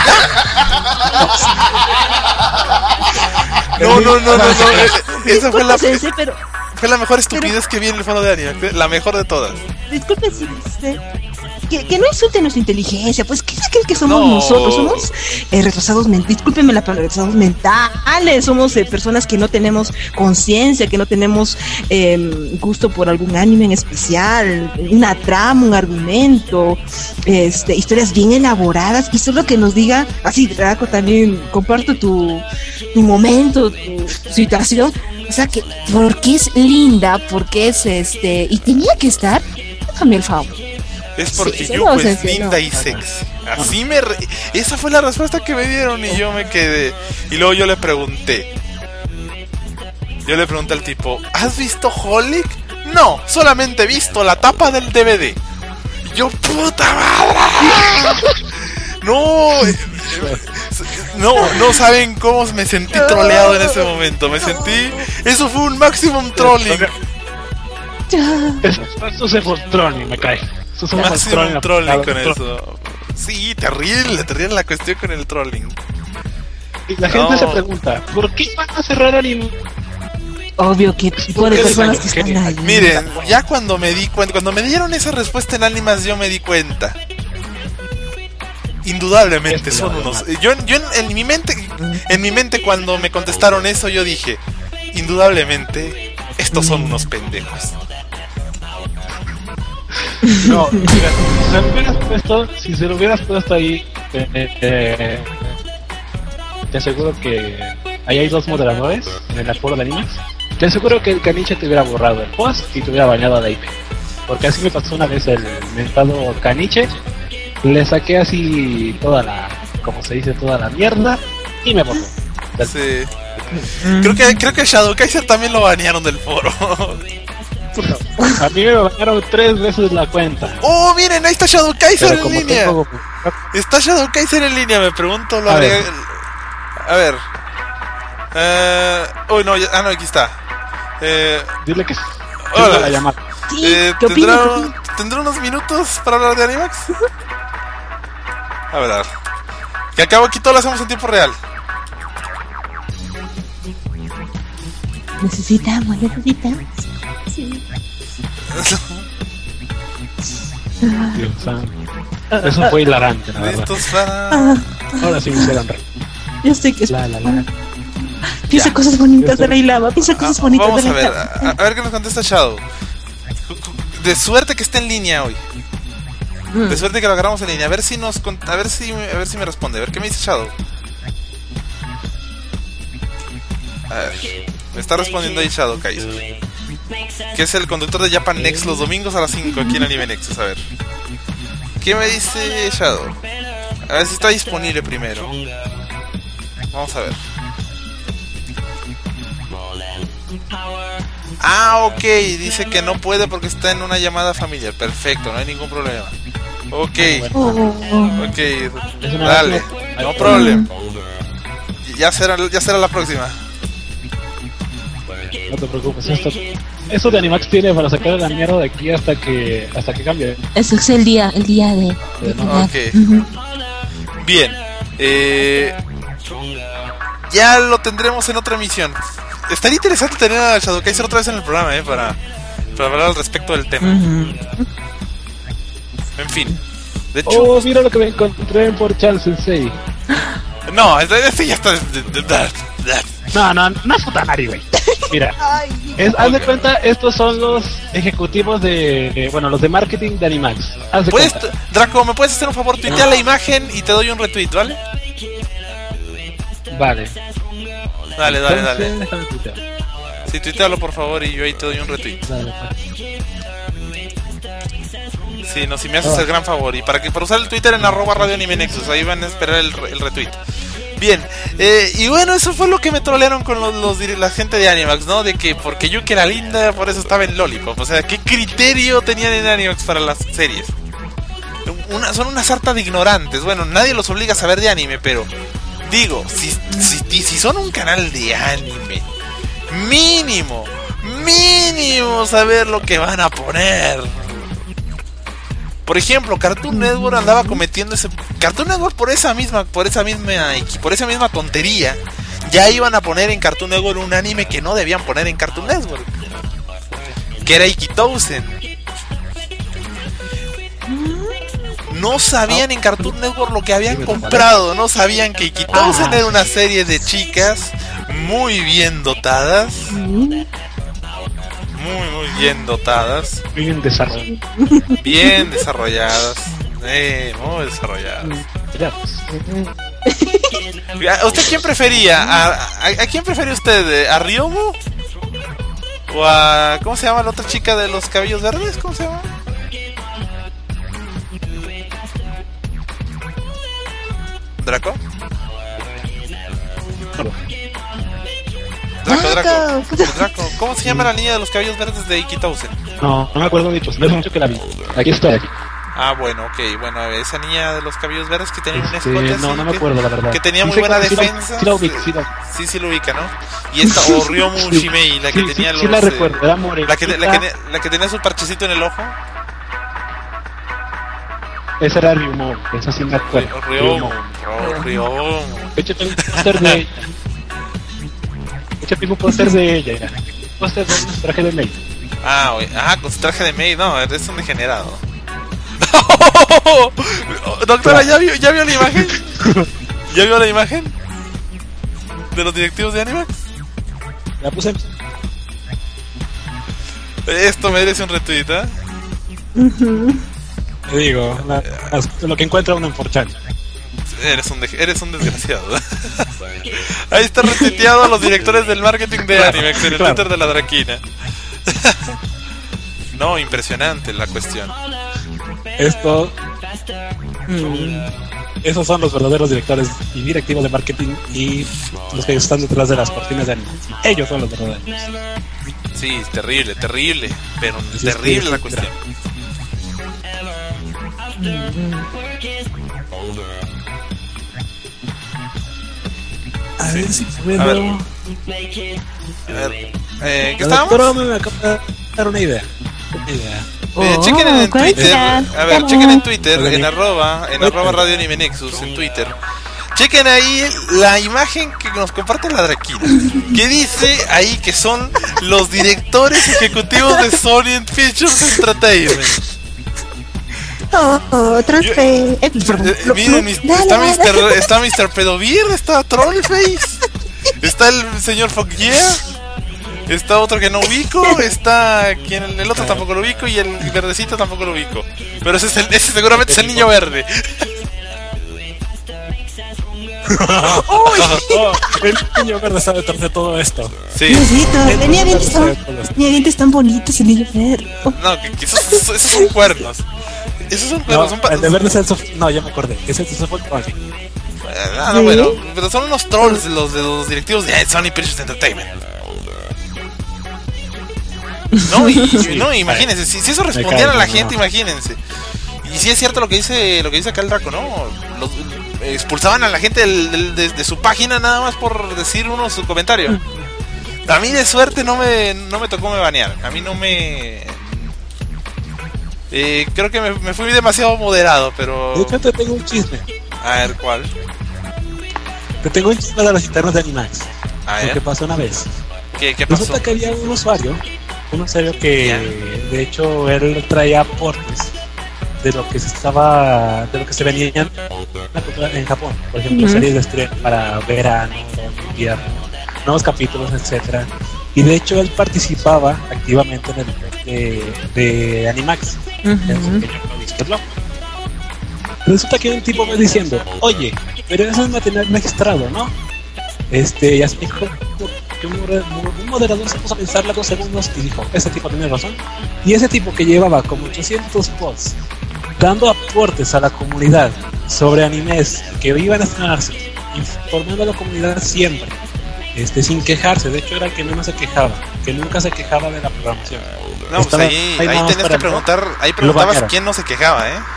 No, no, no, no, no. Esa fue la, Sensei, pero, fue la mejor estupidez pero, que vi en el fondo de anime. La mejor de todas. Disculpe, si usted... Que, que no insulten nuestra inteligencia, pues ¿qué se creen que somos no. nosotros? Somos eh, retrasados mentales, discúlpenme la palabra, retrasados mentales, somos eh, personas que no tenemos conciencia, que no tenemos eh, gusto por algún anime en especial, una trama, un argumento, este, historias bien elaboradas, y solo que nos diga, así Draco también, comparto tu, tu momento, tu situación, o sea que, porque es linda, porque es este, y tenía que estar, déjame el favor. Es porque sí, Yuko no, es sí, linda no. y sexy. Así me... Re... Esa fue la respuesta que me dieron y yo me quedé. Y luego yo le pregunté. Yo le pregunté al tipo, ¿has visto Holic? No, solamente he visto la tapa del D V D. Y yo, ¡puta madre! No, no, no saben cómo me sentí troleado en ese momento. Me sentí... Eso fue un maximum trolling. Eso, eso se fue trolling, me cae. Eso es un maximum trolling con eso. Sí, terrible, terrible la cuestión con el trolling. Y la gente no. se pregunta, ¿por qué van a cerrar anime? Obvio que tipo de personas que están ahí. Miren, ya cuando me di cuenta, cuando me dieron esa respuesta en Animas, yo me di cuenta. Indudablemente son unos. Yo, yo en, en mi mente, en mi mente cuando me contestaron eso, yo dije, indudablemente estos son unos pendejos. No, mira, si se lo hubieras puesto, si se lo hubieras puesto ahí, eh, eh, te aseguro que ahí hay dos moderadores en el foro de Animax. Te aseguro que el caniche te hubiera borrado el post y te hubiera bañado de I P. Porque así me pasó una vez el mentado caniche. Le saqué así toda la, como se dice, toda la mierda y me votó. Sí. Creo que creo que Shadow Kaiser también lo banearon del foro. A mí me banearon tres veces la cuenta. Oh, miren, ahí está Shadow Kaiser Pero en como línea. tengo- Está Shadow Kaiser en línea, me pregunto, lo A habría... ver. A ver. Eh... Uy, no, ya- ah, no, aquí está. Eh... Dile que Hola. la llamada. Sí, Eh, ¿qué opina? ¿tendrá, ¿Qué opina? ¿Tendrá unos minutos para hablar de Animax? A ver, a ver. Que acabo aquí todo lo hacemos en tiempo real. Necesitamos, necesitamos. Sí. Dios santo. Eso fue hilarante, la verdad. Listos para... Ah, Ahora sí me hicieron reír. yo sé que es. La, la, la. Piensa Ya. cosas bonitas de la Ilama, piensa cosas Ah, bonitas vamos de a la ver, Ilama. a, a ver qué nos contesta Shadow. De suerte que esté en línea hoy. De suerte que lo agarramos en línea. A ver si nos cont- a ver si a ver si me responde. A ver qué me dice Shadow. A ver. Me está respondiendo ahí Shadow Kaiser, que es el conductor de Japan Next los domingos a las cinco aquí en Anime Nexus. A ver. ¿Qué me dice Shadow? A ver si está disponible primero. Vamos a ver. Ah, ok, dice que no puede porque está en una llamada familiar. Perfecto, no hay ningún problema. Ok, Oh, oh, ok, Es una dale, lástima. no problema. Ya será, ya será la próxima. No te preocupes, esto, eso de Animax tiene para sacar la mierda de aquí hasta que hasta que cambie. Ese es el día, el día de. de jugar. Ok. Ujú. Bien, eh, ya lo tendremos en otra emisión. Estaría interesante tener a Shadow Kaiser otra vez en el programa, eh, para, para hablar al respecto del tema. Ujú. En fin, de hecho, Oh, mira lo que me encontré en Portal Sensei. no, este, este ya está. No, no, no es Futanari, güey. Mira, es, haz de cuenta, estos son los ejecutivos de, eh, bueno, los de marketing de Animax. Haz de ¿Puedes, cuenta. Draco, ¿me puedes hacer un favor? Tuitea la imagen y te doy un retweet, ¿vale? Vale. Dale, dale, Entonces, dale. déjame tuitear. Sí, tuitealo por favor y yo ahí te doy un retweet. Dale, pues. Sí, no, si me haces el gran favor. Y para que para usar el Twitter en arroba Radio Anime Nexus, ahí van a esperar el, el retweet. Bien, eh, y bueno, eso fue lo que me trolearon con los, los dir- la gente de Animax, ¿no? De que porque Yuki era linda, por eso estaba en Lollipop. O sea, ¿qué criterio tenían en Animax para las series? Una, son una sarta de ignorantes. Bueno, nadie los obliga a saber de anime, pero digo, si, si, si son un canal de anime, mínimo, mínimo saber lo que van a poner. Por ejemplo, Cartoon Network andaba cometiendo ese Cartoon Network por esa misma por esa misma por esa misma tontería. Ya iban a poner en Cartoon Network un anime que no debían poner en Cartoon Network, que era Ikitousen. No sabían en Cartoon Network lo que habían comprado. No sabían que Ikitousen era una serie de chicas muy bien dotadas, muy muy bien dotadas, Bien desarrollado. bien desarrolladas, eh, muy desarrolladas. Ya, pues. ¿A ¿Usted quién prefería? ¿A, a, a quién prefería usted? ¿A Ryomu? ¿O a... ¿cómo se llama la otra chica de los cabellos verdes? ¿Cómo se llama? ¿Draco? Draco, Draco, Draco. ¿Cómo se llama la niña de los cabellos verdes de Ikitousen? No, no me acuerdo dicho, no es mucho que la vi. Aquí estoy, aquí. Ah, bueno, ok, bueno, esa niña de los cabellos verdes que tenía un Este, escote así, no, no me que- acuerdo, la verdad. que tenía Sí muy sé buena cuál- sí la- defensa. sí la ubico, sí la- Sí, sí lo ubica, ¿no? Y esta, o Ryomu Sí, Shimei, la que sí, tenía sí, los... sí la eh, recuerdo, era morenita. la, que, la, que, la que tenía su parchecito en el ojo. Esa era Ryumo, esa sí me acuerdo. Ryomu, Ro- Ryomu. De hecho, tengo un póster de ella. De hecho, tengo un póster de ella. ya. Un póster de un traje de May. Ah, güey, ajá, con su traje de maid, no, es un degenerado. Doctora, ¿ya vio, ¿ya vio la imagen? ¿Ya vio la imagen? ¿De los directivos de Animax? La puse. Esto merece un retweet, ¿eh? Te digo, la- las- lo que encuentra uno en cuatro chan. Eres un, de- eres un desgraciado. Ahí está retuiteado a los directores del marketing de Animax en el Claro. Twitter de la Draquina. No, impresionante la cuestión. Esto Mm. Esos son los verdaderos directores y directivos de marketing y los que están detrás de las cortinas de anime. Ellos son los verdaderos. Sí, terrible, terrible, pero Sí, terrible sí, la sí, cuestión. A ver si puedo. A ver. A ver, eh, ¿qué La estábamos? doctora me acaba de dar una idea. Una idea. Eh, Oh, chequen en ¿cuál Twitter, será? a ver, chequen en Twitter, en arroba, en Twitter. arroba Radio Anime Nexus, en Twitter. Chequen ahí la imagen que nos comparte la Draquina, que dice ahí que son los directores ejecutivos de Sony Pictures Entertainment. Oh, oh, Yo- transfer. Eh, perdón. Eh, Lo- miren, lo- mis- dale, está dale. mister está mister Pedovir, está Trollface, está el señor Fuck Yeah, está otro que no ubico, está quien el otro tampoco lo ubico y el verdecito tampoco lo ubico. Pero ese, es el, ese seguramente es el niño verde. Oh, el niño verde está detrás de todo esto. Sí. Diosito, El tenía niño dientes verde tan, está detrás de tenía dientes tan bonitos el niño verde. Oh, No, que, que esos, esos, esos son cuernos. Esos son cuernos, No, son pa- el de verde es el sof... No, ya me acordé. Es el Sofón Trolley. Ah, no, bueno, pero son unos trolls los de los directivos de Sony Pictures Entertainment. No, y, y- no, imagínense, si, si eso respondiera a la gente, imagínense. Y si es cierto lo que dice lo que dice acá el Draco, ¿no? Los, eh, expulsaban a la gente del, del- de, de su página nada más por decir uno su comentario. A mí de suerte no me no me tocó me banear. A mí no me eh, creo que me, me fui demasiado moderado, pero De hecho, te tengo un chisme. a ver cuál. Te tengo un chisme de los internos de Animax. A Lo que ver, pasó una vez. ¿qué, qué pasó? Resulta que había un usuario, un usuario que Ya. de hecho él traía aportes de lo que se estaba, de lo que se venía en la cultura en Japón, por ejemplo, Ujú. series de estreno para verano, invierno, nuevos capítulos, etcétera. Y de hecho él participaba activamente en el blog de, de Animax, en su ujú. pequeño este blog. Resulta que un tipo me diciendo, oye, pero eso es material registrado, ¿no? Este, ya se dijo que un moder- un moderador se puso a pensarla dos segundos y dijo, ese tipo tiene razón. Y ese tipo que llevaba como ochocientos posts dando aportes a la comunidad sobre animes que iban a estrenarse, informando a la comunidad siempre, este, sin quejarse. De hecho era el que menos se quejaba, que nunca se quejaba de la programación. No, pues Estaba ahí, ahí ahí nada más tenías para que el preguntar, ahí Lo preguntabas banearon. quién no se quejaba, ¿eh?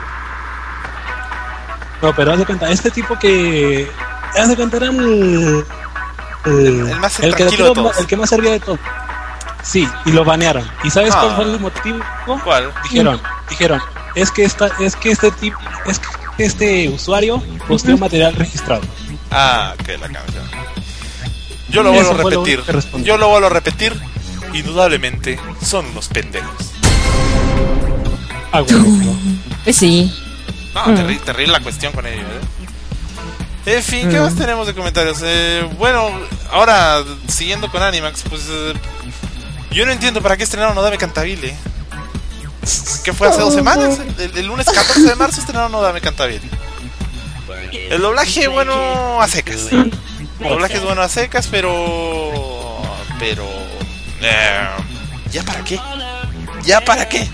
No, pero haz de cuenta, este tipo que... Haz de cuenta era el... El, El más el que, tranquilo de todo- todos. el que más servía de todo. Sí, y lo banearon. ¿Y sabes Ah. cuál fue el motivo? ¿Cuál? Dijeron, dijeron, es que esta, es que este tipo, es que este usuario posteó material registrado. Ah, que la canción. Yo lo Eso vuelvo a fue lo repetir. único que respondí. Yo lo vuelvo a repetir. Indudablemente son unos pendejos. Ah, bueno, Pues sí. No, Mm. terri- terrible la cuestión con ellos, ¿eh? En fin, ¿qué Mm. más tenemos de comentarios? Eh, bueno, ahora siguiendo con Animax, pues eh, yo no entiendo para qué estrenaron Nodame Cantabile. ¿Qué fue hace dos semanas? El, el lunes catorce de marzo estrenaron Nodame Cantabile. El doblaje, bueno, a secas. El doblaje es bueno a secas, pero... Pero... eh, ¿ya para qué? ¿Ya para qué?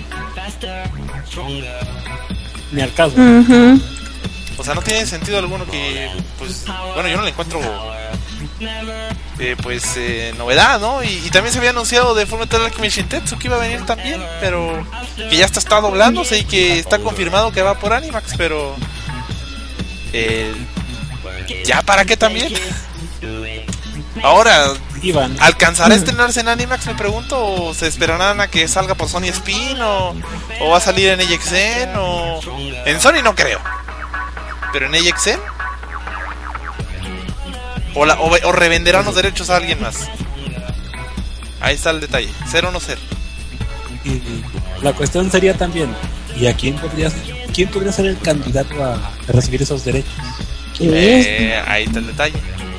ni al caso. Ujú. O sea, no tiene sentido alguno que, pues, bueno, yo no le encuentro, eh, pues, eh, novedad, ¿no? Y, y también se había anunciado de Fullmetal Alchemist Shintetsu que iba a venir también, pero que ya está, está doblándose y que está confirmado que va por Animax, pero, eh, ¿ya para qué también? Ahora, Iban. ¿alcanzará a estrenarse en Animax, me pregunto? ¿O se esperarán a que salga por Sony Spin? ¿O, o va a salir en A X N? ¿O... En Sony no creo. ¿Pero en A X N? ¿O, la, o, o revenderán los derechos a alguien más? Ahí está el detalle. Ser o no ser. Y la cuestión sería también, ¿y a quién podría, quién podría ser el candidato a, a recibir esos derechos? Eh, ahí está el detalle.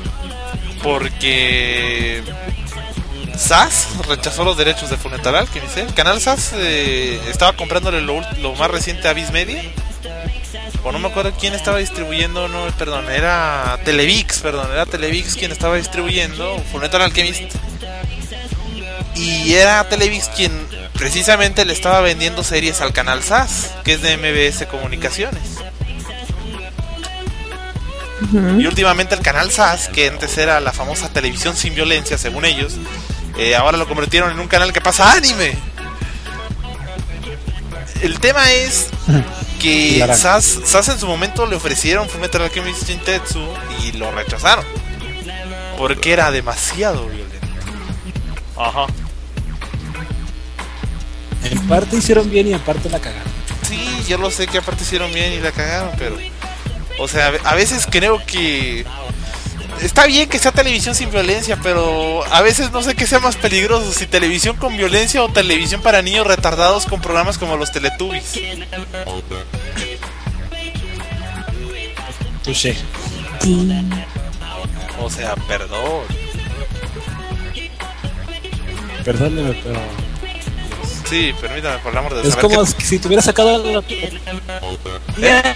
Porque S A S rechazó los derechos de Fullmetal Alchemist, ¿eh? El canal S A S eh, estaba comprándole lo, ult- lo más reciente a Viz Media. O no me acuerdo quién estaba distribuyendo, no, perdón, era Televix, perdón, era Televix quien estaba distribuyendo Fullmetal Alchemist. Y era Televix quien precisamente le estaba vendiendo series al canal S A S, que es de M B S Comunicaciones. Ujú. Y últimamente el canal S A S, que antes era la famosa televisión sin violencia, según ellos, eh, ahora lo convirtieron en un canal que pasa anime. El tema es que S A S, S A S en su momento le ofrecieron Fullmetal Alchemist Shintetsu y lo rechazaron porque era demasiado violento. Ajá. En parte hicieron bien y en parte la cagaron. Sí, yo lo sé que aparte hicieron bien y la cagaron, pero... O sea, a veces creo que... Está bien que sea televisión sin violencia, pero a veces no sé qué sea más peligroso, si televisión con violencia o televisión para niños retardados con programas como los Teletubbies. Touché. Sí. O sea, perdón. Perdóneme, pero... Sí, permítame, por el amor de Dios. Es saber como que- si te hubiera sacado... ¿Eh?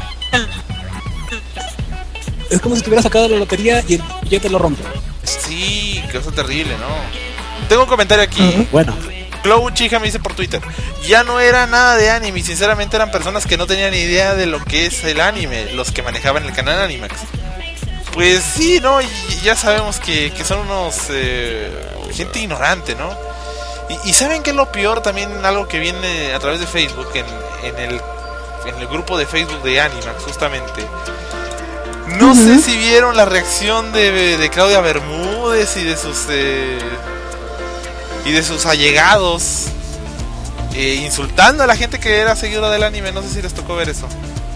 Es como si te hubiera sacado la lotería y el billete lo rompe. Sí, que eso es terrible, ¿no? Tengo un comentario aquí. Bueno. Clow Chija me dice por Twitter: ya no era nada de anime, y sinceramente eran personas que no tenían ni idea de lo que es el anime, los que manejaban el canal Animax. Pues sí, ¿no? Y ya sabemos que, que son unos... Eh, gente ignorante, ¿no? Y, y ¿saben qué es lo peor? También algo que viene a través de Facebook, en, en, el, en el grupo de Facebook de Animax, justamente. No uh-huh. sé si vieron la reacción de, de Claudia Bermúdez y de sus... Eh, y de sus allegados, eh, insultando a la gente que era seguidora del anime. No sé si les tocó ver eso.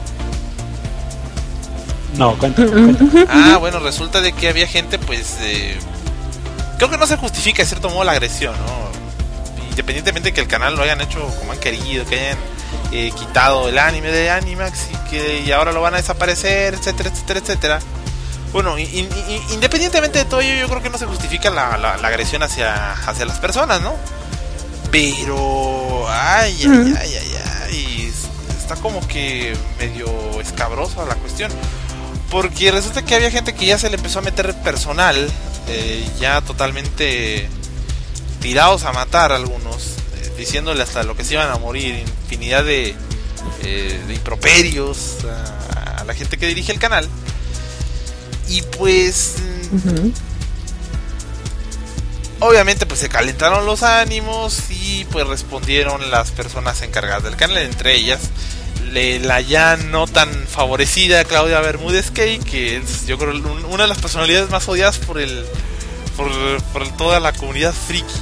No, cuéntame, cuéntame. Ah, bueno, resulta de que había gente, pues, eh, creo que no se justifica de cierto modo la agresión, ¿no? Independientemente de que el canal lo hayan hecho como han querido, que hayan eh, quitado el anime de Animax y que y ahora lo van a desaparecer, etcétera, etcétera, etcétera. Bueno, in, in, in, independientemente de todo ello, yo creo que no se justifica la, la, la agresión hacia, hacia las personas, ¿no? Pero... Ay, ay, mm. ay, ay, ay, está como que medio escabrosa la cuestión. Porque resulta que había gente que ya se le empezó a meter personal, eh, ya totalmente tirados a matar a algunos, eh, diciéndole hasta lo que se iban a morir, infinidad de, eh, de improperios a, a la gente que dirige el canal. Y pues... Uh-huh. Obviamente pues se calentaron los ánimos y pues respondieron las personas encargadas del canal, entre ellas le, la ya no tan favorecida Claudia Bermúdez Key, que es yo creo un, una de las personalidades más odiadas por el por, por toda la comunidad friki.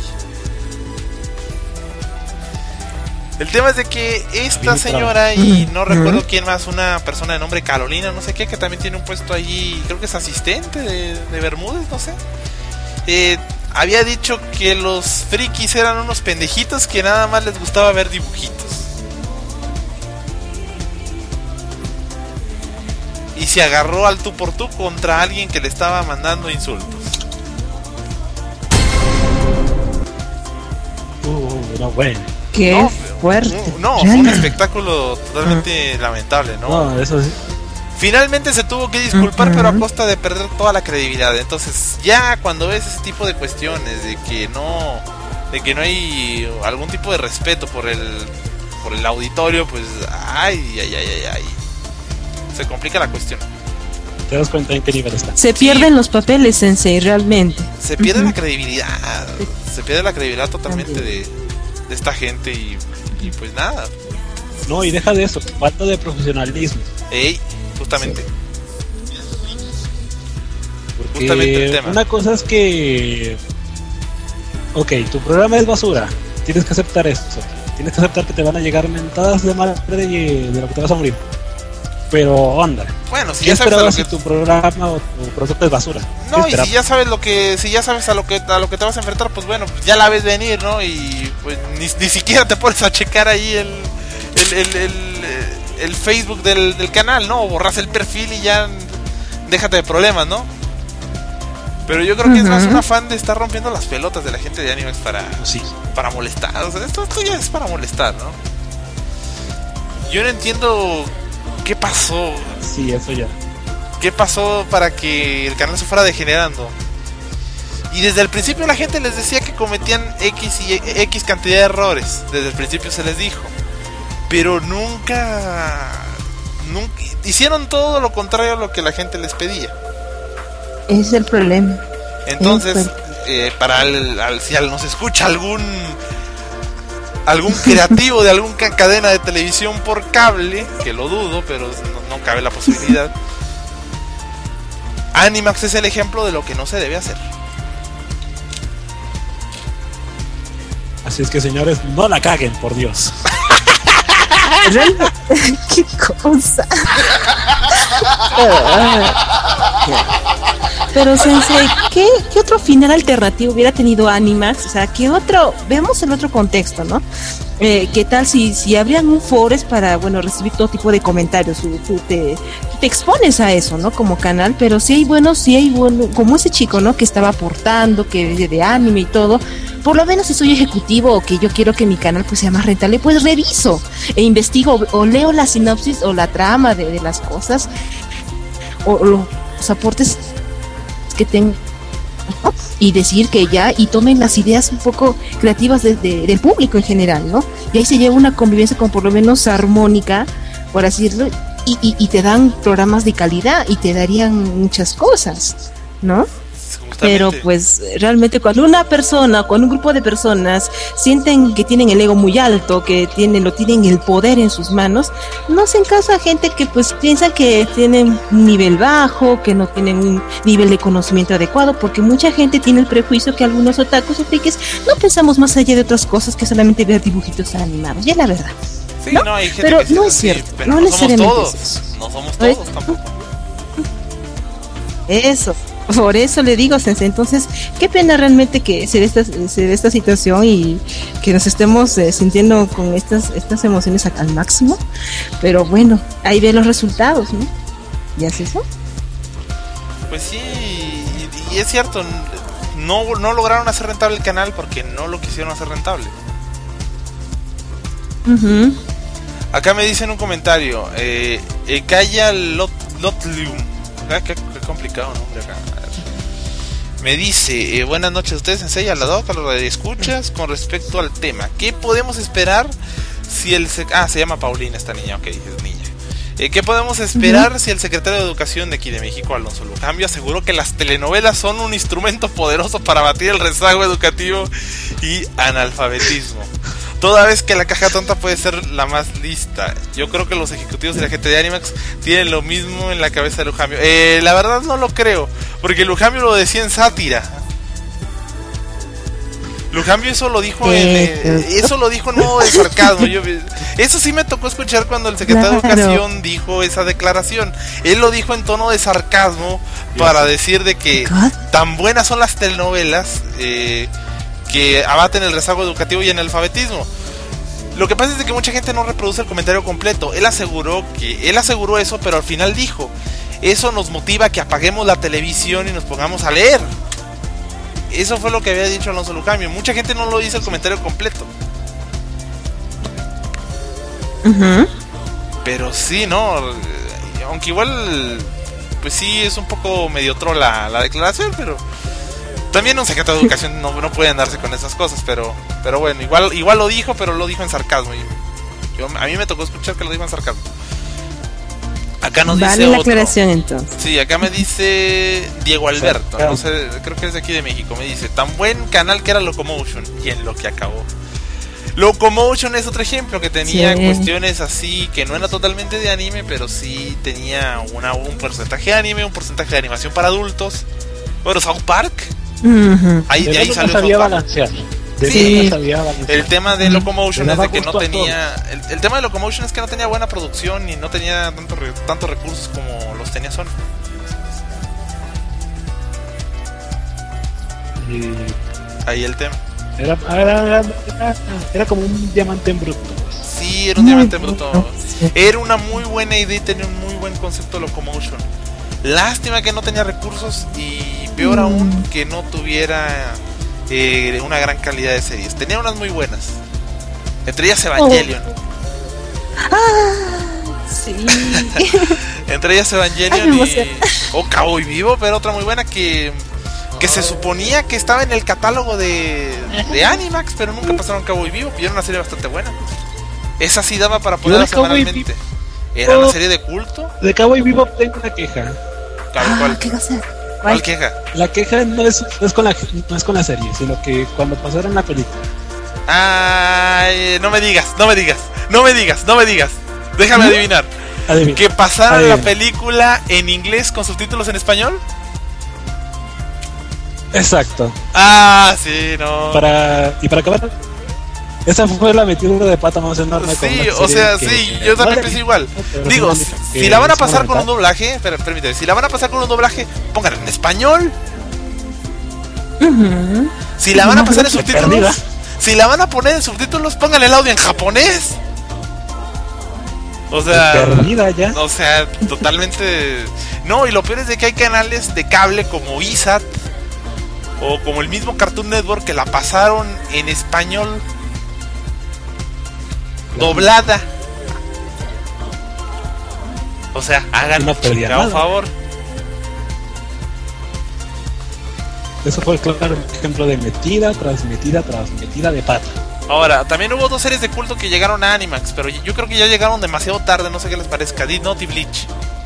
El tema es de que esta señora y no recuerdo quién más, una persona de nombre Carolina, no sé qué, que también tiene un puesto allí, creo que es asistente de, de Bermúdez, no sé, eh, había dicho que los frikis eran unos pendejitos que nada más les gustaba ver dibujitos. Y se agarró al tú por tú contra alguien que le estaba mandando insultos. Uh, no, bueno. Qué no, fuerte. No, fue un espectáculo totalmente uh-huh. lamentable, ¿no? No, eso sí. Finalmente se tuvo que disculpar, uh-huh. pero a costa de perder toda la credibilidad. Entonces, ya cuando ves ese tipo de cuestiones, de que no, de que no hay algún tipo de respeto por el, por el auditorio, pues, ay, ay, ay, ay, ay, se complica la cuestión. ¿Te das cuenta en qué nivel está? Se pierden sí. los papeles, Sensei, realmente. Se pierde uh-huh. la credibilidad, se pierde la credibilidad totalmente de, de esta gente y, y pues nada. No, y deja de eso, falta de profesionalismo. Ey, justamente. Sí. Porque justamente el tema. Una cosa es que, ok, tu programa es basura, tienes que aceptar esto, tienes que aceptar que te van a llegar mentadas de madre de, de lo que te vas a morir. Pero onda, bueno, si ¿qué ya sabes esperabas que... si tu programa o tu producto es basura? No, y si ya sabes lo que, si ya sabes a lo que a lo que te vas a enfrentar, pues bueno, ya la ves venir, ¿no? Y pues ni, ni siquiera te pones a checar ahí el el, el, el, el Facebook del, del canal, ¿no? O borras el perfil y ya déjate de problemas, ¿no? Pero yo creo que uh-huh. es más un afán de estar rompiendo las pelotas de la gente de Animax para, sí. para molestar. O sea, esto, esto ya es para molestar, ¿no? Yo no entiendo qué pasó. Sí, eso ya. ¿Qué pasó para que el canal se fuera degenerando? Y desde el principio la gente les decía que cometían X y X cantidad de errores. Desde el principio se les dijo. Pero nunca... nunca, hicieron todo lo contrario a lo que la gente les pedía. Ese es el problema. Entonces, Es eh, para el, al, si nos escucha algún algún creativo de alguna cadena de televisión por cable, que lo dudo, pero no, no cabe la posibilidad, Animax es el ejemplo de lo que no se debe hacer. Así es que, señores, no la caguen, por Dios. ¿Qué cosa? Pero, Sensei, ¿qué, ¿qué otro final alternativo hubiera tenido Animax? O sea, ¿qué otro? Veamos el otro contexto, ¿no? Eh, ¿Qué tal si, si habrían un foro para, bueno, recibir todo tipo de comentarios? Tú, tú, te, tú te expones a eso, ¿no? Como canal, pero si hay bueno, si hay bueno, como ese chico, ¿no? Que estaba aportando, que de, de anime y todo. Por lo menos si soy ejecutivo o que yo quiero que mi canal pues sea más rentable, pues reviso e investigo o, o leo la sinopsis o la trama de, de las cosas o, o los aportes que tengo y decir que ya y tomen las ideas un poco creativas de, de, del público en general, ¿no? Y ahí se lleva una convivencia como por lo menos armónica, por así decirlo, y, y, y te dan programas de calidad y te darían muchas cosas, ¿no? Pero pues realmente cuando una persona, cuando un grupo de personas sienten que tienen el ego muy alto, que tienen, lo tienen el poder en sus manos, no hacen caso a gente que pues piensan que tienen un nivel bajo, que no tienen un nivel de conocimiento adecuado, porque mucha gente tiene el prejuicio que algunos otakus o frikis no pensamos más allá de otras cosas que solamente ver dibujitos animados, y es la verdad. Sí, ¿no? no, hay gente pero que no es es así, cierto, pero no, no necesariamente somos todos, es eso. no somos todos tampoco. Eso. Por eso le digo, Sensei, entonces, qué pena realmente que se dé esta, se dé esta situación y que nos estemos eh, sintiendo con estas estas emociones al máximo, pero bueno, ahí ve los resultados, ¿no? ¿Ya es eso? Pues sí, y, y es cierto, no, no lograron hacer rentable el canal porque no lo quisieron hacer rentable. Uh-huh. Acá me dicen un comentario, eh, eh, Calla Lot, Lotlium, ah, qué, qué complicado nombre acá. Me dice, eh, buenas noches a ustedes, Sensei, a la doc, a los radioescuchas, con respecto al tema. ¿Qué podemos esperar si el... Sec- ah, se llama Paulina esta niña, ok, es niña. Eh, ¿Qué podemos esperar uh-huh. si el secretario de Educación de aquí de México, Alonso Lucambio, aseguró que las telenovelas son un instrumento poderoso para batir el rezago educativo y analfabetismo? Toda vez que la caja tonta puede ser la más lista. Yo creo que los ejecutivos de la gente de Animax tienen lo mismo en la cabeza de Lujambio. Eh, la verdad no lo creo, porque Lujambio lo decía en sátira. Lujambio eso lo dijo en, eh, eso lo dijo no de sarcasmo. Yo, eso sí me tocó escuchar cuando el secretario claro. de Educación dijo esa declaración. Él lo dijo en tono de sarcasmo para decir de que tan buenas son las telenovelas eh, que abaten el rezago educativo y el analfabetismo. Lo que pasa es de que mucha gente no reproduce el comentario completo. Él aseguró que él aseguró eso, pero al final dijo, eso nos motiva a que apaguemos la televisión y nos pongamos a leer. Eso fue lo que había dicho Alonso Lucambio. Mucha gente no lo dice el comentario completo. Uh-huh. Pero sí, no, aunque igual pues sí es un poco medio troll la, la declaración, pero también un secretario de Educación no, no puede andarse con esas cosas, pero pero bueno, igual igual lo dijo, pero lo dijo en sarcasmo. Y yo, a mí me tocó escuchar que lo dijo en sarcasmo. Acá nos vale dice la otro. Aclaración entonces. Sí, acá me dice Diego Alberto, no sé, creo que es de aquí de México. Me dice, tan buen canal que era Locomotion, y en lo que acabó. Locomotion es otro ejemplo que tenía sí. cuestiones así, que no era totalmente de anime, pero sí tenía una, un porcentaje de anime, un porcentaje de animación para adultos. Bueno, South Park. Uh-huh. Ahí, de, de ahí salió sabía South Park. Balancear. De Sí, sabía balancear. El tema de Locomotion es de que no gusto tenía el, el tema de Locomotion es que no tenía buena producción y no tenía tanto, tantos recursos como los tenía Sony. Y ahí el tema. Era, era, era, era, era como un diamante en bruto. Sí, era un muy diamante en bruto. Era una muy buena idea y tenía un muy buen concepto Locomotion. Lástima que no tenía recursos y peor mm. aún que no tuviera eh, una gran calidad de series. Tenía unas muy buenas. Entre ellas Evangelion. Oh. Ah, sí. Entre ellas Evangelion Ay, y O Cowboy Vivo, pero otra muy buena que que se suponía que estaba en el catálogo de, de Animax, pero nunca pasaron Cowboy Vivo. Y era una serie bastante buena. Esa sí daba para ponerla semanalmente. Era una serie de culto. De Cowboy Bebop tengo una queja. Ah, ¿Cuál? ¿qué va a ser? ¿Cuál queja? La queja no es, no es con la no es con la serie, sino que cuando pasaron la película. Ay, no me digas, no me digas, no me digas, no me digas. Déjame ¿Mm? adivinar. Adivina. ¿Que pasaron Adivina. la película en inglés con subtítulos en español? Exacto. Ah, sí, no. Para y para acabar, esa fue la metida de pata más enorme. con Sí, una o serie sea, que- sí, yo también Vale. pensé igual. Pero Digo, sí, si, que si la van a es pasar con un fundamental. doblaje, espera, permíteme, si la van a pasar con un doblaje, pónganla en español. Ujú. Si la van a pasar en Perdida. subtítulos, si la van a poner en subtítulos, pónganle el audio en japonés. O sea, Perdida ya. o sea, totalmente. No, y lo peor es de que hay canales de cable como I S A T o como el mismo Cartoon Network que la pasaron en español doblada. O sea, hagan No un perdía chingado nada. favor. Eso fue el claro ejemplo de metida tras metida tras metida de pata. Ahora, también hubo dos series de culto que llegaron a Animax, pero yo creo que ya llegaron demasiado tarde, no sé qué les parezca. Death Note y Bleach.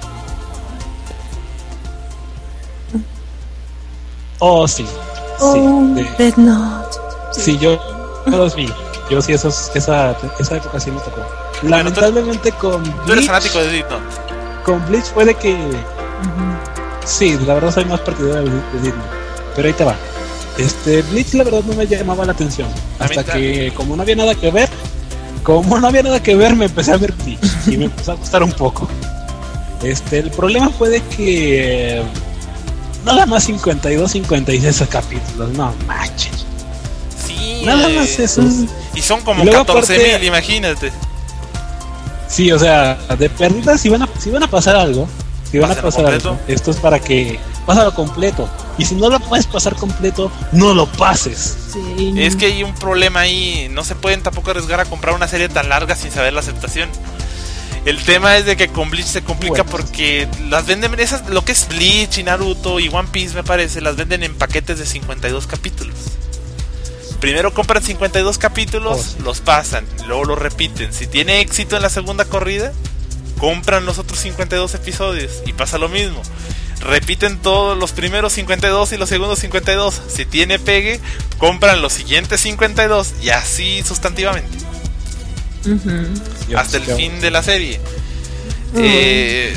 Oh, sí. Sí, Oh, de- Death Note. sí, yo, yo los vi. Yo sí, esos, esa, esa época sí me tocó. Lamentablemente con Tú eres Bleach, fanático de Death Note. con Bleach fue de que... Ujú. Sí, la verdad soy más partidario de, de Disney. Pero ahí te va. Este, Bleach la verdad no me llamaba la atención. A mí Hasta ta- que como no había nada que ver, como no había nada que ver, me empecé a ver Bleach. Y me empezó a gustar un poco. Este, el problema fue de que... eh, nada más cincuenta y dos, cincuenta y seis capítulos, no manches. Sí, Nada eh, más eso. Y son como Y luego catorce mil, aparte- imagínate. Sí, o sea, de perdida si van a, si van a pasar algo, si van a Pásalo pasar completo. algo, esto es para que pásalo completo. Y si no lo puedes pasar completo, no lo pases. Sí. Es que hay un problema ahí, no se pueden tampoco arriesgar a comprar una serie tan larga sin saber la aceptación. El tema es de que con Bleach se complica Bueno. porque las venden, esas, lo que es Bleach y Naruto y One Piece me parece, las venden en paquetes de cincuenta y dos capítulos. Primero compran cincuenta y dos capítulos, Oh, sí. los pasan, luego los repiten. Si tiene éxito en la segunda corrida, compran los otros cincuenta y dos episodios y pasa lo mismo. Repiten todos los primeros cincuenta y dos y los segundos cincuenta y dos. Si tiene pegue, compran los siguientes cincuenta y dos y así sustantivamente. Ujú. Dios, hasta el qué fin de la serie. Mm. Eh,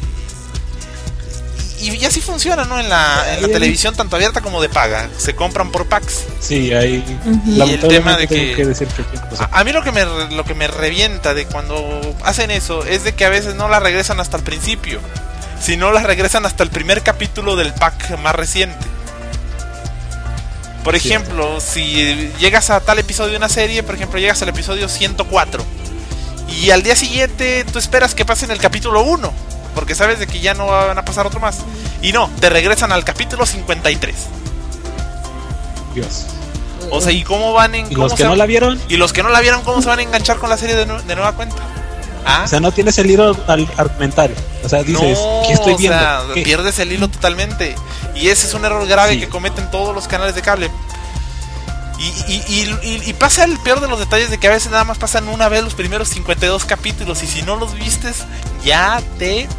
y, y así funciona, ¿no? En la, en la Ahí- televisión, tanto abierta como de paga. Se compran por packs. Sí, ahí. Ujú. Y el lamentablemente tema de tengo que- que decir que tiene razón. A, a mí lo que, me, lo que me revienta de cuando hacen eso es de que a veces no la regresan hasta el principio, sino la regresan hasta el primer capítulo del pack más reciente. Por Sí. ejemplo, si llegas a tal episodio de una serie, por ejemplo, llegas al episodio ciento cuatro y al día siguiente tú esperas que pase en el capítulo uno, porque sabes de que ya no van a pasar otro más. Y no, te regresan al capítulo cincuenta y tres. Dios. O sea, ¿y cómo van en Y cómo los que se no van- la vieron, y los que no la vieron, ¿cómo se van a enganchar con la serie de, nu- de nueva cuenta? ¿Ah? o sea, no tienes el hilo al- argumentario. O sea, dices, no, ¿qué estoy viendo? O sea, ¿Qué? pierdes el hilo totalmente. Y ese es un error grave Sí. que cometen todos los canales de cable. Y, y, y, y- y pasa el peor de los detalles de que a veces nada más pasan una vez los primeros cincuenta y dos capítulos. Y si no los vistes, ya te...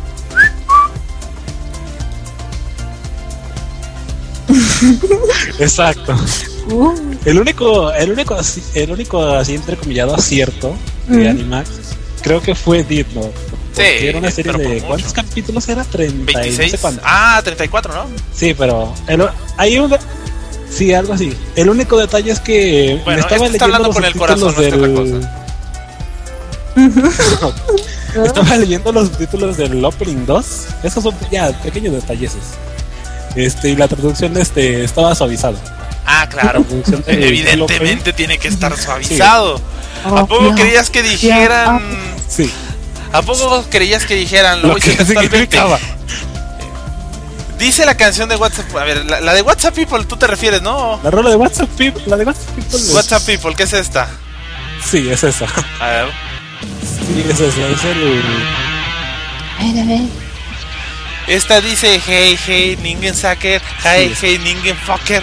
Exacto. Uh, El único, el único, así- el único así entrecomillado acierto de Mm. Animax, creo que fue Death Note. Porque Sí, era una serie pero por de mucho. ¿cuántos capítulos era? treinta y no veintiséis. sé cuánto. Ah, treinta y cuatro, ¿no? Sí, pero el, hay un sí, algo así. El único detalle es que Bueno, me estaba este está leyendo hablando los con el corazón, subtítulos no es otra del estaba leyendo los subtítulos del opening dos. Esos son ya pequeños detalles. Este, y la traducción este estaba suavizada. Ah, claro. La traducción del- Evidentemente tiene que estar suavizado. ¿A oh, poco ya. creías que dijeran... Sí. ¿A poco creías que dijeran? Lo Lo voy a que decir textualmente. significaba. Dice la canción de WhatsApp. A ver, la, la de WhatsApp People, tú te refieres, ¿no? La rola de WhatsApp People, la de WhatsApp People. es- WhatsApp People, ¿qué es esta? Sí, es esa. A ver. Sí, es esa, es el A ver, a ver. Esta dice: Hey, hey, ningen sucker. Hey, Sí. hey, ningen fucker.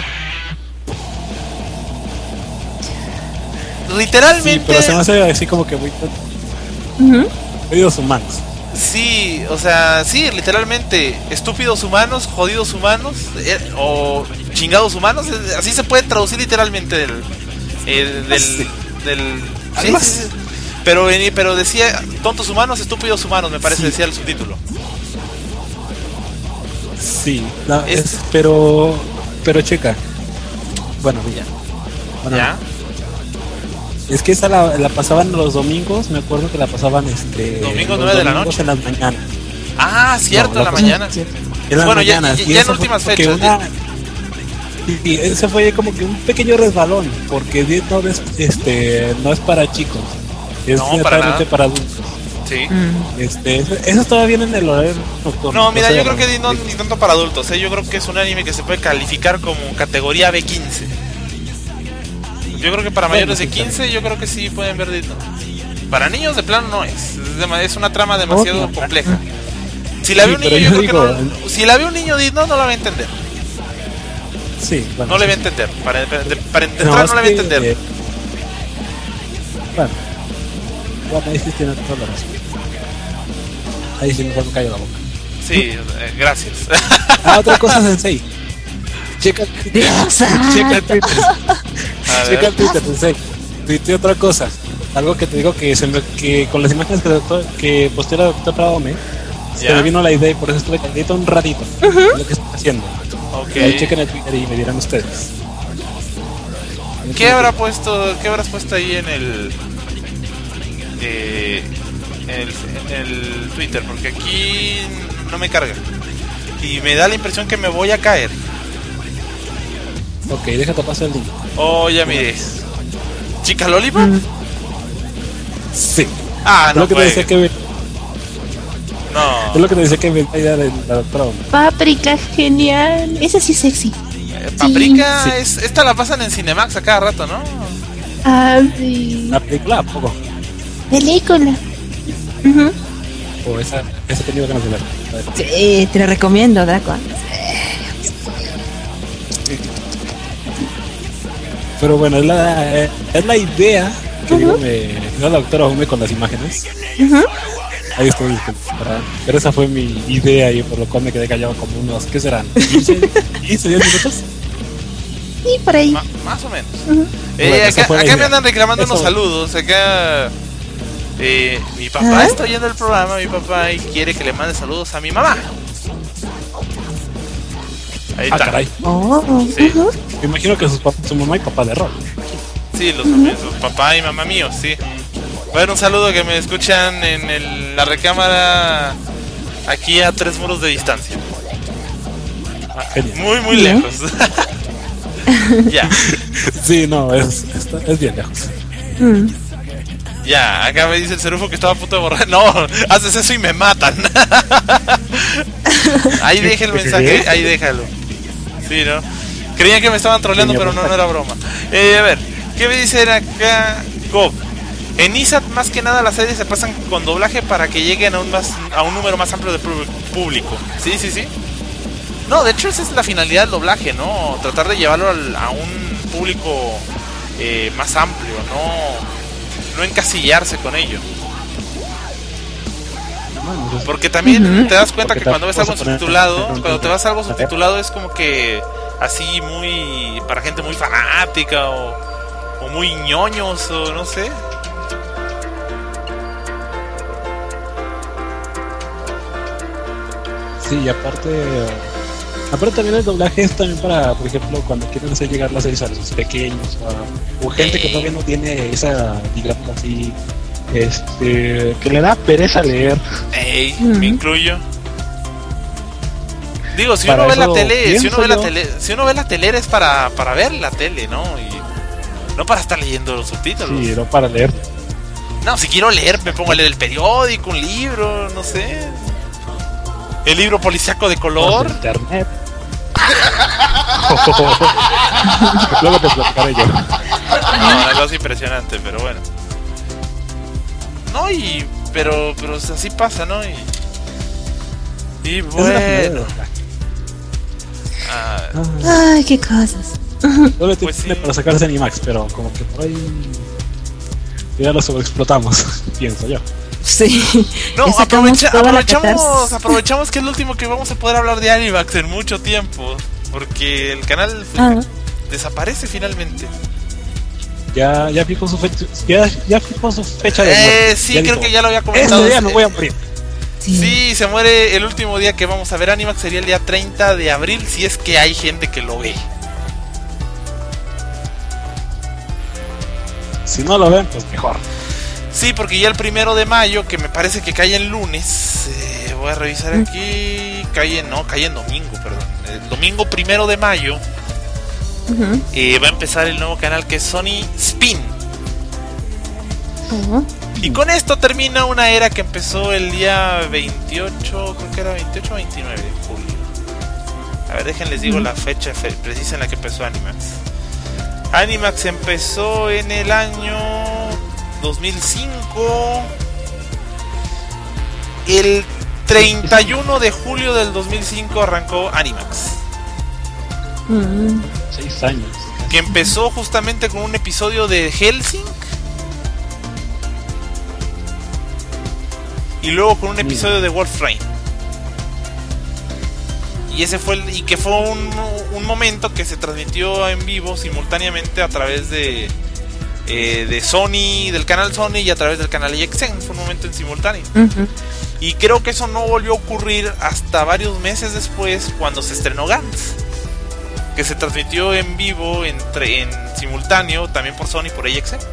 Literalmente. Sí, pero se me hace así como que muy Ujú. medios humanos. Sí, o sea, sí, literalmente, estúpidos humanos, jodidos humanos, eh, o chingados humanos, eh, así se puede traducir literalmente el, el del... Sí. del sí, sí, sí. Pero, pero decía, tontos humanos, estúpidos humanos, me parece, sí. Decía el subtítulo. Sí, no, es, es, pero, pero checa, bueno, ya. Bueno, ¿Ya? Es que esa la, la pasaban los domingos, me acuerdo que la pasaban este domingos nueve de la noche en las mañanas. Ah, cierto, no, en la mañana. Sí, en las bueno, mañanas. ya, ya, ya en últimas fechas. Una, y, y ese fue como que un pequeño resbalón, porque no es, este, no es para chicos, es no, para, para adultos. Sí. Este, eso estaba bien en el horario nocturno. No, mira, yo creo que no ni tanto para adultos, ¿eh? Yo creo que es un anime que se puede calificar como categoría B quince. Yo creo que para mayores de quince, yo creo que sí pueden ver Death Note. Para niños de plano no es. Es una trama demasiado no, no, compleja. Si la ve un niño, yo, yo creo digo, que no, si la ve un niño Death Note no la va a entender. Sí, bueno, no sí. le va a entender. Para, para, para entrar no, no la va a entender. Eh, bueno, bueno, ahí sí tiene toda la razón. Ahí sí mejor me callo la boca. Sí, eh, gracias. Ah, otra cosa, Sensei. Checa, checa el Twitter. Checa el Twitter, Sensei. Tuiteé otra cosa. Algo que te digo que, se me, que con las imágenes que, que posteó la doctora Praome, se me vino la idea y por eso estuve calladito un ratito. Uh-huh. Lo que estoy haciendo. Okay. Ahí chequen el Twitter y me dirán ustedes. ¿Qué habrá puesto, qué habrás puesto ahí en el, eh, en el, en el Twitter? Porque aquí no me carga. Y me da la impresión que me voy a caer. Ok, déjate pasar el link. Oh, ya miré. ¿Chica Lollipop? Mm. Sí. Ah, no lo que te decía que me... No. Es lo que te decía que me idea de la doctora. Paprika, genial. Esa sí es sexy. Eh, Paprika, sí. es, esta la pasan en Cinemax a cada rato, ¿no? Ah, sí. ¿La película? ¿Poco? Película. Uh-huh. O esa, esa he tenido ganas de ver. Sí, te la recomiendo, Draco. Pero bueno, es la, es la idea que uh-huh. digo, me dio la doctora Hume con las imágenes. Uh-huh. Ahí estoy, pero esa fue mi idea y por lo cual me quedé callado como unos, ¿qué serán? ¿quince, diez minutos? Sí, por ahí. Ma- más o menos. Uh-huh. Eh, bueno, acá acá me andan reclamando eso. Unos saludos. Acá eh, mi papá ¿Ah? está oyendo el programa, mi papá, y quiere que le mande saludos a mi mamá. Ahí ah, está. Caray. Oh, sí. uh-huh. Me imagino que sus papás, su mamá y papá de rol. Sí, los uh-huh. sus papá y mamá míos, sí. Bueno, un saludo que me escuchan en el, la recámara aquí a tres muros de distancia. Ah, muy, muy ¿Sí? lejos. Ya. Sí, no, es, es, es bien lejos. Mm. Ya, acá me dice el Cerufo que estaba a punto de borrar. No, haces eso y me matan. Ahí deja el mensaje, ahí déjalo. Sí, ¿no? Creían que me estaban troleando, pero no, no era broma. Eh, a ver, ¿qué me dicen acá? Gob. En I S A T más que nada las series se pasan con doblaje para que lleguen a un, más, a un número más amplio de público. Sí, sí, sí. No, de hecho esa es la finalidad del doblaje, ¿no? Tratar de llevarlo al, a un público eh, más amplio, no, no encasillarse con ello. Porque también uh-huh. te das cuenta Porque que cuando ves algo subtitulado, cuando te vas a algo subtitulado es como que así muy para gente muy fanática o, o muy ñoños o no sé. Sí, y aparte aparte también el doblaje es también para, por ejemplo, cuando quieren hacer llegar las series a los pequeños o, o gente eh. que todavía no tiene esa, digamos así, este, que le da pereza leer. Ey, mm. me incluyo. Digo, si para uno ve la tele, si uno ve yo. la tele, si uno ve la tele es para, para ver la tele, ¿no? Y no para estar leyendo los subtítulos. Sí, no para leer. No, si quiero leer, me pongo a leer el periódico, un libro, no sé. El libro policíaco de color. Internet. Luego te platicaré yo. No, una cosa impresionante, pero bueno. No, y pero pero así pasa, ¿no? Y, y bueno. Ah, Ay, qué cosas. Solo pues tiene sí. para sacarse Animax, pero como que por ahí ya lo sobreexplotamos, pienso yo. Sí. No, Ya sacamos aprovecha- toda la aprovechamos, catarsis. aprovechamos que es lo último que vamos a poder hablar de Animax en mucho tiempo. Porque el canal pues, Ah. desaparece finalmente. Ya, ya fijó su fecha, ya, ya fijó su fecha de muerte. Eh, sí, Ya creo dijo, que ya lo había comentado. Este día no voy a morir. Sí. Sí, se muere el último día que vamos a ver Animax, sería el día treinta de abril, si es que hay gente que lo ve. Si no lo ven, pues mejor. Sí, porque ya el primero de mayo, que me parece que cae en lunes, eh, voy a revisar aquí, cae en, no, cae en domingo, perdón. El domingo primero de mayo Ujú. eh, va a empezar el nuevo canal que es Sony Spin. Ujú. Y con esto termina una era que empezó el día veintiocho, creo que era veintiocho o veintinueve de julio. A ver, déjenles digo la fecha fe- precisa en la que empezó Animax. Animax empezó en el año dos mil cinco. El treinta y uno de julio del dos mil cinco arrancó Animax. Mm. Seis años. Que empezó justamente con un episodio de Hellsing. Y luego con un episodio de Wolfrain. Y ese fue el, y que fue un, un momento que se transmitió en vivo simultáneamente a través de eh, de Sony, del canal Sony y a través del canal A X N. Fue un momento en simultáneo. Ujú. Y creo que eso no volvió a ocurrir hasta varios meses después, cuando se estrenó Gantz, que se transmitió en vivo entre, en simultáneo también por Sony y por A X N.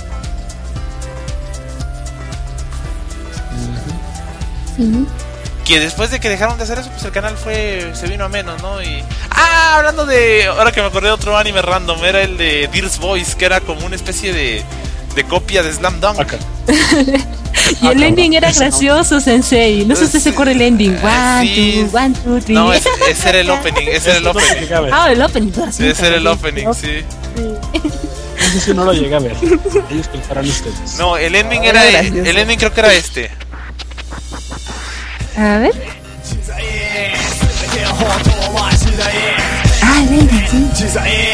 Sí. Que después de que dejaron de hacer eso, pues el canal fue se vino a menos, ¿no? Y ah, hablando de, ahora que me acordé de otro anime random, era el de Dear's Voice, que era como una especie de de copia de Slam Dunk. Acá. Y el Ah, ending cabrón. era Ese no. gracioso, Sensei. No sé si se acuerda el ending. Ah, One, sí. two, one, two, three. No, ese, ese era el opening, ese era el Eso no lo opening. llegué a ver. Ah, el opening. ahora sí, Ese era el también. opening, sí. Ese sí no lo llegué a ver. Ellos pensaron ustedes. No, el ending Ah, era gracioso. el ending creo que era este. A ver. Ah, el ending, sí.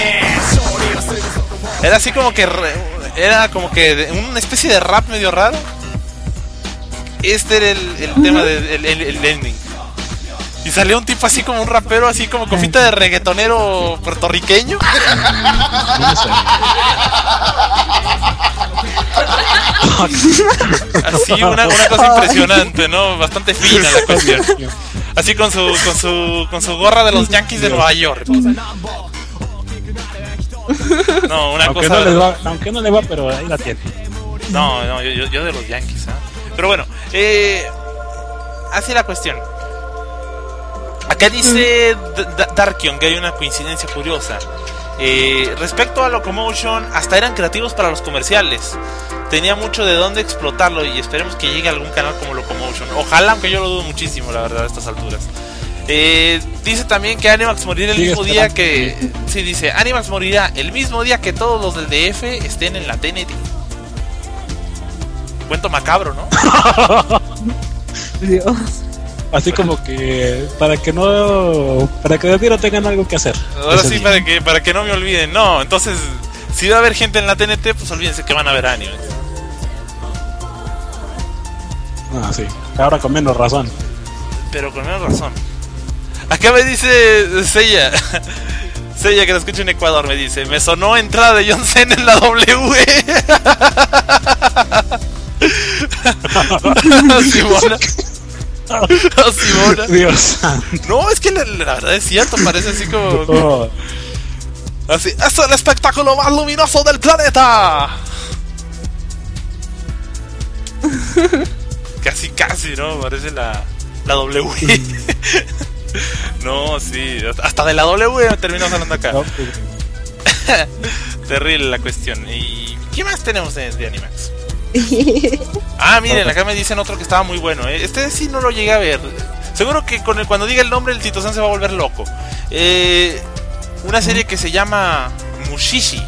Era así como que re- era como que de- una especie de rap medio raro. Este era el, el tema del el, el- el ending. Y salió un tipo así como un rapero, así como con finta de reggaetonero puertorriqueño. Así, una, una cosa impresionante, ¿no? Bastante fina la cuestión. Así con su, con su, con su gorra de los Yankees de Nueva York. No, una Aunque cosa. no, les va, aunque no le va, pero ahí la tiene. No, no, yo, yo, yo de los Yankees, ¿eh? Pero bueno, eh, así la cuestión. Acá dice D- D- Darkion que hay una coincidencia curiosa. Eh, respecto a Locomotion, hasta eran creativos para los comerciales. Tenía mucho de dónde explotarlo y esperemos que llegue a algún canal como Locomotion. Ojalá, aunque yo lo dudo muchísimo, la verdad, a estas alturas. Eh, dice también que Animax morirá el Sigue mismo día esperando. que... Sí, dice, Animax morirá el mismo día que todos los del D F estén en la T N T. Cuento macabro, ¿no? Dios. Así como que para que no para que de tiro tengan algo que hacer. Ahora ese sí, día. para que, para que no me olviden. No, entonces, si va a haber gente en la T N T, pues olvídense que van a ver anime. Ah, sí. Ahora con menos razón. Pero con menos razón. Acá me dice Seiya. Seiya, que lo escucho en Ecuador, me dice: me sonó entrada de John Cena en la W. Simona. Simona. Dios santo. No, es que la, la verdad es cierto, parece así como. Oh, Así, ¡es el espectáculo más luminoso del planeta! Casi, casi, ¿no? Parece la, la W. No, sí, hasta de la W terminamos hablando acá. no, pues, Terrible la cuestión. ¿Y qué más tenemos de, de Animax? Ah, miren, acá me dicen otro que estaba muy bueno, ¿eh? Este sí no lo llegué a ver. Seguro que con el, cuando diga el nombre el Tito-san se va a volver loco. Eh, una serie que se llama Mushishi.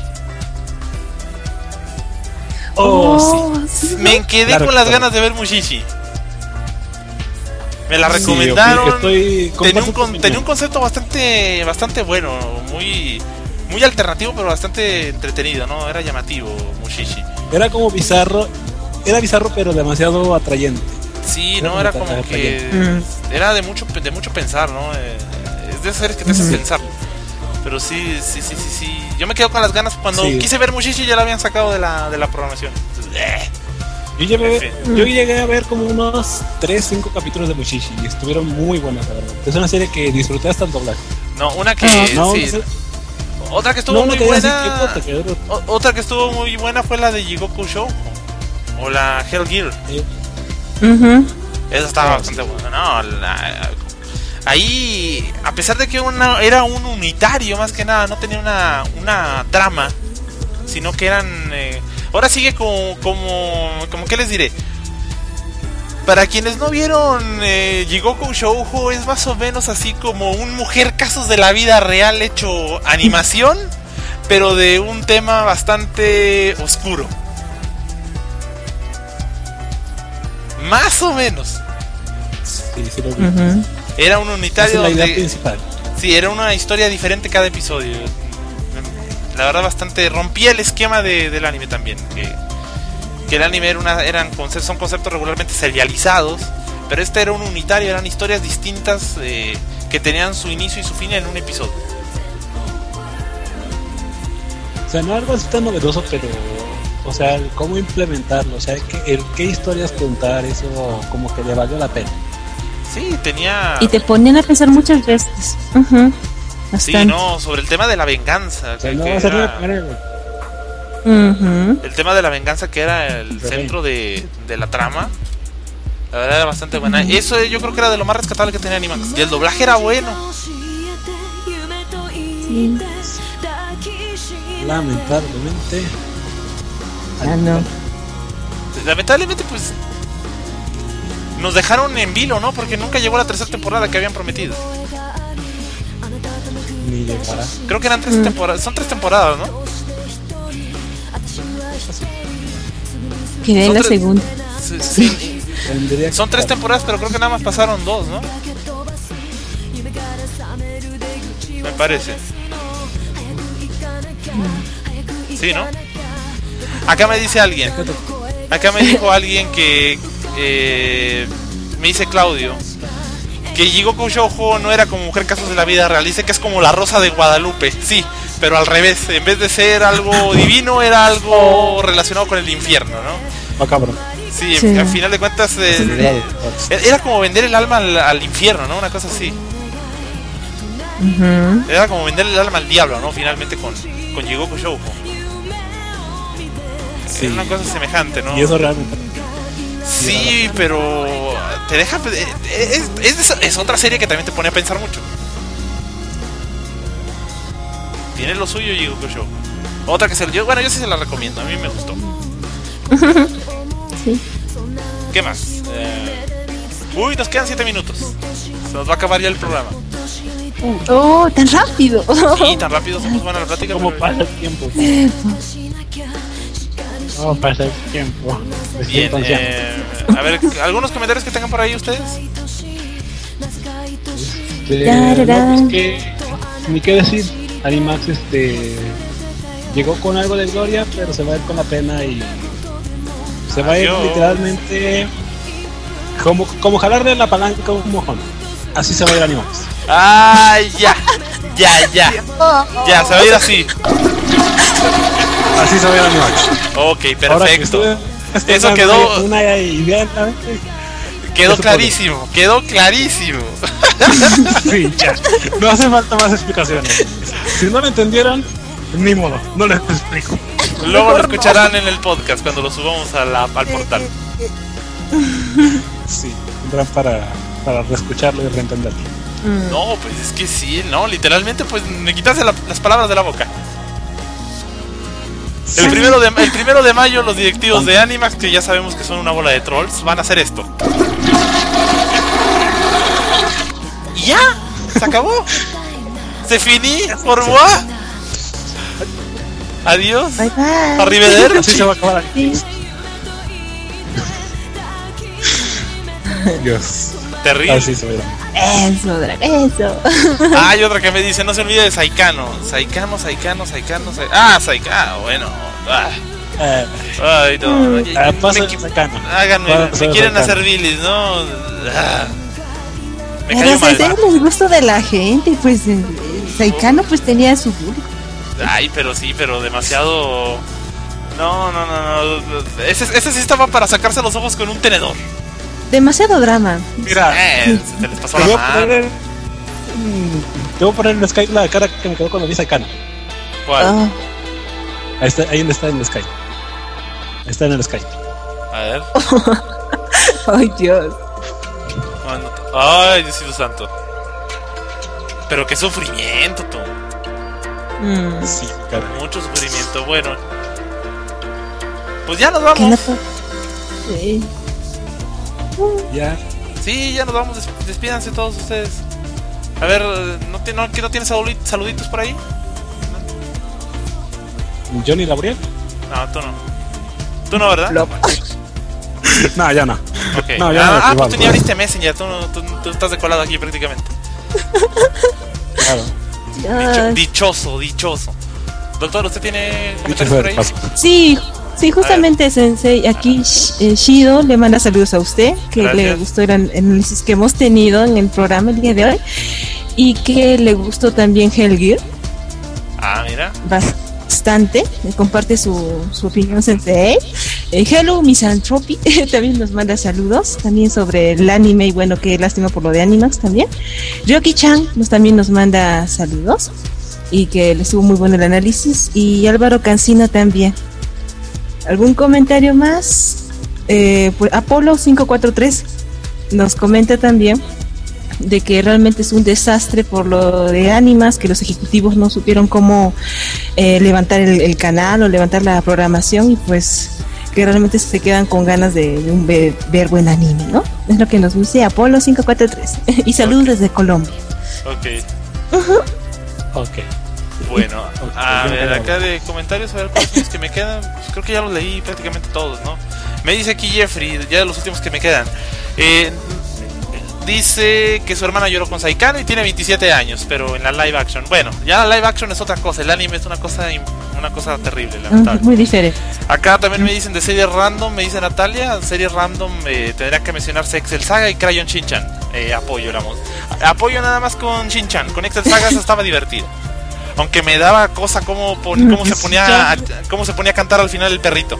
oh, sí. Me quedé Claro, con las claro. ganas de ver Mushishi. Me la sí, recomendaron. ok, estoy- tenía, un, comparto tu con- tenía un opinión. concepto bastante bastante bueno, muy muy alternativo, pero bastante entretenido, ¿no? Era llamativo Mushishi. Era como bizarro era bizarro pero demasiado atrayente. Sí, no, era como que mm. era de mucho de mucho pensar, ¿no? Eh, es de esas series que te hacen mm. pensar. Pero sí, sí, sí, sí, sí. Yo me quedo con las ganas cuando sí. quise ver Mushishi ya la habían sacado de la de la programación. Entonces, eh. Yo llegué, yo llegué a ver como unos tres, cinco capítulos de Mushishi y estuvieron muy buenas, la verdad. Es una serie que disfruté hasta el doblaje. No, una que ah, no, sí. No, otra que estuvo no, muy no buena. Así, quedó... Otra que estuvo muy buena fue la de Jigoku Show o la Hell Gear. Sí. Uh-huh. Esa estaba bastante buena. No, la, ahí, a pesar de que una, era un unitario más que nada, no tenía una, una trama, sino que eran... Eh, ahora sigue como, como, como, ¿qué les diré? Para quienes no vieron eh, Jigoku Shoujo, es más o menos así como un mujer casos de la vida real hecho animación, pero de un tema bastante oscuro. Más o menos. Sí, sí lo vi. Uh-huh. Era un unitario. Esa es la idea donde, principal. Sí, era una historia diferente cada episodio. La verdad, bastante rompía el esquema de, del anime también. Que, que el anime era una, eran conceptos, son conceptos regularmente serializados, pero este era un unitario, eran historias distintas eh, que tenían su inicio y su fin en un episodio. O sea, no algo así tan novedoso, pero, o sea, el cómo implementarlo, o sea, el, el qué historias contar, eso como que le valió la pena. Sí, tenía... Y te ponían a pensar muchas veces. Uh-huh. Sí, no, sobre el tema de la venganza. Que, no, que era... uh-huh. El tema de la venganza que era el centro de, de la trama. La verdad era bastante buena. Uh-huh. Eso yo creo que era de lo más rescatable que tenía Animax. Y el doblaje era bueno. Sí. Lamentablemente. Ah, no. Lamentablemente, pues. Nos dejaron en vilo, ¿no? Porque nunca llegó la tercera temporada que habían prometido. Ni llegará. Creo que eran tres mm. temporadas. Son tres temporadas, ¿no? Que den la segunda. Sí, sí. Son tres temporadas, pero creo que nada más pasaron dos, ¿no? Me parece. Sí, ¿no? Acá me dice alguien. Acá me dijo alguien que eh, me dice Claudio que Jigoku Shoujo no era como Mujer Casos de la Vida Real. Dice que es como la Rosa de Guadalupe. Sí, pero al revés. En vez de ser algo divino, era algo relacionado con el infierno, ¿no? Ah, cabrón. Sí, sí. Al final de cuentas eh, era como vender el alma al, al infierno, ¿no? Una cosa así. Uh-huh. Era como vender el alma al diablo, ¿no? Finalmente con, con Jigoku Shoujo. Sí. Era una cosa semejante, ¿no? Y eso realmente. Sí, pero te deja. Es, es, es otra serie que también te pone a pensar mucho. Tiene lo suyo Jigoku Shoujo. Otra que se yo, bueno, yo sí se la recomiendo, a mí me gustó. Sí. ¿Qué más? Eh, uy, nos quedan siete minutos. Se nos va a acabar ya el programa. Oh, tan rápido. Sí, tan rápido somos buena la plática. ¿Cómo pero... pasa el tiempo? ¿Cómo pasa el tiempo? Bien, eh, a ver, ¿algunos comentarios que tengan por ahí ustedes? Este, no, pues que, ni qué decir. Animax este llegó con algo de gloria, pero se va a ir con la pena y se va a ir literalmente como, como jalar de la palanca un mojón. Así se va a ir Animax. Ay, ya, ya, ya, ya, se va a ir así. Así se va a ir Animax. Ok, perfecto. Eso quedó. Una idea, quedó clarísimo, quedó clarísimo. Sí, ya. No hace falta más explicaciones. Si no lo entendieron, ni modo, no les explico. Luego lo escucharán en el podcast cuando lo subamos a la, al portal. Sí, tendrán para, para reescucharlo y reentenderlo. No, pues es que sí, no, literalmente pues me quitaste la, las palabras de la boca. El primero, de, el primero de mayo los directivos de Animax, que ya sabemos que son una bola de trolls, van a hacer esto. Y ya, se acabó. Se finí, por moi. Adiós. Bye bye. Arrivederci. Así se va a acabar aquí. Dios. Terrible. Así se va. Eso, Drag, eso. Ah, hay otra que me dice, no se olvide de Saikano. Saikano, Saikano, Saikano. Sai... Ah, Saikano, bueno. Ah. Eh, Ay, no. no eh, ya- paso me de qui- Saikano. háganme, Paso me de quieren Saikano. hacer bilis, ¿no? Ah, me Pero cayó mal. ese es el gusto de la gente, pues eh, Saikano pues tenía su público. Ay, pero sí, pero demasiado. No, no, no, no. Ese, ese sí estaba para sacarse los ojos con un tenedor. Demasiado drama. Mira, Eh, se les pasó te la voy a mano. poner, mm, te voy a poner en Skype la cara que me quedó cuando vi Saikano. ¿Cuál? Ah, Ahí está, ahí está en el Skype. Ahí está en el Skype. A ver. ay, Dios. No, no- Ay, Diosito santo. Pero qué sufrimiento, tú. Mm. Sí, cara. Mucho sufrimiento. Bueno. Pues ya nos ¿Qué vamos. la fue? Sí. Ya. Sí, ya nos vamos. Des- despídanse todos ustedes. A ver, ¿no, tiene- no, ¿que no tienes saludi- saluditos por ahí? Johnny Gabriel. No, tú no. Tú no, ¿verdad? Lo- No, ya no. Ok. No, ya ah, no, ah, igual, pues tú ni pues. abriste Messenger. Tú, no- tú, tú estás de colado aquí prácticamente. Claro. Dicho- Ay. dichoso, dichoso. Doctor, ¿usted tiene Dicho comentarios sea por de ahí? paso. Sí, sí, justamente Sensei, aquí Sh- eh, Shido le manda saludos a usted, que Gracias. le gustó el an- análisis que hemos tenido en el programa el día de hoy y que le gustó también Hellgear Ah, mira. bastante, me comparte su, su opinión Sensei. Eh, Hello Misanthropy también nos manda saludos, también sobre el anime y bueno, qué lástima por lo de Animax también. Ryoki-chan nos, también nos manda saludos y que le estuvo muy bueno el análisis y Álvaro Cancino también. ¿Algún comentario más? Eh, pues Apolo cinco cuatro tres nos comenta también de que realmente es un desastre por lo de Animas, que los ejecutivos no supieron cómo eh, levantar el, el canal o levantar la programación y pues que realmente se quedan con ganas de, de un ver, ver buen anime, ¿no? Es lo que nos dice Apolo cinco cuatro tres y saludos Ok. desde Colombia. Ok. Ok. Bueno, Ok, a yo ver, creo- acá de comentarios, a ver cuáles son los que me quedan. Pues creo que ya los leí prácticamente todos, ¿no? Me dice aquí Jeffrey, ya de los últimos que me quedan. Eh, dice que su hermana lloró con Saikano y tiene veintisiete años, pero en la live action. Bueno, ya la live action es otra cosa, el anime es una cosa im- una cosa terrible, Ah, lamentable. muy diferente. Acá también me dicen de series random, me dice Natalia, series random eh, tendría que mencionarse Excel Saga y Crayon Shin-chan. Eh, apoyo, la Apoyo nada más con Shin-chan, con Excel Saga eso estaba divertido. Aunque me daba cosa cómo, pon- cómo, se ponía a, cómo se ponía a cantar al final el perrito.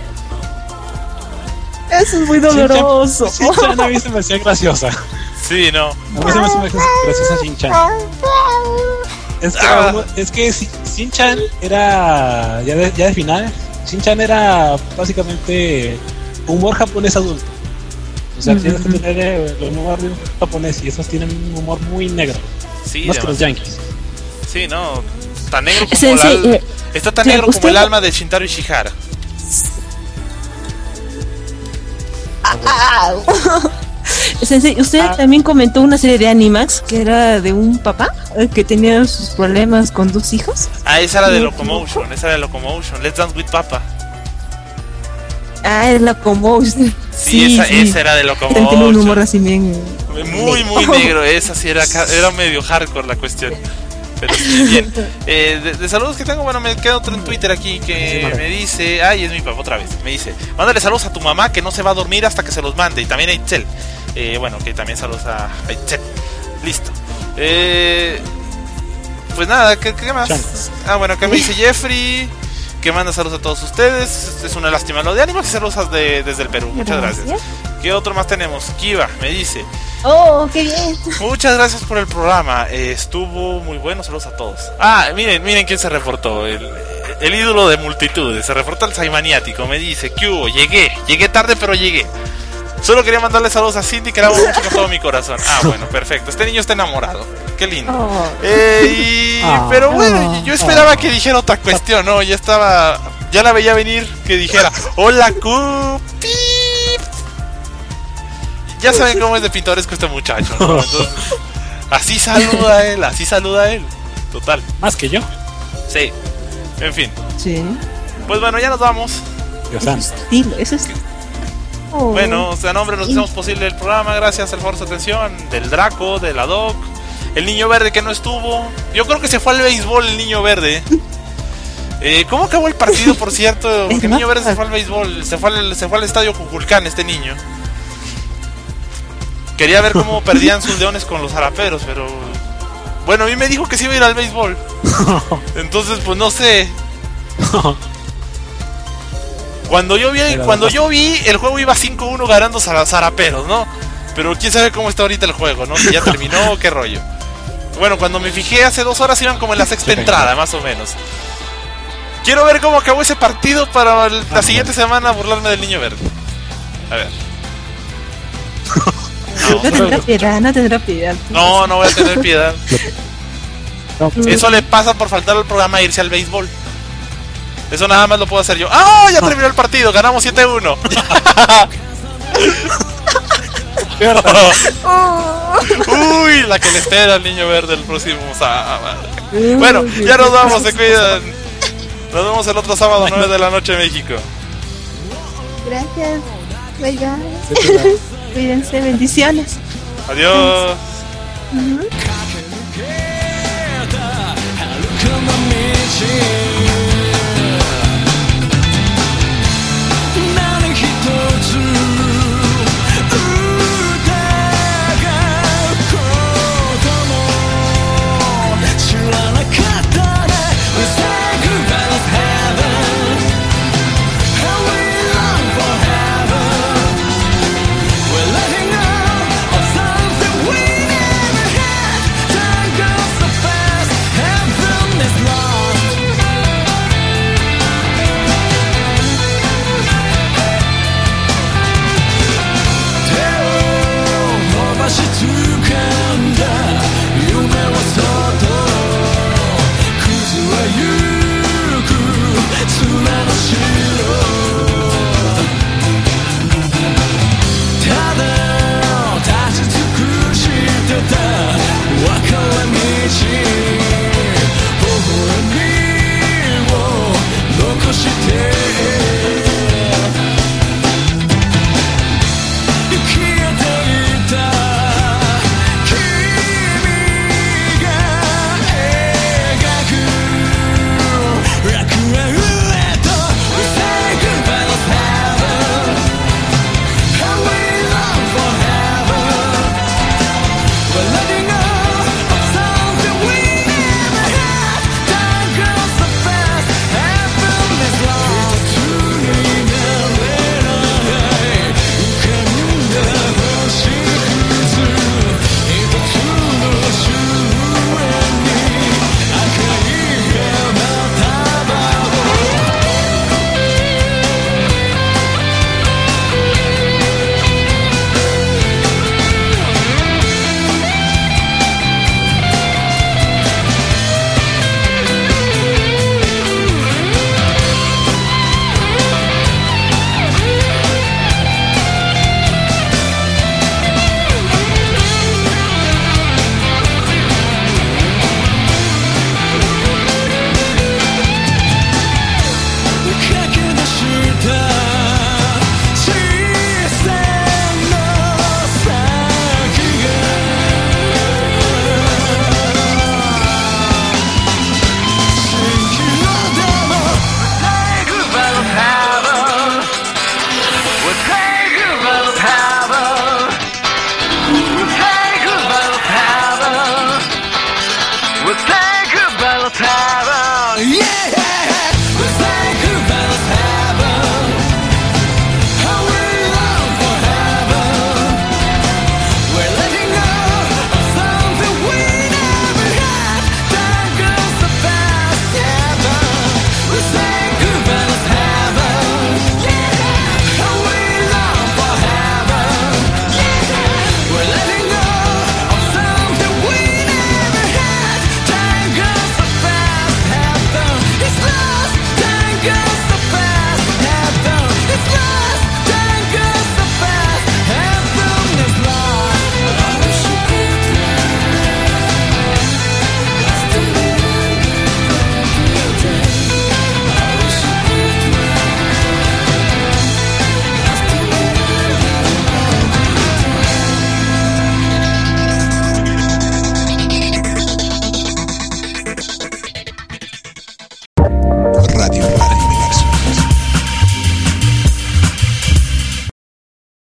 Eso es muy doloroso. Shin-chan a mí se me hacía graciosa. Sí, no. A mí se me hace graciosa Shin-chan. Es que, Ah. es que Shin- Shin-chan era. Ya de, ya de final. Shin-chan era básicamente humor japonés adulto. O sea, tienes que tener eh, el humor de un japonés y esos tienen un humor muy negro. Sí, Más que los demasiado. yankees. Sí, no. Tan negro como Sensei, la, eh, está tan claro, negro como usted el no- alma de Shintaro Ishihara. Sensei, usted Ah. también comentó una serie de Animax que era de un papá eh, que tenía sus problemas con dos hijos. Ah, esa era de No, Locomotion, esa era de Locomotion. Let's Dance with Papa. Ah, es la Locomotion. Sí, esa, esa era de Tiene un humor Locomotion. así bien. Muy, muy negro, esa sí era, ca- era medio hardcore la cuestión. Pero sí, bien. Eh, de, de saludos que tengo, bueno, me queda otro en Twitter aquí que me dice, ay, es mi papá otra vez, me dice, mándale saludos a tu mamá que no se va a dormir hasta que se los mande. Y también a Itzel. Eh, bueno, que también saludos a, a Itzel. Listo. Eh, pues nada, ¿qué, qué más? Ah, bueno, acá me dice Jeffrey, que manda saludos a todos ustedes. Es una lástima lo de Animax y saludos de- desde el Perú. Muchas gracias. ¿Qué otro más tenemos? Kiva me dice, Oh, qué bien. muchas gracias por el programa, eh, estuvo muy bueno, saludos a todos. Ah, miren, miren quién se reportó, el, el ídolo de multitudes, se reportó el Saimaniático, me dice, ¿qué hubo? Llegué, llegué tarde pero llegué. Solo quería mandarle saludos a Cindy, que la amo mucho con todo mi corazón. Ah, bueno, perfecto, este niño está enamorado, qué lindo. Oh. Eh, y, Ah. pero bueno, yo esperaba que dijera otra cuestión, ¿no? Ya estaba, ya la veía venir que dijera, hola, Cupi. Ya saben cómo es de pintoresco este muchacho, ¿no? Entonces, así saluda a él, así saluda a él. Total. Más que yo. Sí. En fin. Sí. Pues bueno, ya nos vamos. Dios santo. Estilo, eso es. Oh. Bueno, o sea, nombre nos hicimos posible el programa. Gracias al favor de su atención. Del Draco, de la Doc. El niño verde que no estuvo. Yo creo que se fue al béisbol el niño verde. Eh, ¿Cómo acabó el partido, por cierto? Porque el Niño Verde se fue al béisbol, se fue al, se fue al estadio Cuculcán, este niño. Quería ver cómo perdían sus leones con los zaraperos, pero... Bueno, a mí me dijo que sí iba a ir al béisbol. Entonces, pues no sé. Cuando yo vi, cuando yo vi el juego iba cinco uno ganando a zaraperos, ¿no? Pero quién sabe cómo está ahorita el juego, ¿no? Si ya terminó, qué rollo. Bueno, cuando me fijé hace dos horas iban como en la sexta entrada, más o menos. Quiero ver cómo acabó ese partido para la siguiente semana burlarme del Niño Verde. A ver. No, no tendrá piedad, no tendrá piedad. No, no voy a tener piedad. Eso le pasa por faltar al programa e irse al béisbol. Eso nada más lo puedo hacer yo. ¡Ah! Ya terminó el partido, ganamos siete uno. Uy, la que le espera al Niño Verde el próximo sábado. Bueno, ya nos vamos, se cuidan. Nos vemos el otro sábado, nueve de la noche en México. Gracias. Bye bye. Cuídense, bendiciones. Adiós. Uh-huh.